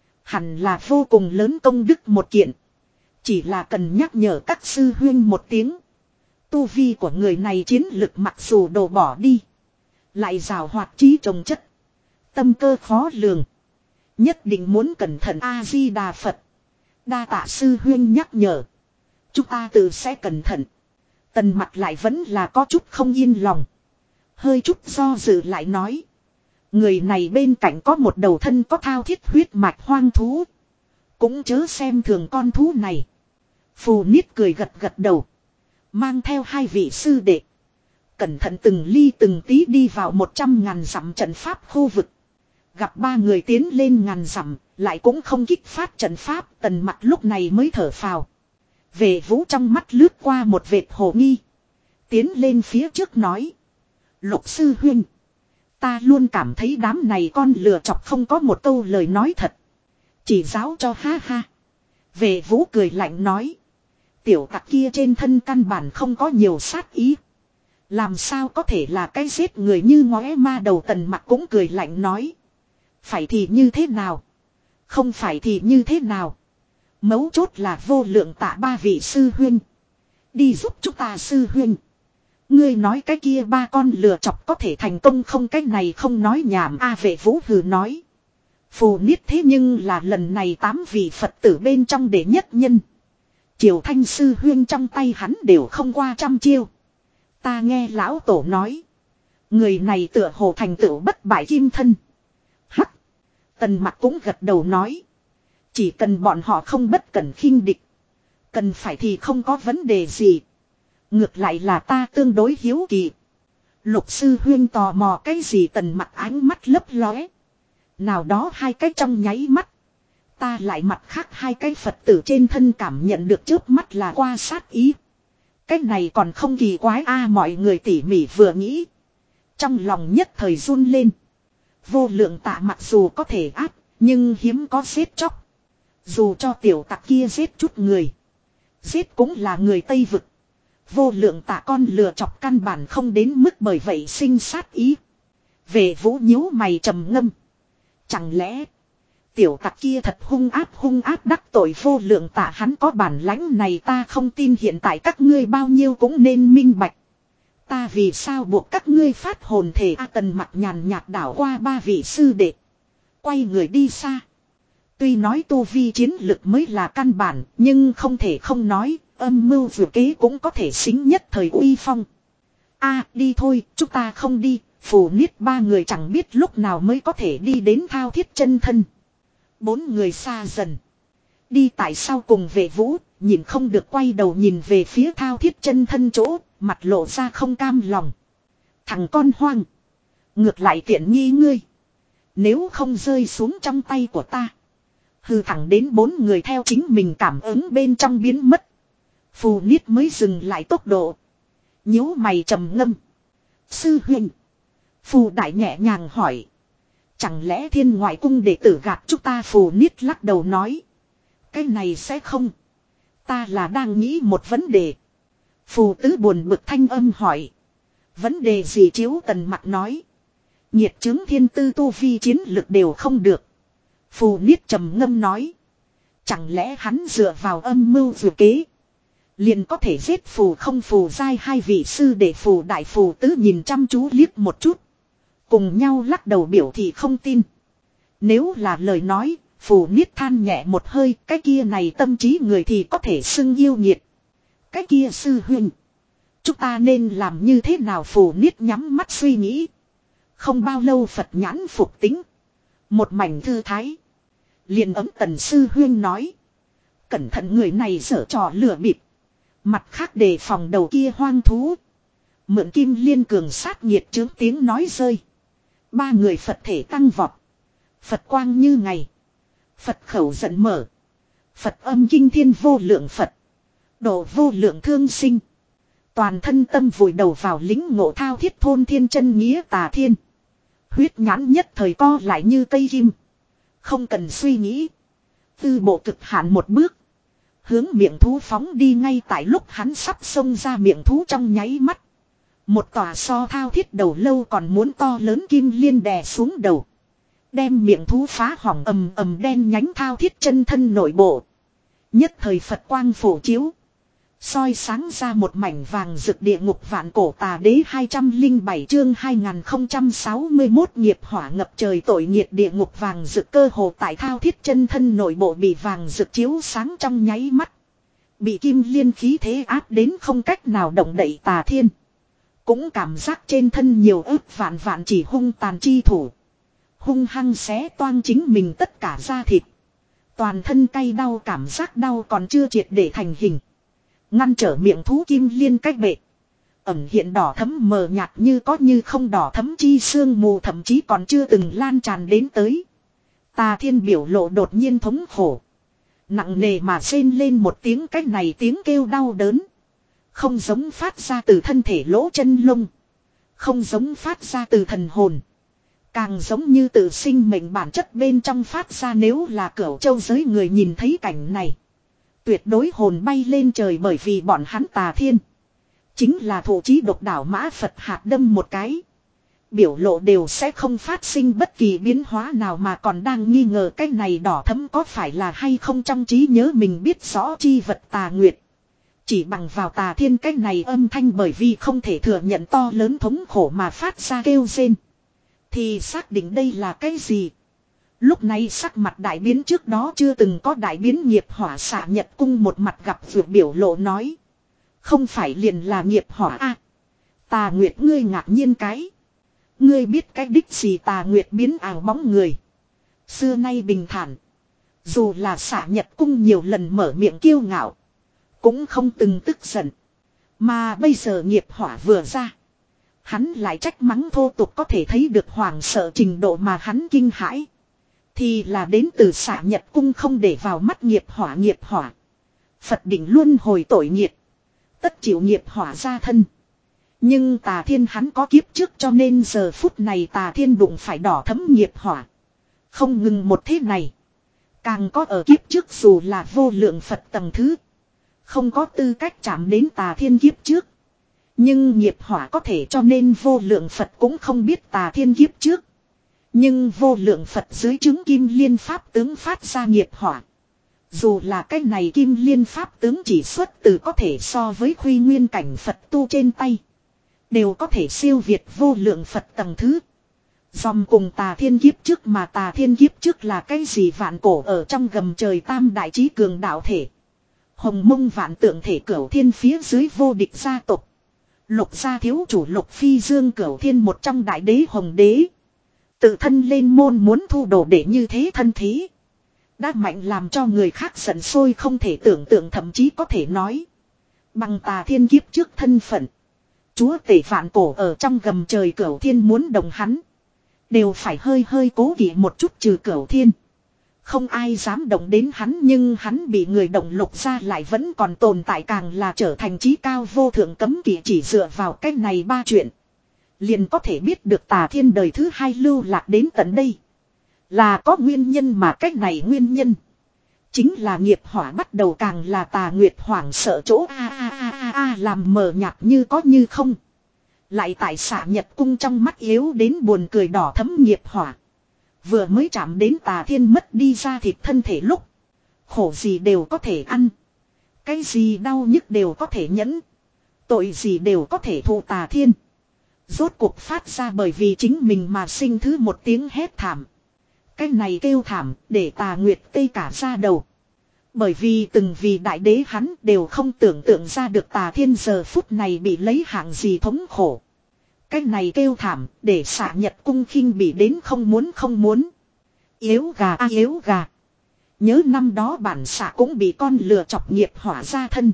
Hẳn là vô cùng lớn công đức một kiện. Chỉ là cần nhắc nhở các sư huyên một tiếng. Tu vi của người này chiến lực mặc dù đổ bỏ đi. Lại rào hoạt trí trồng chất. Tâm cơ khó lường. Nhất định muốn cẩn thận. A-di-đà Phật. Đa tạ sư huyên nhắc nhở. Chúng ta tự sẽ cẩn thận. Tần Mặc lại vẫn là có chút không yên lòng. Hơi chút do dự lại nói. Người này bên cạnh có một đầu thân có thao thiết huyết mạch hoang thú. Cũng chớ xem thường con thú này. Phù Niết cười gật gật đầu. Mang theo hai vị sư đệ. Cẩn thận từng ly từng tí đi vào một trăm ngàn dặm trận pháp khu vực. Gặp ba người tiến lên ngàn dặm. Lại cũng không kích phát trận pháp. Tần Mặc lúc này mới thở phào. Về Vũ trong mắt lướt qua một vệt hồ nghi. Tiến lên phía trước nói. Lục sư huynh. Ta luôn cảm thấy đám này con lừa chọc không có một câu lời nói thật. Chỉ giáo cho ha ha. Vệ vũ cười lạnh nói. Tiểu tặc kia trên thân căn bản không có nhiều sát ý. Làm sao có thể là cái giết người như ngóe ma đầu. Tần Mặc cũng cười lạnh nói. Phải thì như thế nào? Không phải thì như thế nào? Mấu chốt là vô lượng tạ ba vị sư huynh. Đi giúp chúng ta sư huynh. Ngươi nói cái kia ba con lừa chọc có thể thành công không, cái này không nói nhảm. A Vệ vũ hừ nói. Phù Niết thế nhưng là lần này tám vị Phật tử bên trong đệ nhất nhân. Triều Thanh sư huyên trong tay hắn đều không qua trăm chiêu. Ta nghe lão tổ nói. Người này tựa hồ thành tựu bất bại kim thân. Hắc. Tần Mặc cũng gật đầu nói. Chỉ cần bọn họ không bất cẩn khinh địch. Cần phải thì không có vấn đề gì. Ngược lại là ta tương đối hiếu kỳ. Lục sư huyên tò mò cái gì? Tần Mặc ánh mắt lấp lóe. Nào đó hai cái trong nháy mắt. Ta lại mặt khác hai cái Phật tử trên thân cảm nhận được trước mắt là qua sát ý. Cái này còn không kỳ quái a. À, mọi người tỉ mỉ vừa nghĩ. Trong lòng nhất thời run lên. Vô lượng tạ mặc dù có thể áp. Nhưng hiếm có giết chóc. Dù cho tiểu tặc kia giết chút người. Giết cũng là người Tây Vực. Vô lượng tạ con lừa chọc căn bản không đến mức bởi vậy sinh sát ý. Về vũ nhíu mày trầm ngâm. Chẳng lẽ tiểu tặc kia thật hung áp hung áp đắc tội vô lượng tạ, hắn có bản lãnh này ta không tin. Hiện tại các ngươi bao nhiêu cũng nên minh bạch. Ta vì sao buộc các ngươi phát hồn thể? A Tần Mặc nhàn nhạt đảo qua ba vị sư đệ. Quay người đi xa. Tuy nói tu vi chiến lực mới là căn bản, nhưng không thể không nói, âm mưu vừa kế cũng có thể xính nhất thời uy phong. A đi thôi, chúng ta không đi. Phù Niết ba người chẳng biết lúc nào mới có thể đi đến Thao Thiết chân thân. Bốn người xa dần. Đi tại sau cùng Vệ vũ, nhìn không được quay đầu nhìn về phía Thao Thiết chân thân chỗ, mặt lộ ra không cam lòng. Thằng con hoang. Ngược lại tiện nghi ngươi. Nếu không rơi xuống trong tay của ta. Hừ, thẳng đến bốn người theo chính mình cảm ứng bên trong biến mất. Phù Niết mới dừng lại tốc độ. Nhíu mày trầm ngâm. Sư huynh. Phù đại nhẹ nhàng hỏi. Chẳng lẽ thiên ngoại cung đệ tử gạt chúng ta? Phù Niết lắc đầu nói. Cái này sẽ không. Ta là đang nghĩ một vấn đề. Phù tứ buồn bực thanh âm hỏi. Vấn đề gì? Chiếu Tần Mặc nói. Nhiệt chứng thiên tư tu vi chiến lực đều không được. Phù Niết trầm ngâm nói. Chẳng lẽ hắn dựa vào âm mưu vừa kế. Liền có thể giết phù không phù giai hai vị sư để phù đại phù tứ nhìn chăm chú liếc một chút. Cùng nhau lắc đầu biểu thị không tin. Nếu là lời nói, Phù Niết than nhẹ một hơi, cái kia này tâm trí người thì có thể xưng yêu nhiệt. Cái kia sư huynh. Chúng ta nên làm như thế nào? Phù Niết nhắm mắt suy nghĩ. Không bao lâu Phật nhãn phục tính. Một mảnh thư thái. Liền ấm Tần sư huynh nói. Cẩn thận người này giở trò lừa bịp. Mặt khác đề phòng đầu kia hoang thú. Mượn kim liên cường sát nhiệt chướng tiếng nói rơi. Ba người Phật thể tăng vọt. Phật quang như ngày. Phật khẩu giận mở. Phật âm kinh thiên vô lượng Phật. Độ vô lượng thương sinh. Toàn thân tâm vùi đầu vào lính ngộ thao thiết thôn thiên chân nghĩa tà thiên. Huyết nhãn nhất thời co lại như cây kim. Không cần suy nghĩ. Tư bộ cực hạn một bước. Hướng miệng thú phóng đi. Ngay tại lúc hắn sắp xông ra miệng thú trong nháy mắt. Một tòa so thao thiết đầu lâu còn muốn to lớn kim liên đè xuống đầu. Đem miệng thú phá hỏng. Ầm ầm đen nhánh thao thiết chân thân nội bộ. Nhất thời Phật quang phổ chiếu. Soi sáng ra một mảnh vàng rực địa ngục vạn cổ tà đế. Hai trăm linh bảy chương hai nghìn không trăm sáu mươi mốt nghiệp hỏa ngập trời tội nghiệt. Địa ngục vàng rực cơ hồ tại thao thiết chân thân nội bộ bị vàng rực chiếu sáng trong nháy mắt. Bị kim liên khí thế áp đến không cách nào động đậy tà thiên. Cũng cảm giác trên thân nhiều ức vạn vạn chỉ hung tàn chi thủ. Hung hăng xé toang chính mình tất cả da thịt. Toàn thân cay đau, cảm giác đau còn chưa triệt để thành hình. Ngăn trở miệng thú kim liên cách bệ. Ẩm hiện đỏ thấm mờ nhạt như có như không đỏ thấm chi sương mù thậm chí còn chưa từng lan tràn đến tới. Tà thiên biểu lộ đột nhiên thống khổ. Nặng nề mà rên lên một tiếng, cách này tiếng kêu đau đớn. Không giống phát ra từ thân thể lỗ chân lông. Không giống phát ra từ thần hồn. Càng giống như tự sinh mệnh bản chất bên trong phát ra, nếu là Cửu Châu giới người nhìn thấy cảnh này. Tuyệt đối hồn bay lên trời, bởi vì bọn hắn Tà Thiên. Chính là thủ chí độc đảo mã Phật hạt đâm một cái. Biểu lộ đều sẽ không phát sinh bất kỳ biến hóa nào, mà còn đang nghi ngờ cái này đỏ thẫm có phải là hay không trong trí nhớ mình biết rõ chi vật Tà Nguyệt. Chỉ bằng vào Tà Thiên cái này âm thanh, bởi vì không thể thừa nhận to lớn thống khổ mà phát ra kêu rên. Thì xác định đây là cái gì? Lúc này sắc mặt đại biến, trước đó chưa từng có đại biến nghiệp hỏa xạ nhật cung một mặt gặp vượt biểu lộ nói. Không phải liền là nghiệp hỏa a? Tà Nguyệt ngươi ngạc nhiên cái. Ngươi biết cái đích gì? Tà Nguyệt biến ảo bóng người. Xưa nay bình thản. Dù là xạ nhật cung nhiều lần mở miệng kiêu ngạo. Cũng không từng tức giận. Mà bây giờ nghiệp hỏa vừa ra. Hắn lại trách mắng thô tục, có thể thấy được hoảng sợ trình độ mà hắn kinh hãi. Thì là đến từ xạ nhật cung không để vào mắt nghiệp hỏa. Nghiệp hỏa Phật định luôn hồi tội nghiệp, tất chịu nghiệp hỏa ra thân. Nhưng Tà Thiên hắn có kiếp trước, cho nên giờ phút này Tà Thiên đụng phải đỏ thấm nghiệp hỏa. Không ngừng một thế này, càng có ở kiếp trước dù là vô lượng Phật tầng thứ, không có tư cách chạm đến Tà Thiên kiếp trước. Nhưng nghiệp hỏa có thể, cho nên vô lượng Phật cũng không biết Tà Thiên kiếp trước. Nhưng vô lượng Phật dưới chứng kim liên pháp tướng phát ra nghiệp hỏa. Dù là cái này kim liên pháp tướng chỉ xuất từ có thể so với khuy nguyên cảnh Phật tu trên tay, đều có thể siêu việt vô lượng Phật tầng thứ. Dòng cùng Tà Thiên kiếp trước, mà Tà Thiên kiếp trước là cái gì? Vạn cổ ở trong gầm trời tam đại trí cường đạo thể. Hồng mông vạn tượng thể, Cửu Thiên phía dưới vô địch gia tộc. Lục gia thiếu chủ Lục Phi Dương, Cửu Thiên một trong đại đế Hồng Đế. Tự thân lên môn muốn thu đồ để như thế thân thế. Đã mạnh làm cho người khác giận sôi không thể tưởng tượng, thậm chí có thể nói. Bằng Tà Thiên kiếp trước thân phận, chúa tể vạn cổ ở trong gầm trời Cửu Thiên muốn đồng hắn, đều phải hơi hơi cố kỵ một chút. Trừ Cửu Thiên, không ai dám động đến hắn, nhưng hắn bị người động Lục gia lại vẫn còn tồn tại, càng là trở thành chí cao vô thượng cấm kỵ. Chỉ dựa vào cái này ba chuyện, liền có thể biết được Tà Thiên đời thứ hai lưu lạc đến tận đây là có nguyên nhân, mà cách này nguyên nhân chính là nghiệp hỏa bắt đầu, càng là Tà Nguyệt hoảng sợ chỗ a a a a a làm mờ nhạt như có như không. Lại tại xạ nhật cung trong mắt yếu đến buồn cười đỏ thấm nghiệp hỏa, vừa mới chạm đến Tà Thiên mất đi da thịt thân thể lúc, khổ gì đều có thể ăn, cái gì đau nhức đều có thể nhẫn, tội gì đều có thể thụ. Tà Thiên rốt cuộc phát ra bởi vì chính mình mà sinh thứ một tiếng hét thảm. Cái này kêu thảm để Tà Nguyệt tê cả da đầu. Bởi vì từng vì đại đế hắn đều không tưởng tượng ra được Tà Thiên giờ phút này bị lấy hạng gì thống khổ. Cái này kêu thảm để xạ nhật cung khinh bị đến không muốn không muốn. Yếu gà a yếu gà. Nhớ năm đó bản xạ cũng bị con lừa chọc nghiệp hỏa ra thân.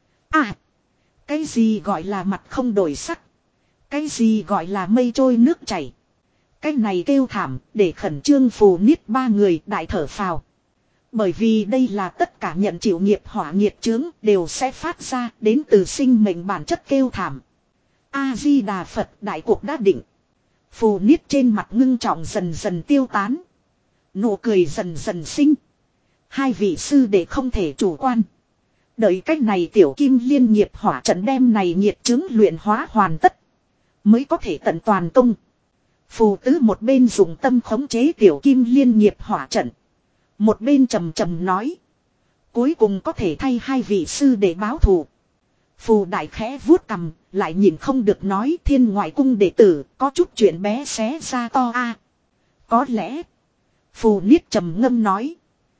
À, cái gì gọi là mặt không đổi sắc, cái gì gọi là mây trôi nước chảy. Cái này kêu thảm để khẩn trương Phù Niết ba người đại thở phào. Bởi vì đây là tất cả nhận chịu nghiệp hỏa nghiệp chướng đều sẽ phát ra đến từ sinh mệnh bản chất kêu thảm. A-di-đà Phật, đại cuộc đã định. Phù Niết trên mặt ngưng trọng dần dần tiêu tán, nụ cười dần dần sinh. Hai vị sư đệ không thể chủ quan. Đợi cách này tiểu kim liên nghiệp hỏa trận đem này nghiệp chướng luyện hóa hoàn tất, mới có thể tận toàn công. Phù tứ một bên dùng tâm khống chế tiểu kim liên nghiệp hỏa trận, một bên trầm trầm nói. Cuối cùng có thể thay hai vị sư để báo thù. Phù đại khẽ vuốt cằm, lại nhìn không được nói. Thiên ngoại cung đệ tử có chút chuyện bé xé ra to a. Có lẽ, Phù Niết trầm ngâm nói,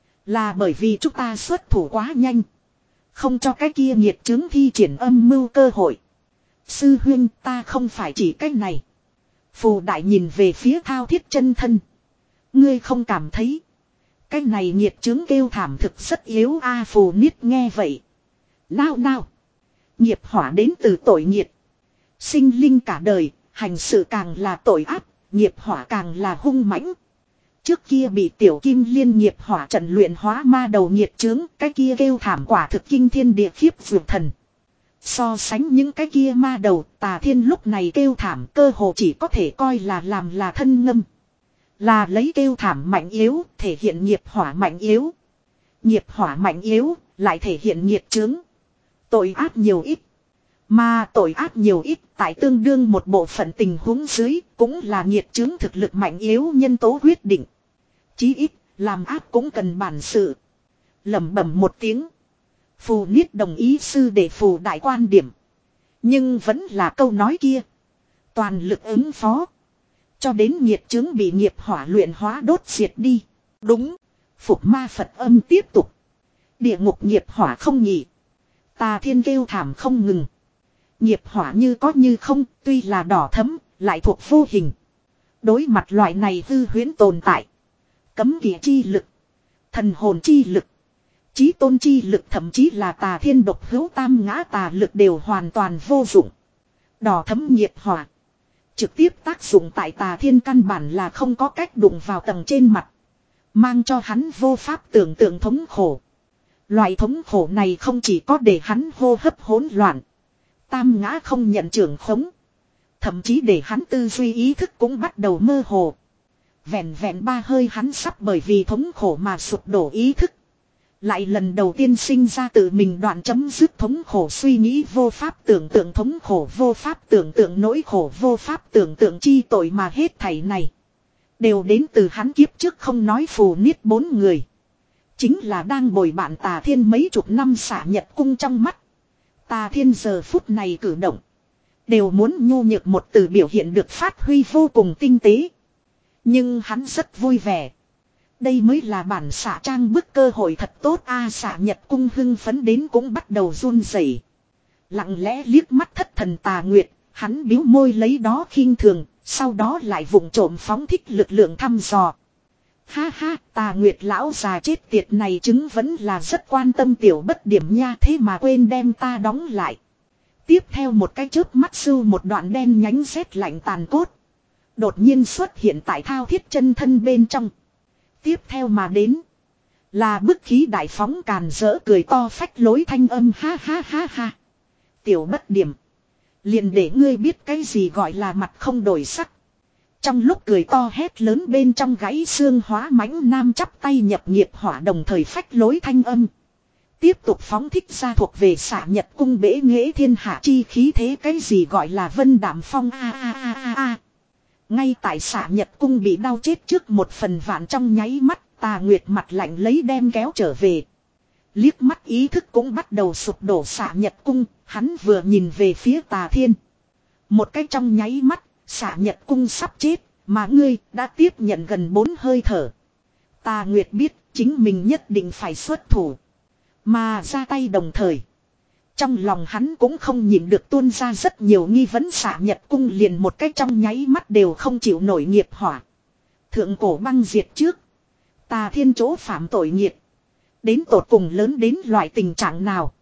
là bởi vì chúng ta xuất thủ quá nhanh, không cho cái kia nghiệt chứng thi triển âm mưu cơ hội. Sư huynh, ta không phải chỉ cái này. Phù đại nhìn về phía Thao Thiết chân thân. Ngươi không cảm thấy cái này nghiệt chứng kêu thảm thực rất yếu a? À, Phù Niết nghe vậy, nao nao. Nghiệp hỏa đến từ tội nghiệt. Sinh linh cả đời, hành sự càng là tội ác, nghiệp hỏa càng là hung mãnh. Trước kia bị tiểu kim liên nghiệp hỏa trận luyện hóa ma đầu nghiệt chướng, cái kia kêu thảm quả thực kinh thiên địa khiếp vượt thần. So sánh những cái kia ma đầu, Tà Thiên lúc này kêu thảm cơ hồ chỉ có thể coi là làm là thân ngâm. Là lấy kêu thảm mạnh yếu, thể hiện nghiệp hỏa mạnh yếu. Nghiệp hỏa mạnh yếu, lại thể hiện nghiệp chướng. Tội ác nhiều ít. Mà tội ác nhiều ít tại tương đương một bộ phận tình huống dưới cũng là nghiệp chướng thực lực mạnh yếu nhân tố quyết định. Chí ít, làm ác cũng cần bản sự. Lẩm bẩm một tiếng. Phù Niết đồng ý sư để phù đại quan điểm. Nhưng vẫn là câu nói kia. Toàn lực ứng phó. Cho đến nghiệp chướng bị nghiệp hỏa luyện hóa đốt diệt đi. Đúng. Phục ma Phật âm tiếp tục. Địa ngục nghiệp hỏa không nhỉ. Tà thiên kêu thảm không ngừng. Nghiệp hỏa như có như không, tuy là đỏ thẫm, lại thuộc vô hình. Đối mặt loại này hư huyễn tồn tại. Cấm kỵ chi lực. Thần hồn chi lực. Chí tôn chi lực, thậm chí là tà thiên độc hữu tam ngã tà lực đều hoàn toàn vô dụng. Đỏ thẫm nghiệp hỏa. Trực tiếp tác dụng tại tà thiên căn bản là không có cách đụng vào tầng trên mặt. Mang cho hắn vô pháp tưởng tượng thống khổ. Loại thống khổ này không chỉ có để hắn hô hấp hỗn loạn. Tam ngã không nhận trưởng khống. Thậm chí để hắn tư duy ý thức cũng bắt đầu mơ hồ. Vẹn vẹn ba hơi hắn sắp bởi vì thống khổ mà sụp đổ ý thức. Lại lần đầu tiên sinh ra tự mình đoạn chấm dứt thống khổ suy nghĩ, vô pháp tưởng tượng thống khổ, vô pháp tưởng tượng nỗi khổ, vô pháp tưởng tượng chi tội, mà hết thảy này đều đến từ hắn kiếp trước không nói phù niết bốn người. Chính là đang bồi bạn tà thiên mấy chục năm xả nhật cung trong mắt. Tà thiên giờ phút này cử động. Đều muốn nhu nhược một từ biểu hiện được phát huy vô cùng tinh tế. Nhưng hắn rất vui vẻ. Đây mới là bản xạ trang bức cơ hội thật tốt a. À, xạ nhật cung hưng phấn đến cũng bắt đầu run rẩy. Lặng lẽ liếc mắt thất thần Tà Nguyệt, hắn biếu môi lấy đó khinh thường, sau đó lại vụng trộm phóng thích lực lượng thăm dò. Ha ha, Tà Nguyệt lão già chết tiệt này chứng vẫn là rất quan tâm tiểu bất điểm nha, thế mà quên đem ta đóng lại. Tiếp theo một cái chớp mắt sưu một đoạn đen nhánh rét lạnh tàn cốt. Đột nhiên xuất hiện tại Thao Thiết chân thân bên trong. Tiếp theo mà đến. Là bức khí đại phóng càn rỡ cười to phách lối thanh âm, ha ha ha ha. Tiểu bất điểm. Liền để ngươi biết cái gì gọi là mặt không đổi sắc. Trong lúc cười to hét lớn bên trong gãy xương hóa mãnh nam chắp tay nhập nghiệp hỏa, đồng thời phách lối thanh âm. Tiếp tục phóng thích ra thuộc về xạ nhật cung bể nghệ thiên hạ chi khí thế, cái gì gọi là vân đảm phong a a a a a. Ngay tại xạ nhật cung bị đau chết trước một phần vạn trong nháy mắt, Tà Nguyệt mặt lạnh lấy đem kéo trở về. Liếc mắt ý thức cũng bắt đầu sụp đổ xạ nhật cung, hắn vừa nhìn về phía Tà Thiên. Một cái trong nháy mắt, xạ nhật cung sắp chết, mà ngươi đã tiếp nhận gần bốn hơi thở. Tà Nguyệt biết chính mình nhất định phải xuất thủ. Mà ra tay đồng thời. Trong lòng hắn cũng không nhịn được tuôn ra rất nhiều nghi vấn, xạ nhật cung liền một cách trong nháy mắt đều không chịu nổi nghiệp hỏa. Thượng cổ băng diệt trước. Tà Thiên chỗ phạm tội nghiệp. Đến tột cùng lớn đến loại tình trạng nào.